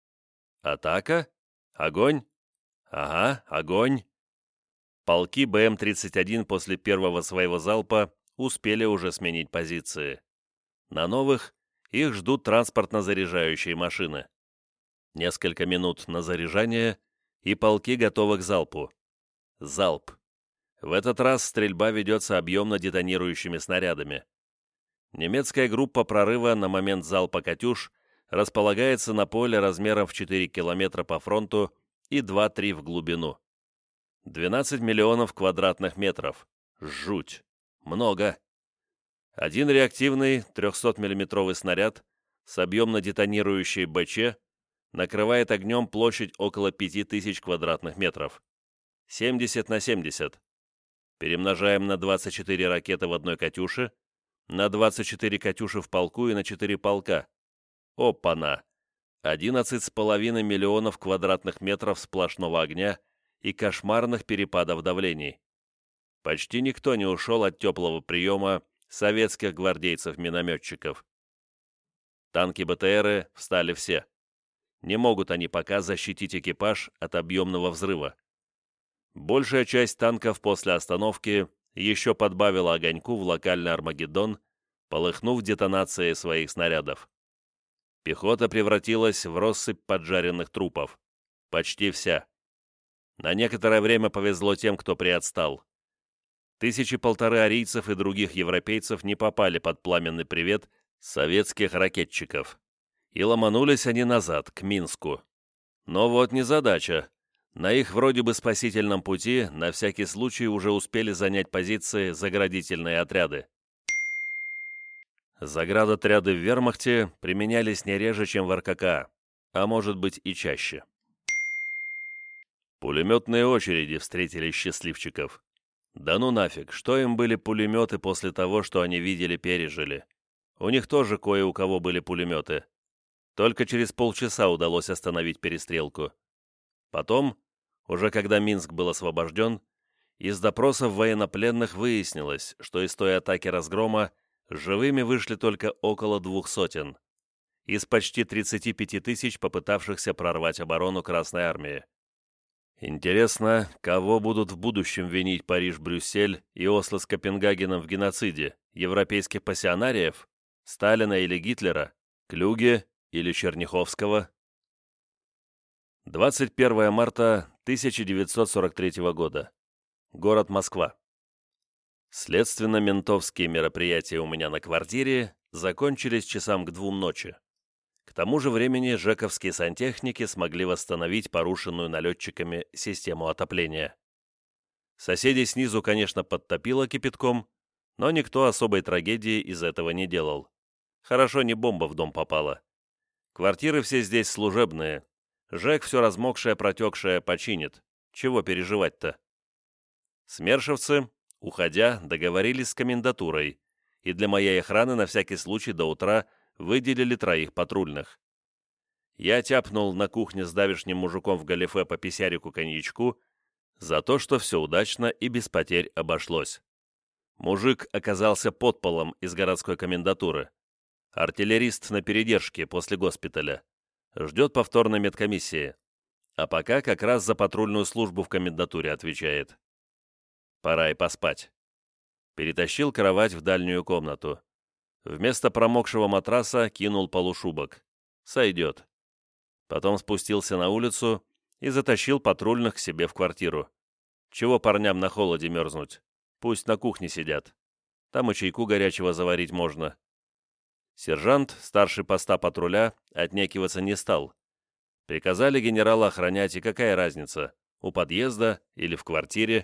Атака. Огонь. Ага, огонь. Полки Бэ Эм тридцать один после первого своего залпа успели уже сменить позиции. На новых их ждут транспортно-заряжающие машины. Несколько минут на заряжание, и полки готовы к залпу. Залп. В этот раз стрельба ведется объемно детонирующими снарядами. Немецкая группа прорыва на момент залпа «Катюш» располагается на поле размером в четыре километра по фронту и два-три в глубину. двенадцать миллионов квадратных метров. Жуть. Много. Один реактивный трехсотмиллиметровый снаряд с объемно-детонирующей Бэ Че накрывает огнем площадь около пяти тысяч квадратных метров. семьдесят на семьдесят. Перемножаем на двадцать четыре ракеты в одной «Катюше», на двадцать четыре «Катюши» в полку и на четыре полка. Опа-на! одиннадцать с половиной миллионов квадратных метров сплошного огня и кошмарных перепадов давлений. Почти никто не ушел от теплого приема советских гвардейцев-минометчиков. Танки Бэ Тэ Эры встали все. Не могут они пока защитить экипаж от объемного взрыва. Большая часть танков после остановки еще подбавила огоньку в локальный Армагеддон, полыхнув детонацией своих снарядов. Пехота превратилась в россыпь поджаренных трупов. Почти вся. На некоторое время повезло тем, кто приотстал. Тысячи-полторы арийцев и других европейцев не попали под пламенный привет советских ракетчиков. И ломанулись они назад, к Минску. Но вот незадача. На их вроде бы спасительном пути на всякий случай уже успели занять позиции заградительные отряды. Заградотряды в вермахте применялись не реже, чем в Эр Ка Ка, а может быть и чаще. Пулеметные очереди встретили счастливчиков. Да ну нафиг, что им были пулеметы после того, что они видели-пережили? У них тоже кое у кого были пулеметы. Только через полчаса удалось остановить перестрелку. Потом, уже когда Минск был освобожден, из допросов военнопленных выяснилось, что из той атаки разгрома живыми вышли только около двух сотен, из почти тридцати пяти тысяч попытавшихся прорвать оборону Красной Армии. Интересно, кого будут в будущем винить Париж-Брюссель и Осло с Копенгагеном в геноциде? Европейских пассионариев? Сталина или Гитлера? Клюге или Черняховского? двадцать первое марта тысяча девятьсот сорок третьего года. Город Москва. Следственно-ментовские мероприятия у меня на квартире закончились часам к двум ночи. К тому же времени жековские сантехники смогли восстановить порушенную налетчиками систему отопления. Соседей снизу, конечно, подтопило кипятком, но никто особой трагедии из этого не делал. Хорошо, не бомба в дом попала. Квартиры все здесь служебные. ЖЭК все размокшее, протекшее починит. Чего переживать-то? Смершевцы, уходя, договорились с комендатурой, и для моей охраны на всякий случай до утра выделили троих патрульных. Я тяпнул на кухне с давешним мужиком в галифе по писярику-коньячку за то, что все удачно и без потерь обошлось. Мужик оказался подполом из городской комендатуры. Артиллерист на передержке после госпиталя. Ждет повторной медкомиссии. А пока как раз за патрульную службу в комендатуре отвечает. Пора и поспать. Перетащил кровать в дальнюю комнату. Вместо промокшего матраса кинул полушубок. Сойдет. Потом спустился на улицу и затащил патрульных к себе в квартиру. Чего парням на холоде мерзнуть? Пусть на кухне сидят. Там и чайку горячего заварить можно. Сержант, старший поста патруля, отнекиваться не стал. Приказали генерала охранять, и какая разница, у подъезда или в квартире.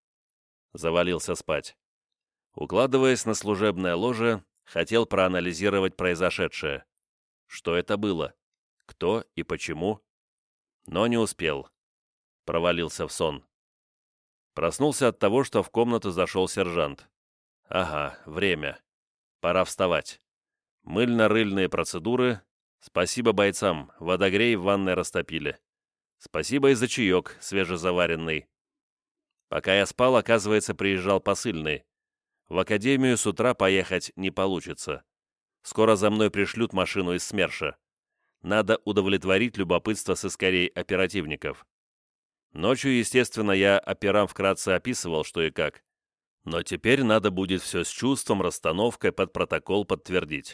Завалился спать. Укладываясь на служебное ложе, хотел проанализировать произошедшее. Что это было? Кто и почему? Но не успел. Провалился в сон. Проснулся от того, что в комнату зашел сержант. Ага, время. Пора вставать. Мыльно-рыльные процедуры. Спасибо бойцам, водогрей в ванной растопили. Спасибо и за чаек, свежезаваренный. Пока я спал, оказывается, приезжал посыльный. В академию с утра поехать не получится. Скоро за мной пришлют машину из СМЕРШа. Надо удовлетворить любопытство сыскарей оперативников. Ночью, естественно, я операм вкратце описывал, что и как. Но теперь надо будет все с чувством, расстановкой под протокол подтвердить.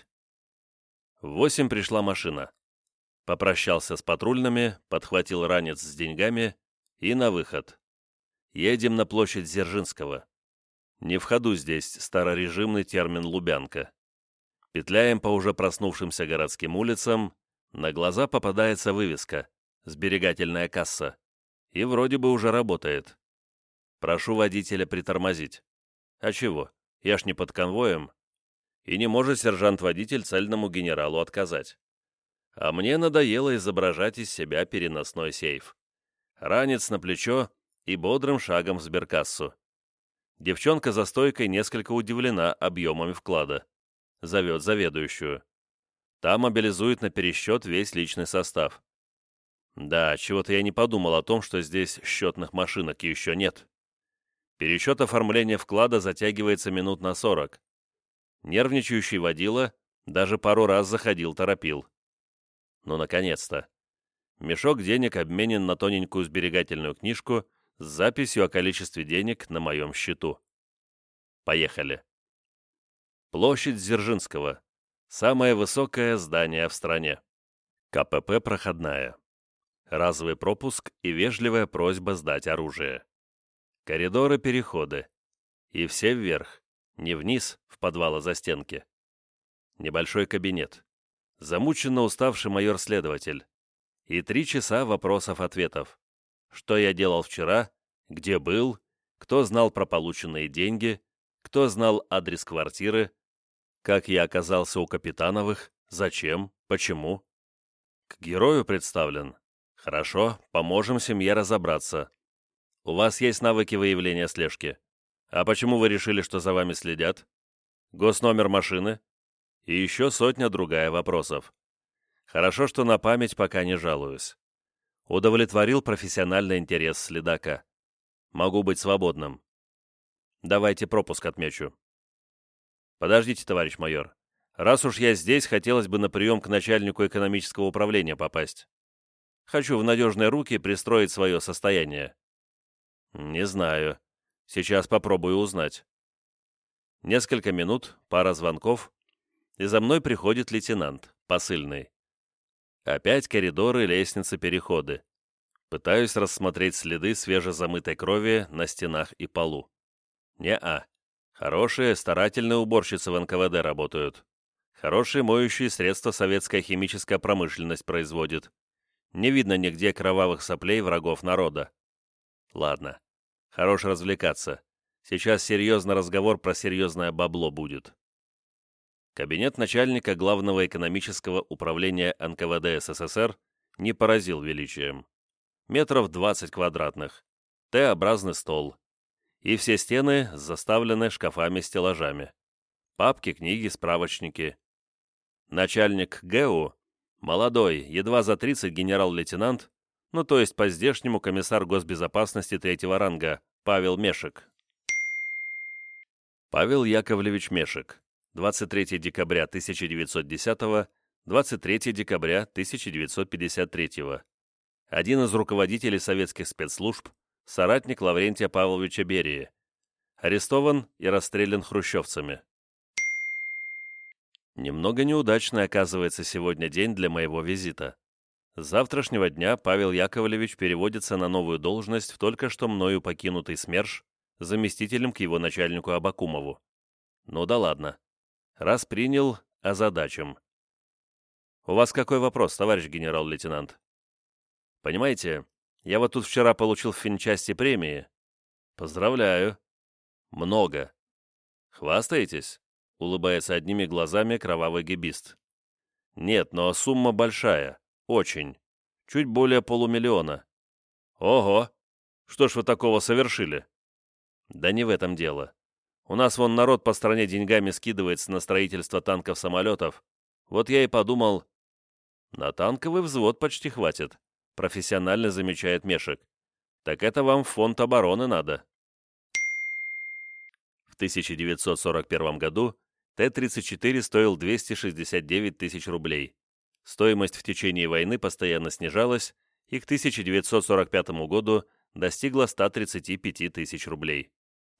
В восемь пришла машина. Попрощался с патрульными, подхватил ранец с деньгами и на выход. Едем на площадь Дзержинского. Не в ходу здесь старорежимный термин «Лубянка». Петляем по уже проснувшимся городским улицам, на глаза попадается вывеска «Сберегательная касса». И вроде бы уже работает. Прошу водителя притормозить. А чего? Я ж не под конвоем. И не может сержант-водитель цельному генералу отказать. А мне надоело изображать из себя переносной сейф. Ранец на плечо и бодрым шагом в сберкассу. Девчонка за стойкой несколько удивлена объемами вклада. Зовет заведующую. Та мобилизует на пересчет весь личный состав. Да, чего-то я не подумал о том, что здесь счетных машинок еще нет. Пересчет оформления вклада затягивается минут на сорок. Нервничающий водила даже пару раз заходил-торопил. Ну, наконец-то. Мешок денег обменен на тоненькую сберегательную книжку с записью о количестве денег на моем счету. Поехали. Площадь Дзержинского. Самое высокое здание в стране. КПП проходная. Разовый пропуск и вежливая просьба сдать оружие. Коридоры-переходы. И все вверх, не вниз, в подвалы за стенки. Небольшой кабинет. Замученно уставший майор-следователь. И три часа вопросов-ответов. Что я делал вчера, где был, кто знал про полученные деньги, кто знал адрес квартиры, как я оказался у Капитановых, зачем, почему. К герою представлен. Хорошо, поможем семье разобраться. У вас есть навыки выявления слежки. А почему вы решили, что за вами следят? Госномер машины? И еще сотня другая вопросов. Хорошо, что на память пока не жалуюсь. Удовлетворил профессиональный интерес следака. Могу быть свободным. Давайте пропуск отмечу. Подождите, товарищ майор. Раз уж я здесь, хотелось бы на прием к начальнику экономического управления попасть. Хочу в надежные руки пристроить свое состояние. Не знаю. Сейчас попробую узнать. Несколько минут, пара звонков, и за мной приходит лейтенант, посыльный. Опять коридоры, лестницы, переходы. Пытаюсь рассмотреть следы свежезамытой крови на стенах и полу. Не-а. Хорошие, старательные уборщицы в эн ка вэ дэ работают. Хорошие моющие средства советская химическая промышленность производит. Не видно нигде кровавых соплей врагов народа. Ладно. Хорош развлекаться. Сейчас серьезный разговор про серьезное бабло будет. Кабинет начальника Главного экономического управления эн ка вэ дэ эс эс эс эр не поразил величием. Метров двадцать квадратных. Т-образный стол. И все стены заставлены шкафами-стеллажами. Папки, книги, справочники. Начальник гэ у, молодой, едва за тридцать генерал-лейтенант, ну то есть по-здешнему комиссар госбезопасности третьего ранга, Павел Мешек. Павел Яковлевич Мешек. двадцать третьего декабря тысяча девятьсот десятого, двадцать третьего декабря тысяча девятьсот пятьдесят третьего. Один из руководителей советских спецслужб, соратник Лаврентия Павловича Берии. Арестован и расстрелян хрущевцами. Немного неудачный оказывается сегодня день для моего визита. С завтрашнего дня Павел Яковлевич переводится на новую должность в только что мною покинутый СМЕРШ заместителем к его начальнику Абакумову. Ну да ладно. Раз принял, озадачим. У вас какой вопрос, товарищ генерал-лейтенант? Понимаете, я вот тут вчера получил в финчасти премии. Поздравляю. Много. Хвастаетесь? Улыбается одними глазами кровавый гибист. Нет, но сумма большая. Очень. Чуть более полумиллиона. Ого! Что ж вы такого совершили? Да не в этом дело. У нас вон народ по стране деньгами скидывается на строительство танков-самолетов. Вот я и подумал... На танковый взвод почти хватит, профессионально замечает Мешек. Так это вам в фонд обороны надо. В тысяча девятьсот сорок первом году Т тридцать четыре стоил двести шестьдесят девять тысяч рублей. Стоимость в течение войны постоянно снижалась и к тысяча девятьсот сорок пятому году достигла ста тридцати пяти тысяч рублей.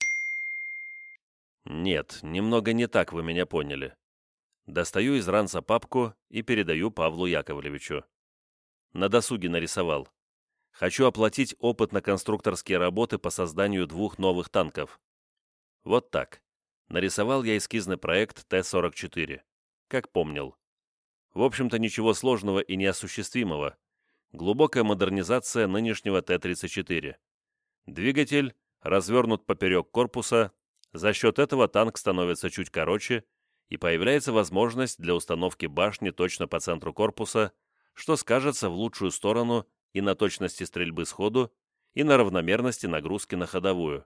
Нет, немного не так вы меня поняли. Достаю из ранца папку и передаю Павлу Яковлевичу. На досуге нарисовал. Хочу оплатить опытно-конструкторские работы по созданию двух новых танков. Вот так. Нарисовал я эскизный проект Т сорок четыре. Как помнил. В общем-то, ничего сложного и неосуществимого. Глубокая модернизация нынешнего Т тридцать четыре. Двигатель развернут поперек корпуса, за счет этого танк становится чуть короче, и появляется возможность для установки башни точно по центру корпуса, что скажется в лучшую сторону и на точности стрельбы сходу, и на равномерности нагрузки на ходовую.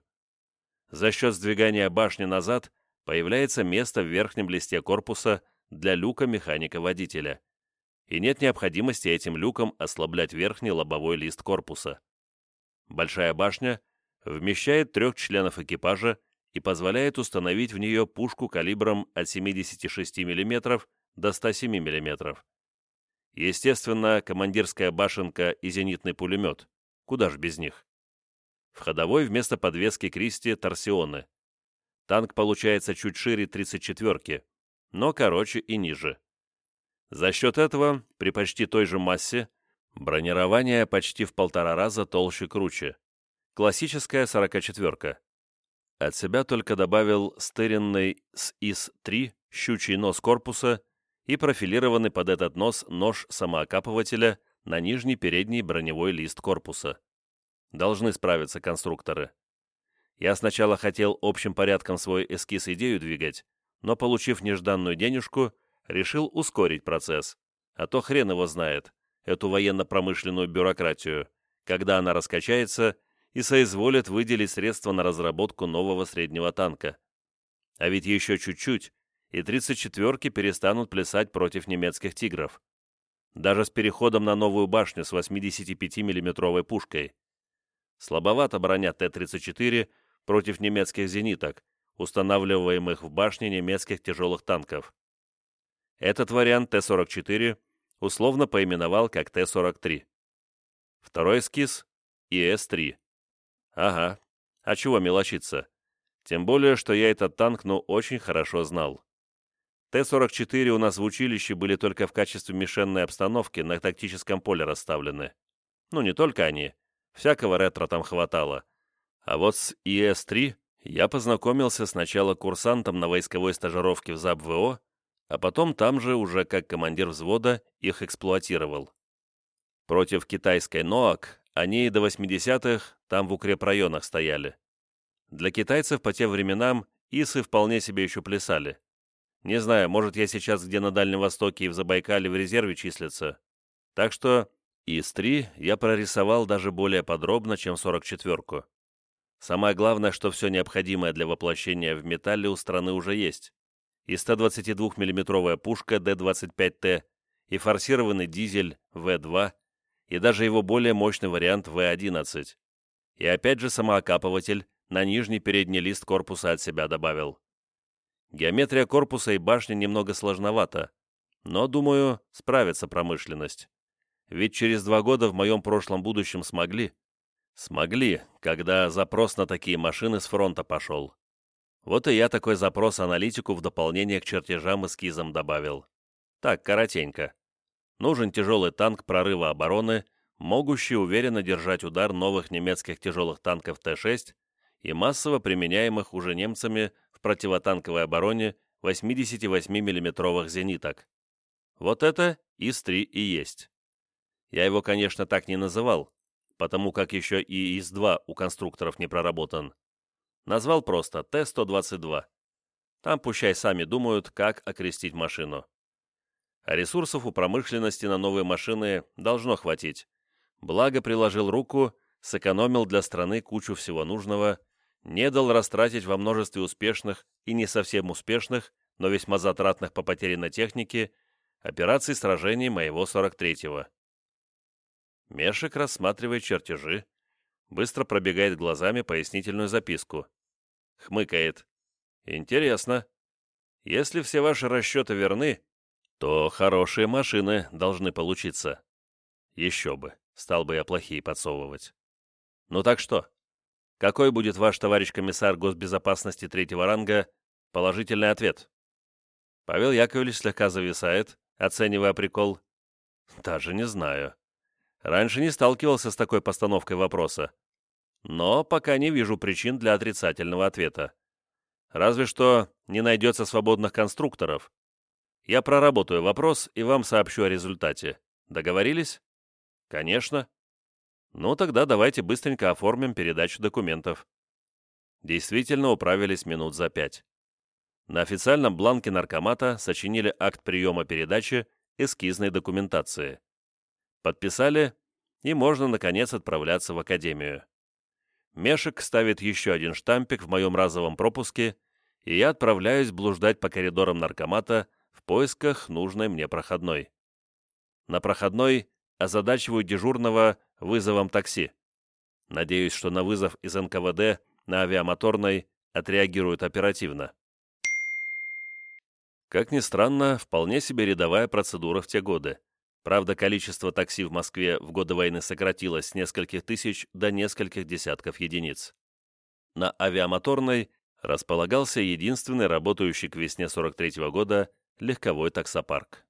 За счет сдвигания башни назад появляется место в верхнем листе корпуса для люка механика-водителя, и нет необходимости этим люком ослаблять верхний лобовой лист корпуса. Большая башня вмещает трех членов экипажа и позволяет установить в нее пушку калибром от семидесяти шести миллиметров до ста семи миллиметров. Естественно, командирская башенка и зенитный пулемет. Куда ж без них? В ходовой вместо подвески Кристи торсионы. Танк получается чуть шире тридцать четвёрки, но короче и ниже. За счет этого, при почти той же массе, бронирование почти в полтора раза толще круче. Классическая сорокачетвёрка. От себя только добавил стыренный с ИС три щучий нос корпуса и профилированный под этот нос нож самоокапывателя на нижний передний броневой лист корпуса. Должны справиться конструкторы. Я сначала хотел общим порядком свой эскиз-идею двигать, но, получив нежданную денежку, решил ускорить процесс, а то хрен его знает, эту военно-промышленную бюрократию, когда она раскачается и соизволит выделить средства на разработку нового среднего танка. А ведь еще чуть-чуть, и тридцать четвёрки перестанут плясать против немецких «Тигров». Даже с переходом на новую башню с восьмидесятипятимиллиметровой пушкой. Слабовато броня Т тридцать четыре против немецких зениток, устанавливаемых в башне немецких тяжелых танков. Этот вариант Т сорок четыре условно поименовал как Т сорок три. Второй эскиз – И С три. Ага, а чего мелочиться? Тем более, что я этот танк, ну, очень хорошо знал. Т сорок четыре у нас в училище были только в качестве мишенной обстановки на тактическом поле расставлены. Ну, не только они. Всякого ретро там хватало. А вот с И С три я познакомился сначала курсантом на войсковой стажировке в ЗАБ-ВО, а потом там же уже как командир взвода их эксплуатировал. Против китайской НОАК они и до восьмидесятых там в укрепрайонах стояли. Для китайцев по тем временам ИСы вполне себе еще плясали. Не знаю, может, я сейчас где на Дальнем Востоке и в Забайкале в резерве числится. Так что И С три я прорисовал даже более подробно, чем сорок четвёрку. Самое главное, что все необходимое для воплощения в металле у страны уже есть. И ста двадцатидвухмиллиметровая пушка Д двадцать пять Т, и форсированный дизель В два, и даже его более мощный вариант В одиннадцать. И опять же самоокапыватель на нижний передний лист корпуса от себя добавил. Геометрия корпуса и башни немного сложновата, но, думаю, справится промышленность. Ведь через два года в моем прошлом будущем смогли. Смогли, когда запрос на такие машины с фронта пошел. Вот и я такой запрос аналитику в дополнение к чертежам эскизам добавил. Так, коротенько. Нужен тяжелый танк прорыва обороны, могущий уверенно держать удар новых немецких тяжелых танков Т шесть и массово применяемых уже немцами в противотанковой обороне восьмидесятивосьмимиллиметровых зениток. Вот это ИС три и есть. Я его, конечно, так не называл, потому как еще и ИС два у конструкторов не проработан. Назвал просто Т сто двадцать два. Там пущай сами думают, как окрестить машину. А ресурсов у промышленности на новые машины должно хватить. Благо приложил руку, сэкономил для страны кучу всего нужного, не дал растратить во множестве успешных и не совсем успешных, но весьма затратных по потере на технике, операций сражений моего сорок третьего. Мешек рассматривает чертежи, быстро пробегает глазами пояснительную записку. Хмыкает. Интересно. Если все ваши расчеты верны, то хорошие машины должны получиться. Еще бы, стал бы я плохие подсовывать. Ну так что? Какой будет ваш товарищ комиссар госбезопасности третьего ранга положительный ответ? Павел Яковлевич слегка зависает, оценивая прикол. Даже не знаю. Раньше не сталкивался с такой постановкой вопроса. Но пока не вижу причин для отрицательного ответа. Разве что не найдется свободных конструкторов. Я проработаю вопрос и вам сообщу о результате. Договорились? Конечно. Ну тогда давайте быстренько оформим передачу документов. Действительно управились минут за пять. На официальном бланке наркомата сочинили акт приема передачи эскизной документации. Подписали, и можно, наконец, отправляться в академию. Мешек ставит еще один штампик в моем разовом пропуске, и я отправляюсь блуждать по коридорам наркомата в поисках нужной мне проходной. На проходной озадачиваю дежурного вызовом такси. Надеюсь, что на вызов из эн ка вэ дэ на авиамоторной отреагируют оперативно. Как ни странно, вполне себе рядовая процедура в те годы. Правда, количество такси в Москве в годы войны сократилось с нескольких тысяч до нескольких десятков единиц. На авиамоторной располагался единственный работающий к весне сорок третьего года легковой таксопарк.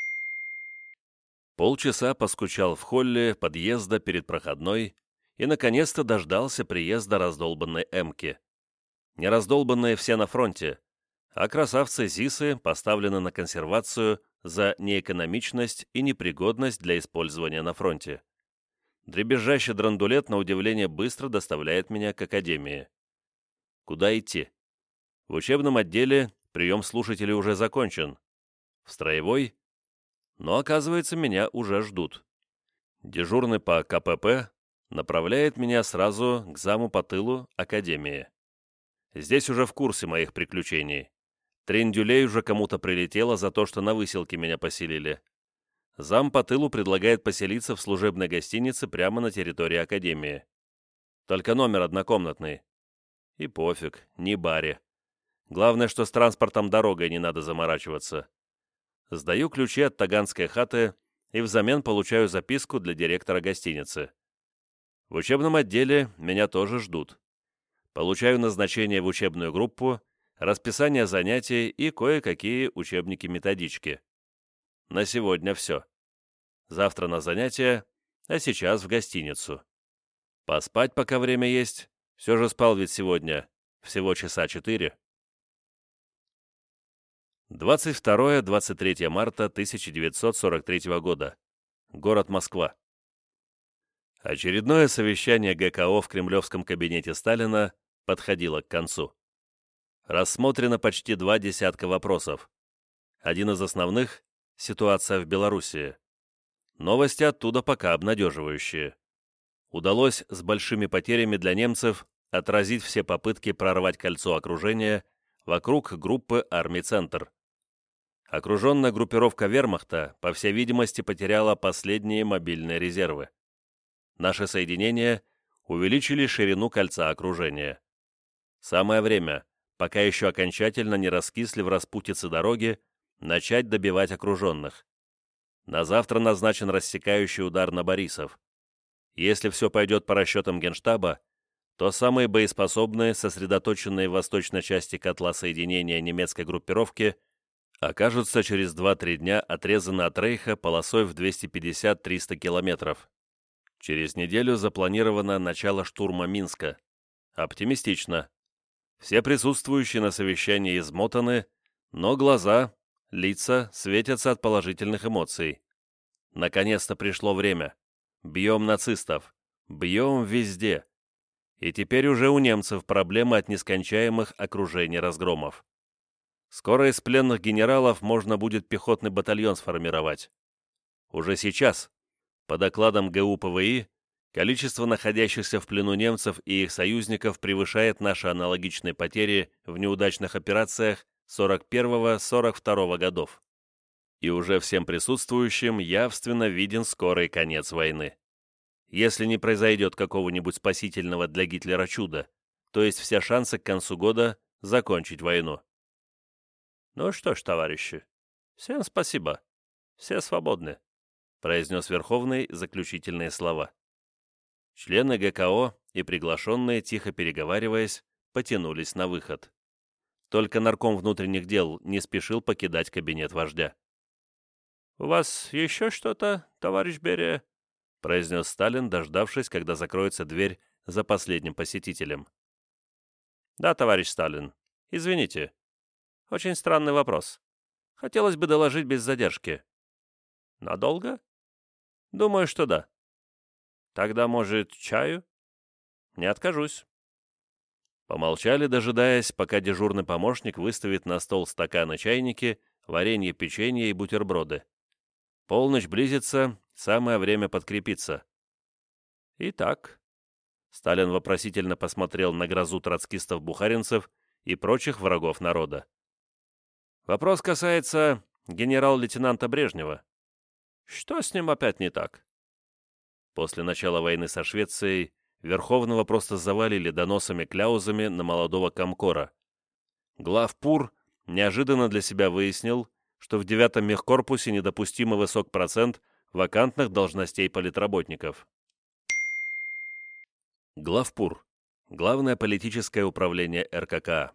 Полчаса поскучал в холле подъезда перед проходной и, наконец-то, дождался приезда раздолбанной «Эмки». Не раздолбанные все на фронте, а красавцы ЗИСы поставлены на консервацию за неэкономичность и непригодность для использования на фронте. Дребезжащий драндулет, на удивление, быстро доставляет меня к академии. Куда идти? В учебном отделе прием слушателей уже закончен. В строевой? Но, оказывается, меня уже ждут. Дежурный по ка пэ пэ направляет меня сразу к заму по тылу академии. Здесь уже в курсе моих приключений. Трендюлей уже кому-то прилетело за то, что на выселке меня поселили. Зам по тылу предлагает поселиться в служебной гостинице прямо на территории академии. Только номер однокомнатный. И пофиг, не баре. Главное, что с транспортом дорогой не надо заморачиваться. Сдаю ключи от таганской хаты и взамен получаю записку для директора гостиницы. В учебном отделе меня тоже ждут. Получаю назначение в учебную группу, расписание занятий и кое-какие учебники-методички. На сегодня все. Завтра на занятия, а сейчас в гостиницу. Поспать, пока время есть. Все же спал ведь сегодня. Всего часа четыре. двадцать второе — двадцать третье марта тысяча девятьсот сорок третьего года. Город Москва. Очередное совещание гэ ка о в кремлевском кабинете Сталина подходило к концу. Рассмотрено почти два десятка вопросов. Один из основных – ситуация в Белоруссии. Новости оттуда пока обнадеживающие. Удалось с большими потерями для немцев отразить все попытки прорвать кольцо окружения вокруг группы армий «Центр». Окруженная группировка вермахта, по всей видимости, потеряла последние мобильные резервы. Наши соединения увеличили ширину кольца окружения. Самое время, пока еще окончательно не раскисли в распутице дороги, начать добивать окруженных. На завтра назначен рассекающий удар на Борисов. Если все пойдет по расчетам Генштаба, то самые боеспособные, сосредоточенные в восточной части котла соединения немецкой группировки окажутся через два-три дня отрезаны от Рейха полосой в двести пятьдесят - триста километров. Через неделю запланировано начало штурма Минска. Оптимистично. Все присутствующие на совещании измотаны, но глаза, лица светятся от положительных эмоций. Наконец-то пришло время. Бьем нацистов. Бьем везде. И теперь уже у немцев проблемы от нескончаемых окружений разгромов. Скоро из пленных генералов можно будет пехотный батальон сформировать. Уже сейчас, по докладам ГУ ПВИ, количество находящихся в плену немцев и их союзников превышает наши аналогичные потери в неудачных операциях сорок первого - сорок второго годов. И уже всем присутствующим явственно виден скорый конец войны. Если не произойдет какого-нибудь спасительного для Гитлера чуда, то есть все шансы к концу года закончить войну. «Ну что ж, товарищи, всем спасибо. Все свободны», — произнес Верховный заключительные слова. Члены ГКО и приглашенные, тихо переговариваясь, потянулись на выход. Только нарком внутренних дел не спешил покидать кабинет вождя. «У вас еще что-то, товарищ Берия?» — произнес Сталин, дождавшись, когда закроется дверь за последним посетителем. «Да, товарищ Сталин. Извините. Очень странный вопрос. Хотелось бы доложить без задержки». «Надолго?» «Думаю, что да». «Тогда, может, чаю?» «Не откажусь». Помолчали, дожидаясь, пока дежурный помощник выставит на стол стаканы, чайники, варенье, печенье и бутерброды. Полночь близится, самое время подкрепиться. «Итак», — Сталин вопросительно посмотрел на грозу троцкистов-бухаринцев и прочих врагов народа. «Вопрос касается генерал-лейтенанта Брежнева. Что с ним опять не так?» После начала войны со Швецией Верховного просто завалили доносами-кляузами на молодого комкора. Главпур неожиданно для себя выяснил, что в девятом мехкорпусе недопустимо высок процент вакантных должностей политработников. Главпур. Главное политическое управление РККА.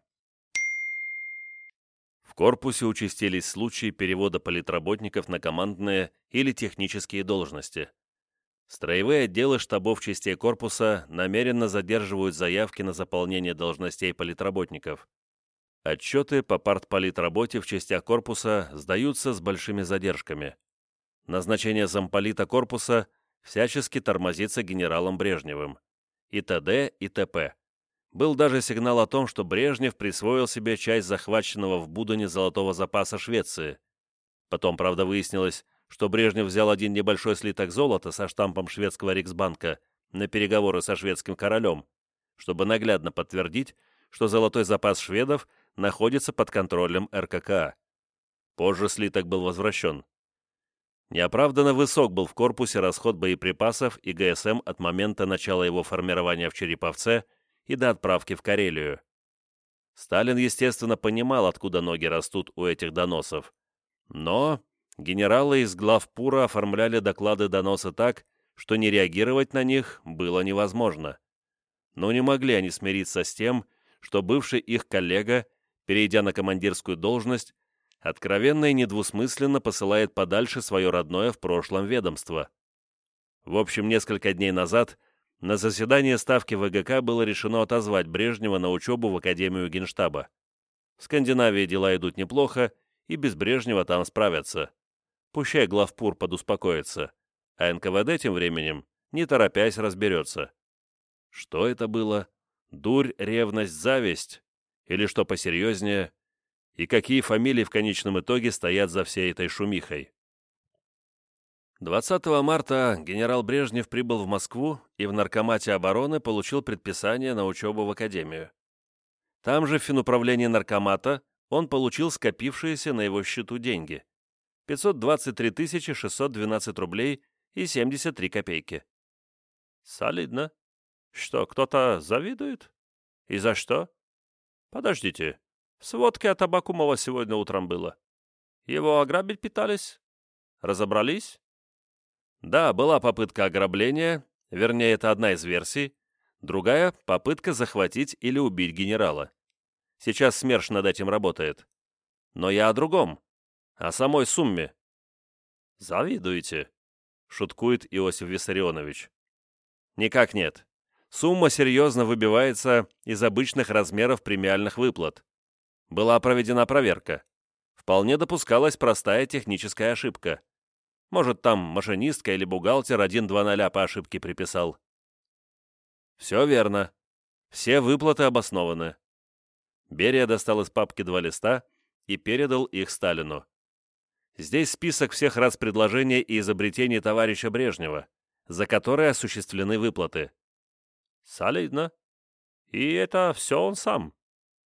В корпусе участились случаи перевода политработников на командные или технические должности. Строевые отделы штабов частей корпуса намеренно задерживают заявки на заполнение должностей политработников. Отчеты по партполитработе в частях корпуса сдаются с большими задержками. Назначение замполита корпуса всячески тормозится генералом Брежневым. И т.д. и т.п. Был даже сигнал о том, что Брежнев присвоил себе часть захваченного в Будане золотого запаса Швеции. Потом, правда, выяснилось, что Брежнев взял один небольшой слиток золота со штампом шведского Риксбанка на переговоры со шведским королем, чтобы наглядно подтвердить, что золотой запас шведов находится под контролем РККА. Позже слиток был возвращен. Неоправданно высок был в корпусе расход боеприпасов и ГСМ от момента начала его формирования в Череповце и до отправки в Карелию. Сталин, естественно, понимал, откуда ноги растут у этих доносов. Но генералы из главпура оформляли доклады-доносы так, что не реагировать на них было невозможно. Но не могли они смириться с тем, что бывший их коллега, перейдя на командирскую должность, откровенно и недвусмысленно посылает подальше свое родное в прошлом ведомство. В общем, несколько дней назад на заседании Ставки ВГК было решено отозвать Брежнева на учебу в Академию Генштаба. В Скандинавии дела идут неплохо, и без Брежнева там справятся. Пущай главпур подуспокоится, а эн ка вэ дэ тем временем, не торопясь, разберется. Что это было? Дурь, ревность, зависть? Или что посерьезнее? И какие фамилии в конечном итоге стоят за всей этой шумихой? двадцатого марта генерал Брежнев прибыл в Москву и в Наркомате обороны получил предписание на учебу в Академию. Там же в финуправлении Наркомата он получил скопившиеся на его счету деньги – пятьсот двадцать три тысячи шестьсот двенадцать рублей и семьдесят три копейки. Солидно. Что, кто-то завидует? И за что? Подождите, в сводке от Абакумова сегодня утром было. Его ограбить пытались? Разобрались? Да, была попытка ограбления, вернее, это одна из версий, Другая — попытка захватить или убить генерала. Сейчас СМЕРШ над этим работает. Но я о другом, о самой сумме. «Завидуете?» — шуткует Иосиф Виссарионович. «Никак нет. Сумма серьезно выбивается из обычных размеров премиальных выплат. Была проведена проверка. Вполне допускалась простая техническая ошибка. Может, там машинистка или бухгалтер один-два ноля по ошибке приписал». «Все верно. Все выплаты обоснованы». Берия достал из папки два листа и передал их Сталину. Здесь список всех предложений и изобретений товарища Брежнева, за которые осуществлены выплаты. Солидно. И это все он сам?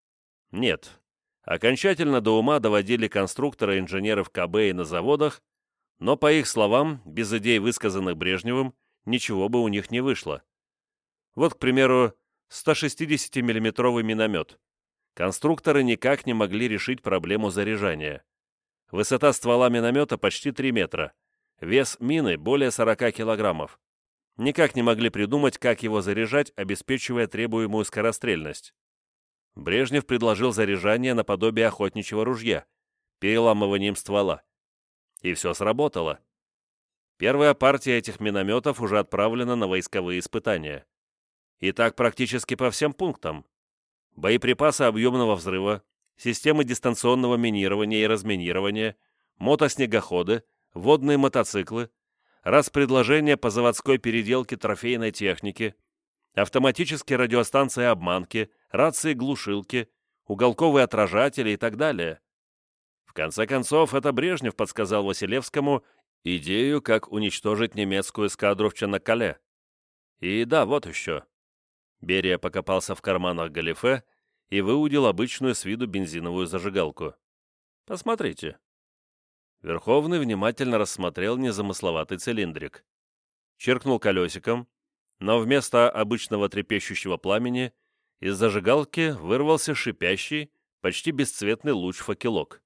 Нет. Окончательно до ума доводили конструкторы и инженеров ка бэ и на заводах, но, по их словам, без идей, высказанных Брежневым, ничего бы у них не вышло. Вот, к примеру, сто шестидесятимиллиметровый миномет. Конструкторы никак не могли решить проблему заряжания. Высота ствола миномета почти три метра. Вес мины более сорока килограммов. Никак не могли придумать, как его заряжать, обеспечивая требуемую скорострельность. Брежнев предложил заряжание наподобие охотничьего ружья, переламыванием ствола. И все сработало. Первая партия этих минометов уже отправлена на войсковые испытания. И так практически по всем пунктам. Боеприпасы объемного взрыва, системы дистанционного минирования и разминирования, мотоснегоходы, водные мотоциклы, распредложение по заводской переделке трофейной техники, автоматические радиостанции обманки, рации-глушилки, уголковые отражатели и так далее. В конце концов, это Брежнев подсказал Василевскому идею, как уничтожить немецкую эскадру в Чанаккале. И да, вот еще. Берия покопался в карманах галифе и выудил обычную с виду бензиновую зажигалку. «Посмотрите». Верховный внимательно рассмотрел незамысловатый цилиндрик. Черкнул колесиком, но вместо обычного трепещущего пламени из зажигалки вырвался шипящий, почти бесцветный луч-факелок.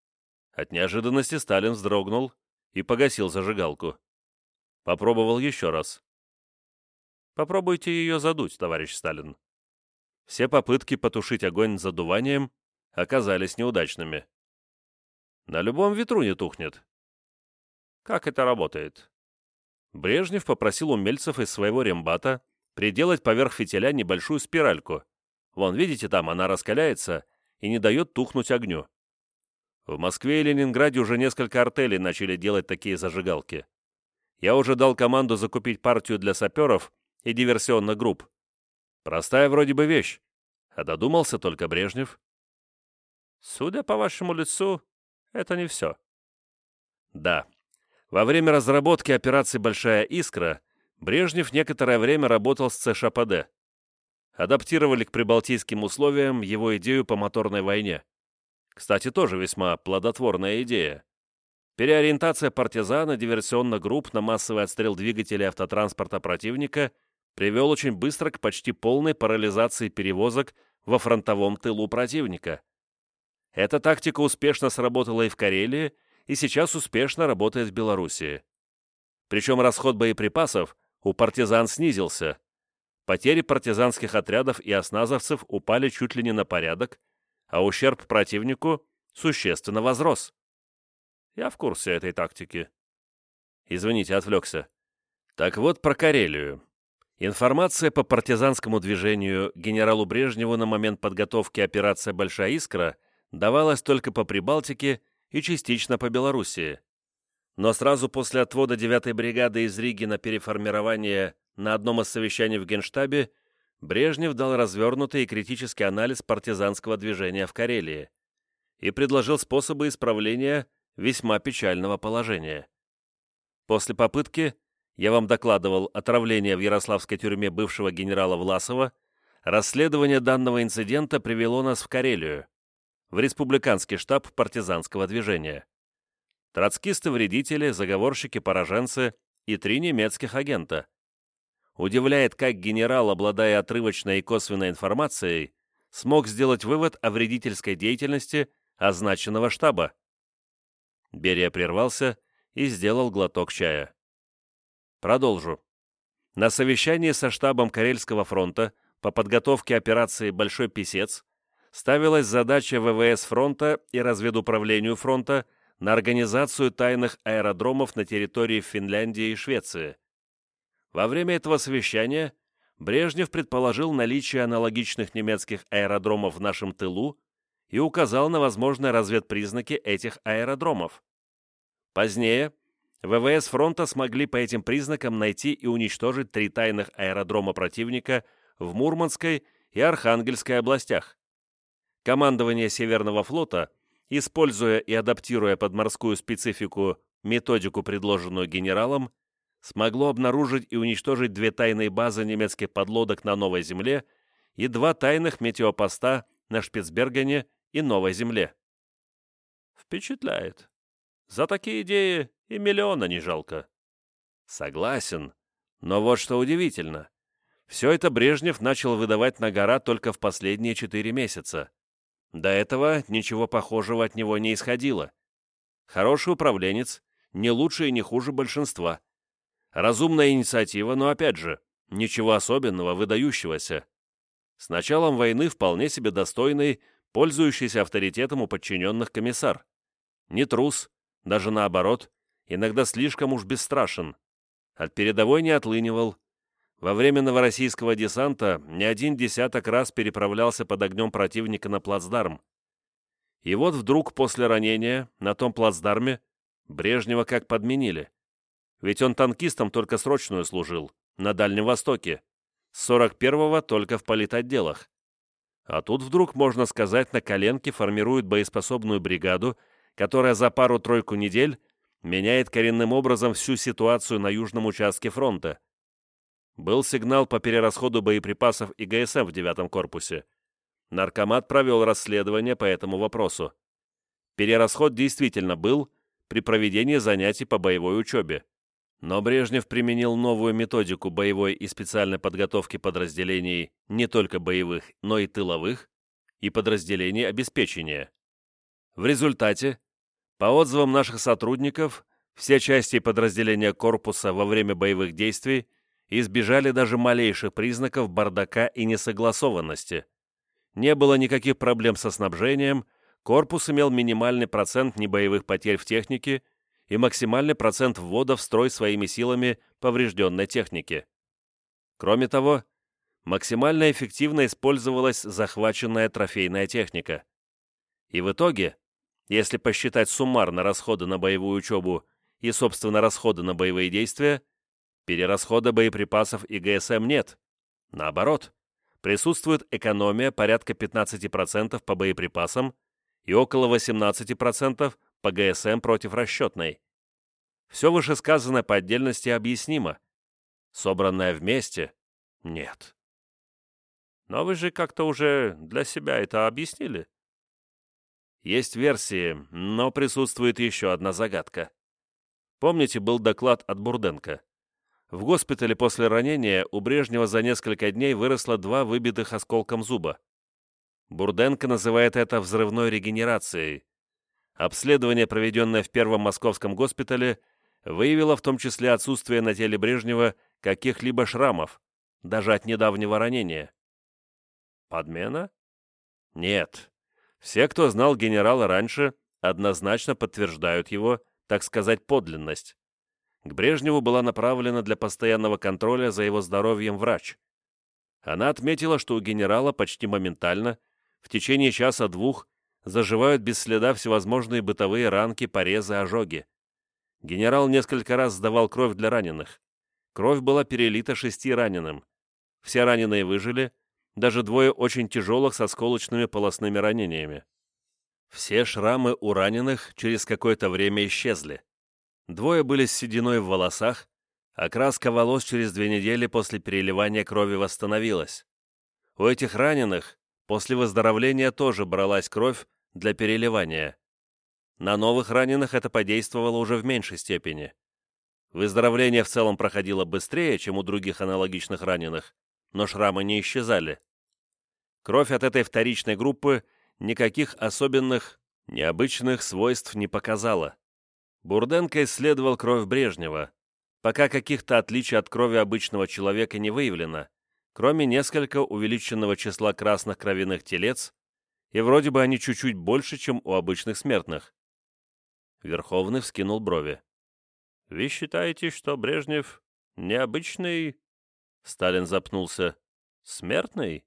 От неожиданности Сталин вздрогнул и погасил зажигалку. Попробовал еще раз. «Попробуйте ее задуть, товарищ Сталин». Все попытки потушить огонь задуванием оказались неудачными. На любом ветру не тухнет. Как это работает? Брежнев попросил умельцев из своего рембата приделать поверх фитиля небольшую спиральку. Вон, видите, там она раскаляется и не дает тухнуть огню. В Москве и Ленинграде уже несколько артелей начали делать такие зажигалки. Я уже дал команду закупить партию для саперов и диверсионных групп. Простая вроде бы вещь, а додумался только Брежнев. Судя по вашему лицу, это не все. Да. Во время разработки операции «Большая искра» Брежнев некоторое время работал с цэ ша пэ дэ. Адаптировали к прибалтийским условиям его идею по моторной войне. Кстати, тоже весьма плодотворная идея. Переориентация партизан и диверсионных групп на массовый отстрел двигателей автотранспорта противника привел очень быстро к почти полной парализации перевозок во фронтовом тылу противника. Эта тактика успешно сработала и в Карелии, и сейчас успешно работает в Белоруссии. Причем расход боеприпасов у партизан снизился. Потери партизанских отрядов и осназовцев упали чуть ли не на порядок, а ущерб противнику существенно возрос. Я в курсе этой тактики. Извините, отвлекся. Так вот, про Карелию. Информация по партизанскому движению генералу Брежневу на момент подготовки операции «Большая искра» давалась только по Прибалтике и частично по Белоруссии. Но сразу после отвода девятой бригады из Риги на переформирование на одном из совещаний в Генштабе Брежнев дал развернутый и критический анализ партизанского движения в Карелии и предложил способы исправления весьма печального положения. После попытки, я вам докладывал, отравления в ярославской тюрьме бывшего генерала Власова, расследование данного инцидента привело нас в Карелию, в республиканский штаб партизанского движения. Троцкисты-вредители, заговорщики-пораженцы и три немецких агента. Удивляет, как генерал, обладая отрывочной и косвенной информацией, смог сделать вывод о вредительской деятельности означенного штаба. Берия прервался и сделал глоток чая. Продолжу. на совещании со штабом Карельского фронта по подготовке операции «Большой Писец» ставилась задача ВВС фронта и разведуправлению фронта на организацию тайных аэродромов на территории Финляндии и Швеции. Во время этого совещания Брежнев предположил наличие аналогичных немецких аэродромов в нашем тылу и указал на возможные разведпризнаки этих аэродромов. Позднее ВВС фронта смогли по этим признакам найти и уничтожить три тайных аэродрома противника в Мурманской и Архангельской областях. Командование Северного флота, используя и адаптируя под морскую специфику методику, предложенную генералом, смогло обнаружить и уничтожить две тайные базы немецких подлодок на Новой Земле и два тайных метеопоста на Шпицбергене и Новой Земле. Впечатляет. За такие идеи и миллиона не жалко. Согласен, но вот что удивительно. Все это Брежнев начал выдавать на гора только в последние четыре месяца. До этого ничего похожего от него не исходило. Хороший управленец, не лучше и не хуже большинства. Разумная инициатива, но опять же, ничего особенного, выдающегося. С началом войны вполне себе достойный, пользующийся авторитетом у подчиненных комиссар. Не трус, даже наоборот, иногда слишком уж бесстрашен. От передовой не отлынивал. Во время новороссийского десанта не один десяток раз переправлялся под огнем противника на плацдарм. И вот вдруг после ранения на том плацдарме Брежнева как подменили. Ведь он танкистом только срочную служил, на Дальнем Востоке, с сорок первого только в политотделах. А тут вдруг, можно сказать, на коленке формирует боеспособную бригаду, которая за пару-тройку недель меняет коренным образом всю ситуацию на южном участке фронта. Был сигнал по перерасходу боеприпасов и ГСМ в девятом корпусе. Наркомат провел расследование по этому вопросу. Перерасход действительно был при проведении занятий по боевой учебе. Но Брежнев применил новую методику боевой и специальной подготовки подразделений не только боевых, но и тыловых, и подразделений обеспечения. В результате, по отзывам наших сотрудников, все части и подразделения корпуса во время боевых действий избежали даже малейших признаков бардака и несогласованности. Не было никаких проблем со снабжением, корпус имел минимальный процент небоевых потерь в технике и максимальный процент ввода в строй своими силами поврежденной техники. Кроме того, максимально эффективно использовалась захваченная трофейная техника. И в итоге, если посчитать суммарно расходы на боевую учебу и, собственно, расходы на боевые действия, перерасхода боеприпасов и ГСМ нет. Наоборот, присутствует экономия порядка пятнадцать процентов по боеприпасам и около восемнадцать процентов по ГСМ против расчетной. Все вышесказанное по отдельности объяснимо. Собранное вместе – нет. Но вы же как-то уже для себя это объяснили? Есть версии, но присутствует еще одна загадка. Помните, был доклад от Бурденко? В госпитале после ранения у Брежнева за несколько дней выросло два выбитых осколком зуба. Бурденко называет это взрывной регенерацией. Обследование, проведенное в первом московском госпитале, выявило в том числе отсутствие на теле Брежнева каких-либо шрамов, даже от недавнего ранения. Подмена? Нет. Все, кто знал генерала раньше, однозначно подтверждают его, так сказать, подлинность. К Брежневу была направлена для постоянного контроля за его здоровьем врач. Она отметила, что у генерала почти моментально, в течение часа-двух, заживают без следа всевозможные бытовые ранки, порезы, ожоги. Генерал несколько раз сдавал кровь для раненых. Кровь была перелита шести раненым. Все раненые выжили, даже двое очень тяжелых с осколочными полостными ранениями. Все шрамы у раненых через какое-то время исчезли. Двое были с сединой в волосах, а краска волос через две недели после переливания крови восстановилась. У этих раненых после выздоровления тоже бралась кровь для переливания. На новых раненых это подействовало уже в меньшей степени. Выздоровление в целом проходило быстрее, чем у других аналогичных раненых, но шрамы не исчезали. Кровь от этой вторичной группы никаких особенных, необычных свойств не показала. Бурденко исследовал кровь Брежнева. Пока каких-то отличий от крови обычного человека не выявлено, кроме несколько увеличенного числа красных кровяных телец, и вроде бы они чуть-чуть больше, чем у обычных смертных. Верховный вскинул брови. «Вы считаете, что Брежнев необычный?» Сталин запнулся. «Смертный?»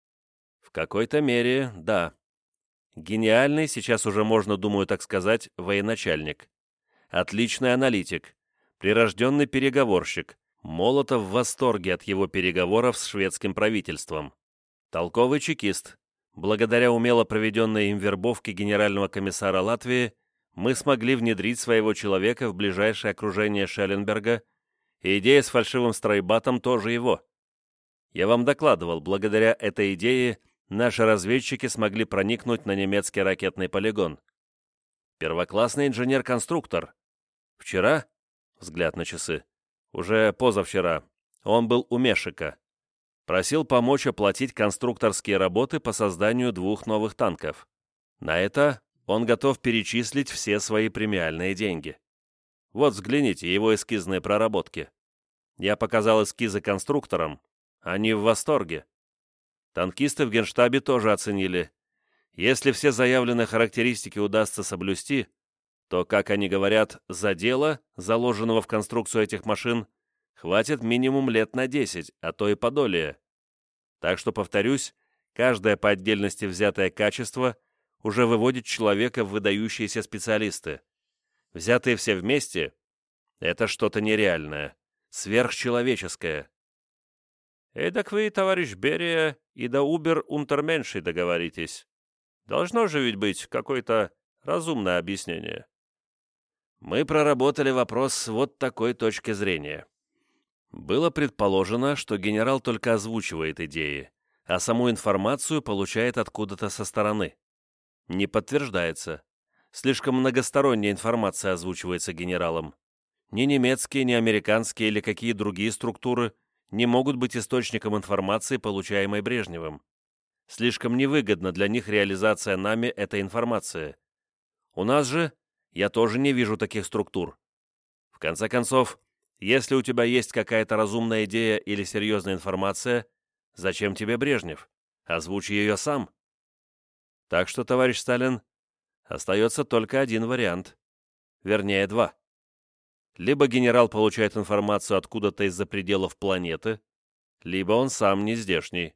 «В какой-то мере, да. Гениальный, сейчас уже можно, думаю, так сказать, военачальник. Отличный аналитик, прирожденный переговорщик. Молотов в восторге от его переговоров с шведским правительством. Толковый чекист. Благодаря умело проведенной им вербовке генерального комиссара Латвии мы смогли внедрить своего человека в ближайшее окружение Шелленберга, и идея с фальшивым стройбатом тоже его. Я вам докладывал, благодаря этой идее наши разведчики смогли проникнуть на немецкий ракетный полигон. Первоклассный инженер-конструктор. Вчера, взгляд на часы, уже позавчера, он был у Мешика. Просил помочь оплатить конструкторские работы по созданию двух новых танков. На это он готов перечислить все свои премиальные деньги. Вот взгляните, его эскизные проработки. Я показал эскизы конструкторам. Они в восторге. Танкисты в Генштабе тоже оценили. Если все заявленные характеристики удастся соблюсти, то, как они говорят, за дело, заложенного в конструкцию этих машин, хватит минимум лет на десять, а то и подолее. Так что, повторюсь, каждое по отдельности взятое качество уже выводит человека в выдающиеся специалисты. Взятые все вместе — это что-то нереальное, сверхчеловеческое. Эдак вы, товарищ Берия, и до убер-унтерменшей договоритесь. Должно же ведь быть какое-то разумное объяснение. Мы проработали вопрос с вот такой точки зрения. Было предположено, что генерал только озвучивает идеи, а саму информацию получает откуда-то со стороны. Не подтверждается. Слишком многосторонняя информация озвучивается генералом. Ни немецкие, ни американские или какие другие структуры не могут быть источником информации, получаемой Брежневым. Слишком невыгодна для них реализация нами этой информации. У нас же я тоже не вижу таких структур. В конце концов, если у тебя есть какая-то разумная идея или серьезная информация, зачем тебе Брежнев? Озвучь ее сам. Так что, товарищ Сталин, остается только один вариант. Вернее, два. Либо генерал получает информацию откуда-то из-за пределов планеты, либо он сам не здешний.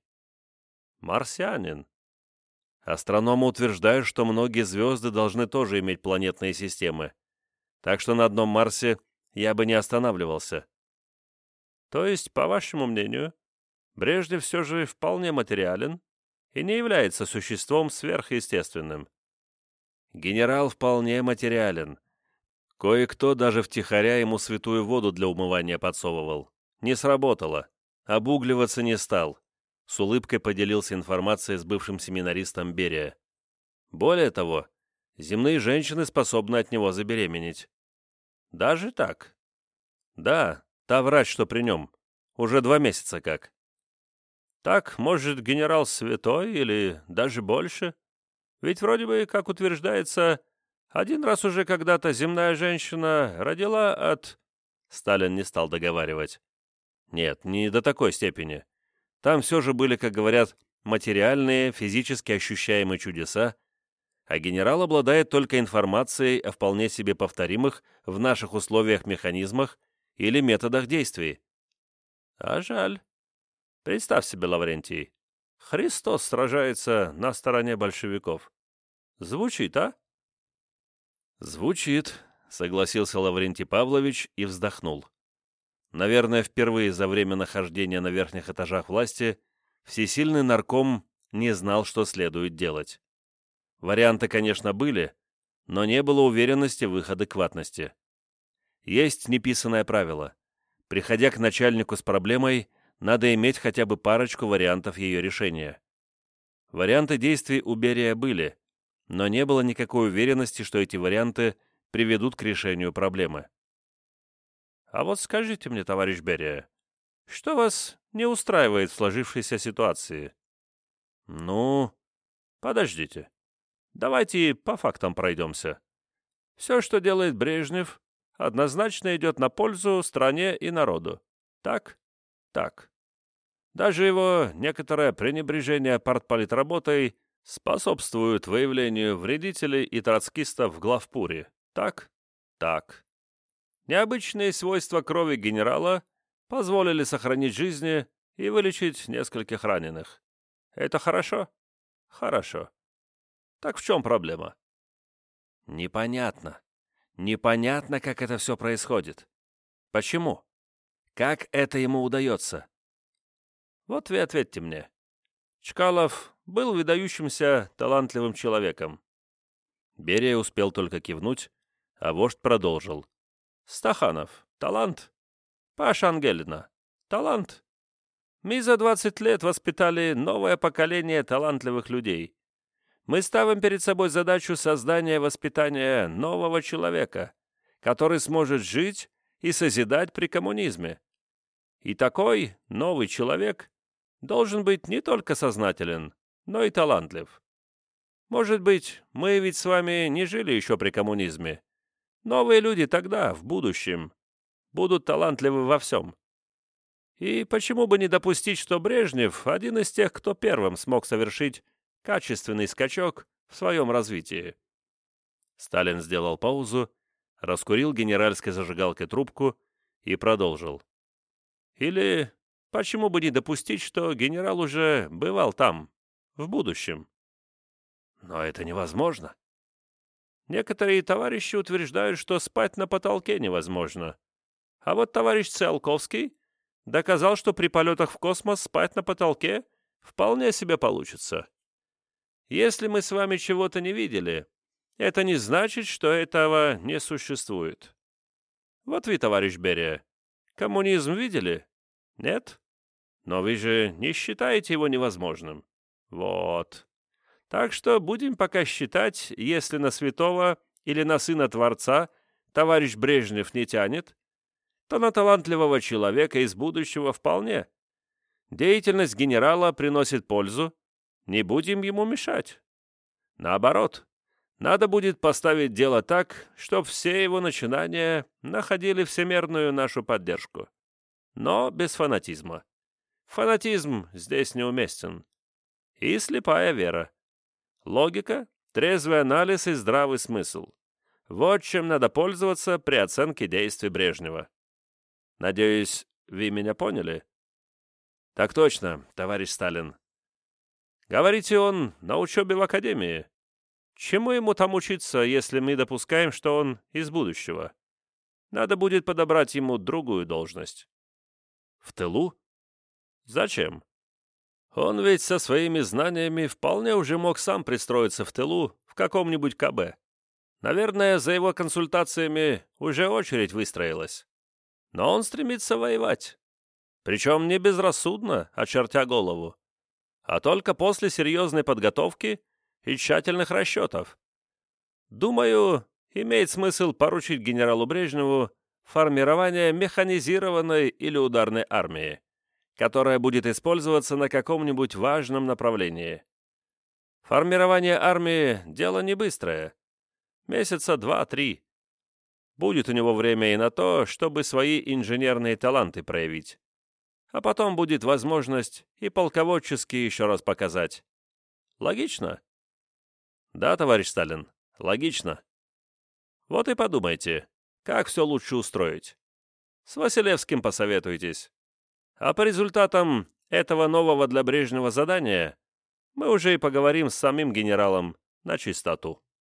Марсианин. Астрономы утверждают, что многие звезды должны тоже иметь планетные системы, так что на одном Марсе я бы не останавливался. То есть, по вашему мнению, Брежнев все же вполне материален и не является существом сверхъестественным? Генерал вполне материален. Кое-кто даже втихаря ему святую воду для умывания подсовывал. Не сработало. Обугливаться не стал. С улыбкой поделился информацией с бывшим семинаристом Берия. Более того, земные женщины способны от него забеременеть. Даже так? Да, та врач, что при нем. Уже два месяца как. Так, может, генерал святой или даже больше? Ведь вроде бы, как утверждается, один раз уже когда-то земная женщина родила от... Сталин не стал договаривать. Нет, не до такой степени. Там все же были, как говорят, материальные, физически ощущаемые чудеса, а генерал обладает только информацией о вполне себе повторимых в наших условиях механизмах или методах действий. А жаль. Представь себе, Лаврентий, Христос сражается на стороне большевиков. Звучит, а? Звучит, согласился Лаврентий Павлович и вздохнул. Наверное, впервые за время нахождения на верхних этажах власти всесильный нарком не знал, что следует делать. Варианты, конечно, были, но не было уверенности в их адекватности. Есть неписанное правило. Приходя к начальнику с проблемой, надо иметь хотя бы парочку вариантов ее решения. Варианты действий у Берия были, но не было никакой уверенности, что эти варианты приведут к решению проблемы. А вот скажите мне, товарищ Берия, что вас не устраивает в сложившейся ситуации? Ну, подождите. Давайте по фактам пройдемся. Все, что делает Брежнев, однозначно идет на пользу стране и народу. Так? Так. Даже его некоторое пренебрежение партполитработой способствует выявлению вредителей и троцкистов в главпуре. Так? Так. Необычные свойства крови генерала позволили сохранить жизни и вылечить нескольких раненых. Это хорошо? Хорошо. Так в чем проблема? Непонятно. Непонятно, как это все происходит. Почему? Как это ему удается? Вот вы ответьте мне. Чкалов был выдающимся талантливым человеком. Берия успел только кивнуть, а вождь продолжил. Стаханов — талант. Паша Ангелина — талант. Мы за двадцать лет воспитали новое поколение талантливых людей. Мы ставим перед собой задачу создания и воспитания нового человека, который сможет жить и созидать при коммунизме. И такой новый человек должен быть не только сознателен, но и талантлив. Может быть, мы ведь с вами не жили еще при коммунизме. Новые люди тогда, в будущем, будут талантливы во всем. И почему бы не допустить, что Брежнев – один из тех, кто первым смог совершить качественный скачок в своем развитии? Сталин сделал паузу, раскурил генеральской зажигалкой трубку и продолжил. Или почему бы не допустить, что генерал уже бывал там, в будущем? Но это невозможно. Некоторые товарищи утверждают, что спать на потолке невозможно. А вот товарищ Циолковский доказал, что при полетах в космос спать на потолке вполне себе получится. Если мы с вами чего-то не видели, это не значит, что этого не существует. Вот вы, товарищ Берия, коммунизм видели? Нет? Но вы же не считаете его невозможным. Вот. Так что будем пока считать, если на святого или на сына Творца товарищ Брежнев не тянет, то на талантливого человека из будущего вполне. Деятельность генерала приносит пользу, не будем ему мешать. Наоборот, надо будет поставить дело так, чтобы все его начинания находили всемерную нашу поддержку. Но без фанатизма. Фанатизм здесь неуместен. И слепая вера. Логика, трезвый анализ и здравый смысл. Вот чем надо пользоваться при оценке действий Брежнева. Надеюсь, вы меня поняли? Так точно, товарищ Сталин. Говорите, он на учебе в академии. Чему ему там учиться, если мы допускаем, что он из будущего? Надо будет подобрать ему другую должность. В тылу? Зачем? Он ведь со своими знаниями вполне уже мог сам пристроиться в тылу в каком-нибудь ка бэ. Наверное, за его консультациями уже очередь выстроилась. Но он стремится воевать. Причем не безрассудно, очертя голову, а только после серьезной подготовки и тщательных расчетов. Думаю, имеет смысл поручить генералу Брежневу формирование механизированной или ударной армии, которая будет использоваться на каком-нибудь важном направлении. Формирование армии – дело не быстрое. Месяца два-три. Будет у него время и на то, чтобы свои инженерные таланты проявить. А потом будет возможность и полководчески еще раз показать. Логично? Да, товарищ Сталин, логично. Вот и подумайте, как все лучше устроить. С Василевским посоветуйтесь. А по результатам этого нового для Брежнева задания мы уже и поговорим с самим генералом на чистоту.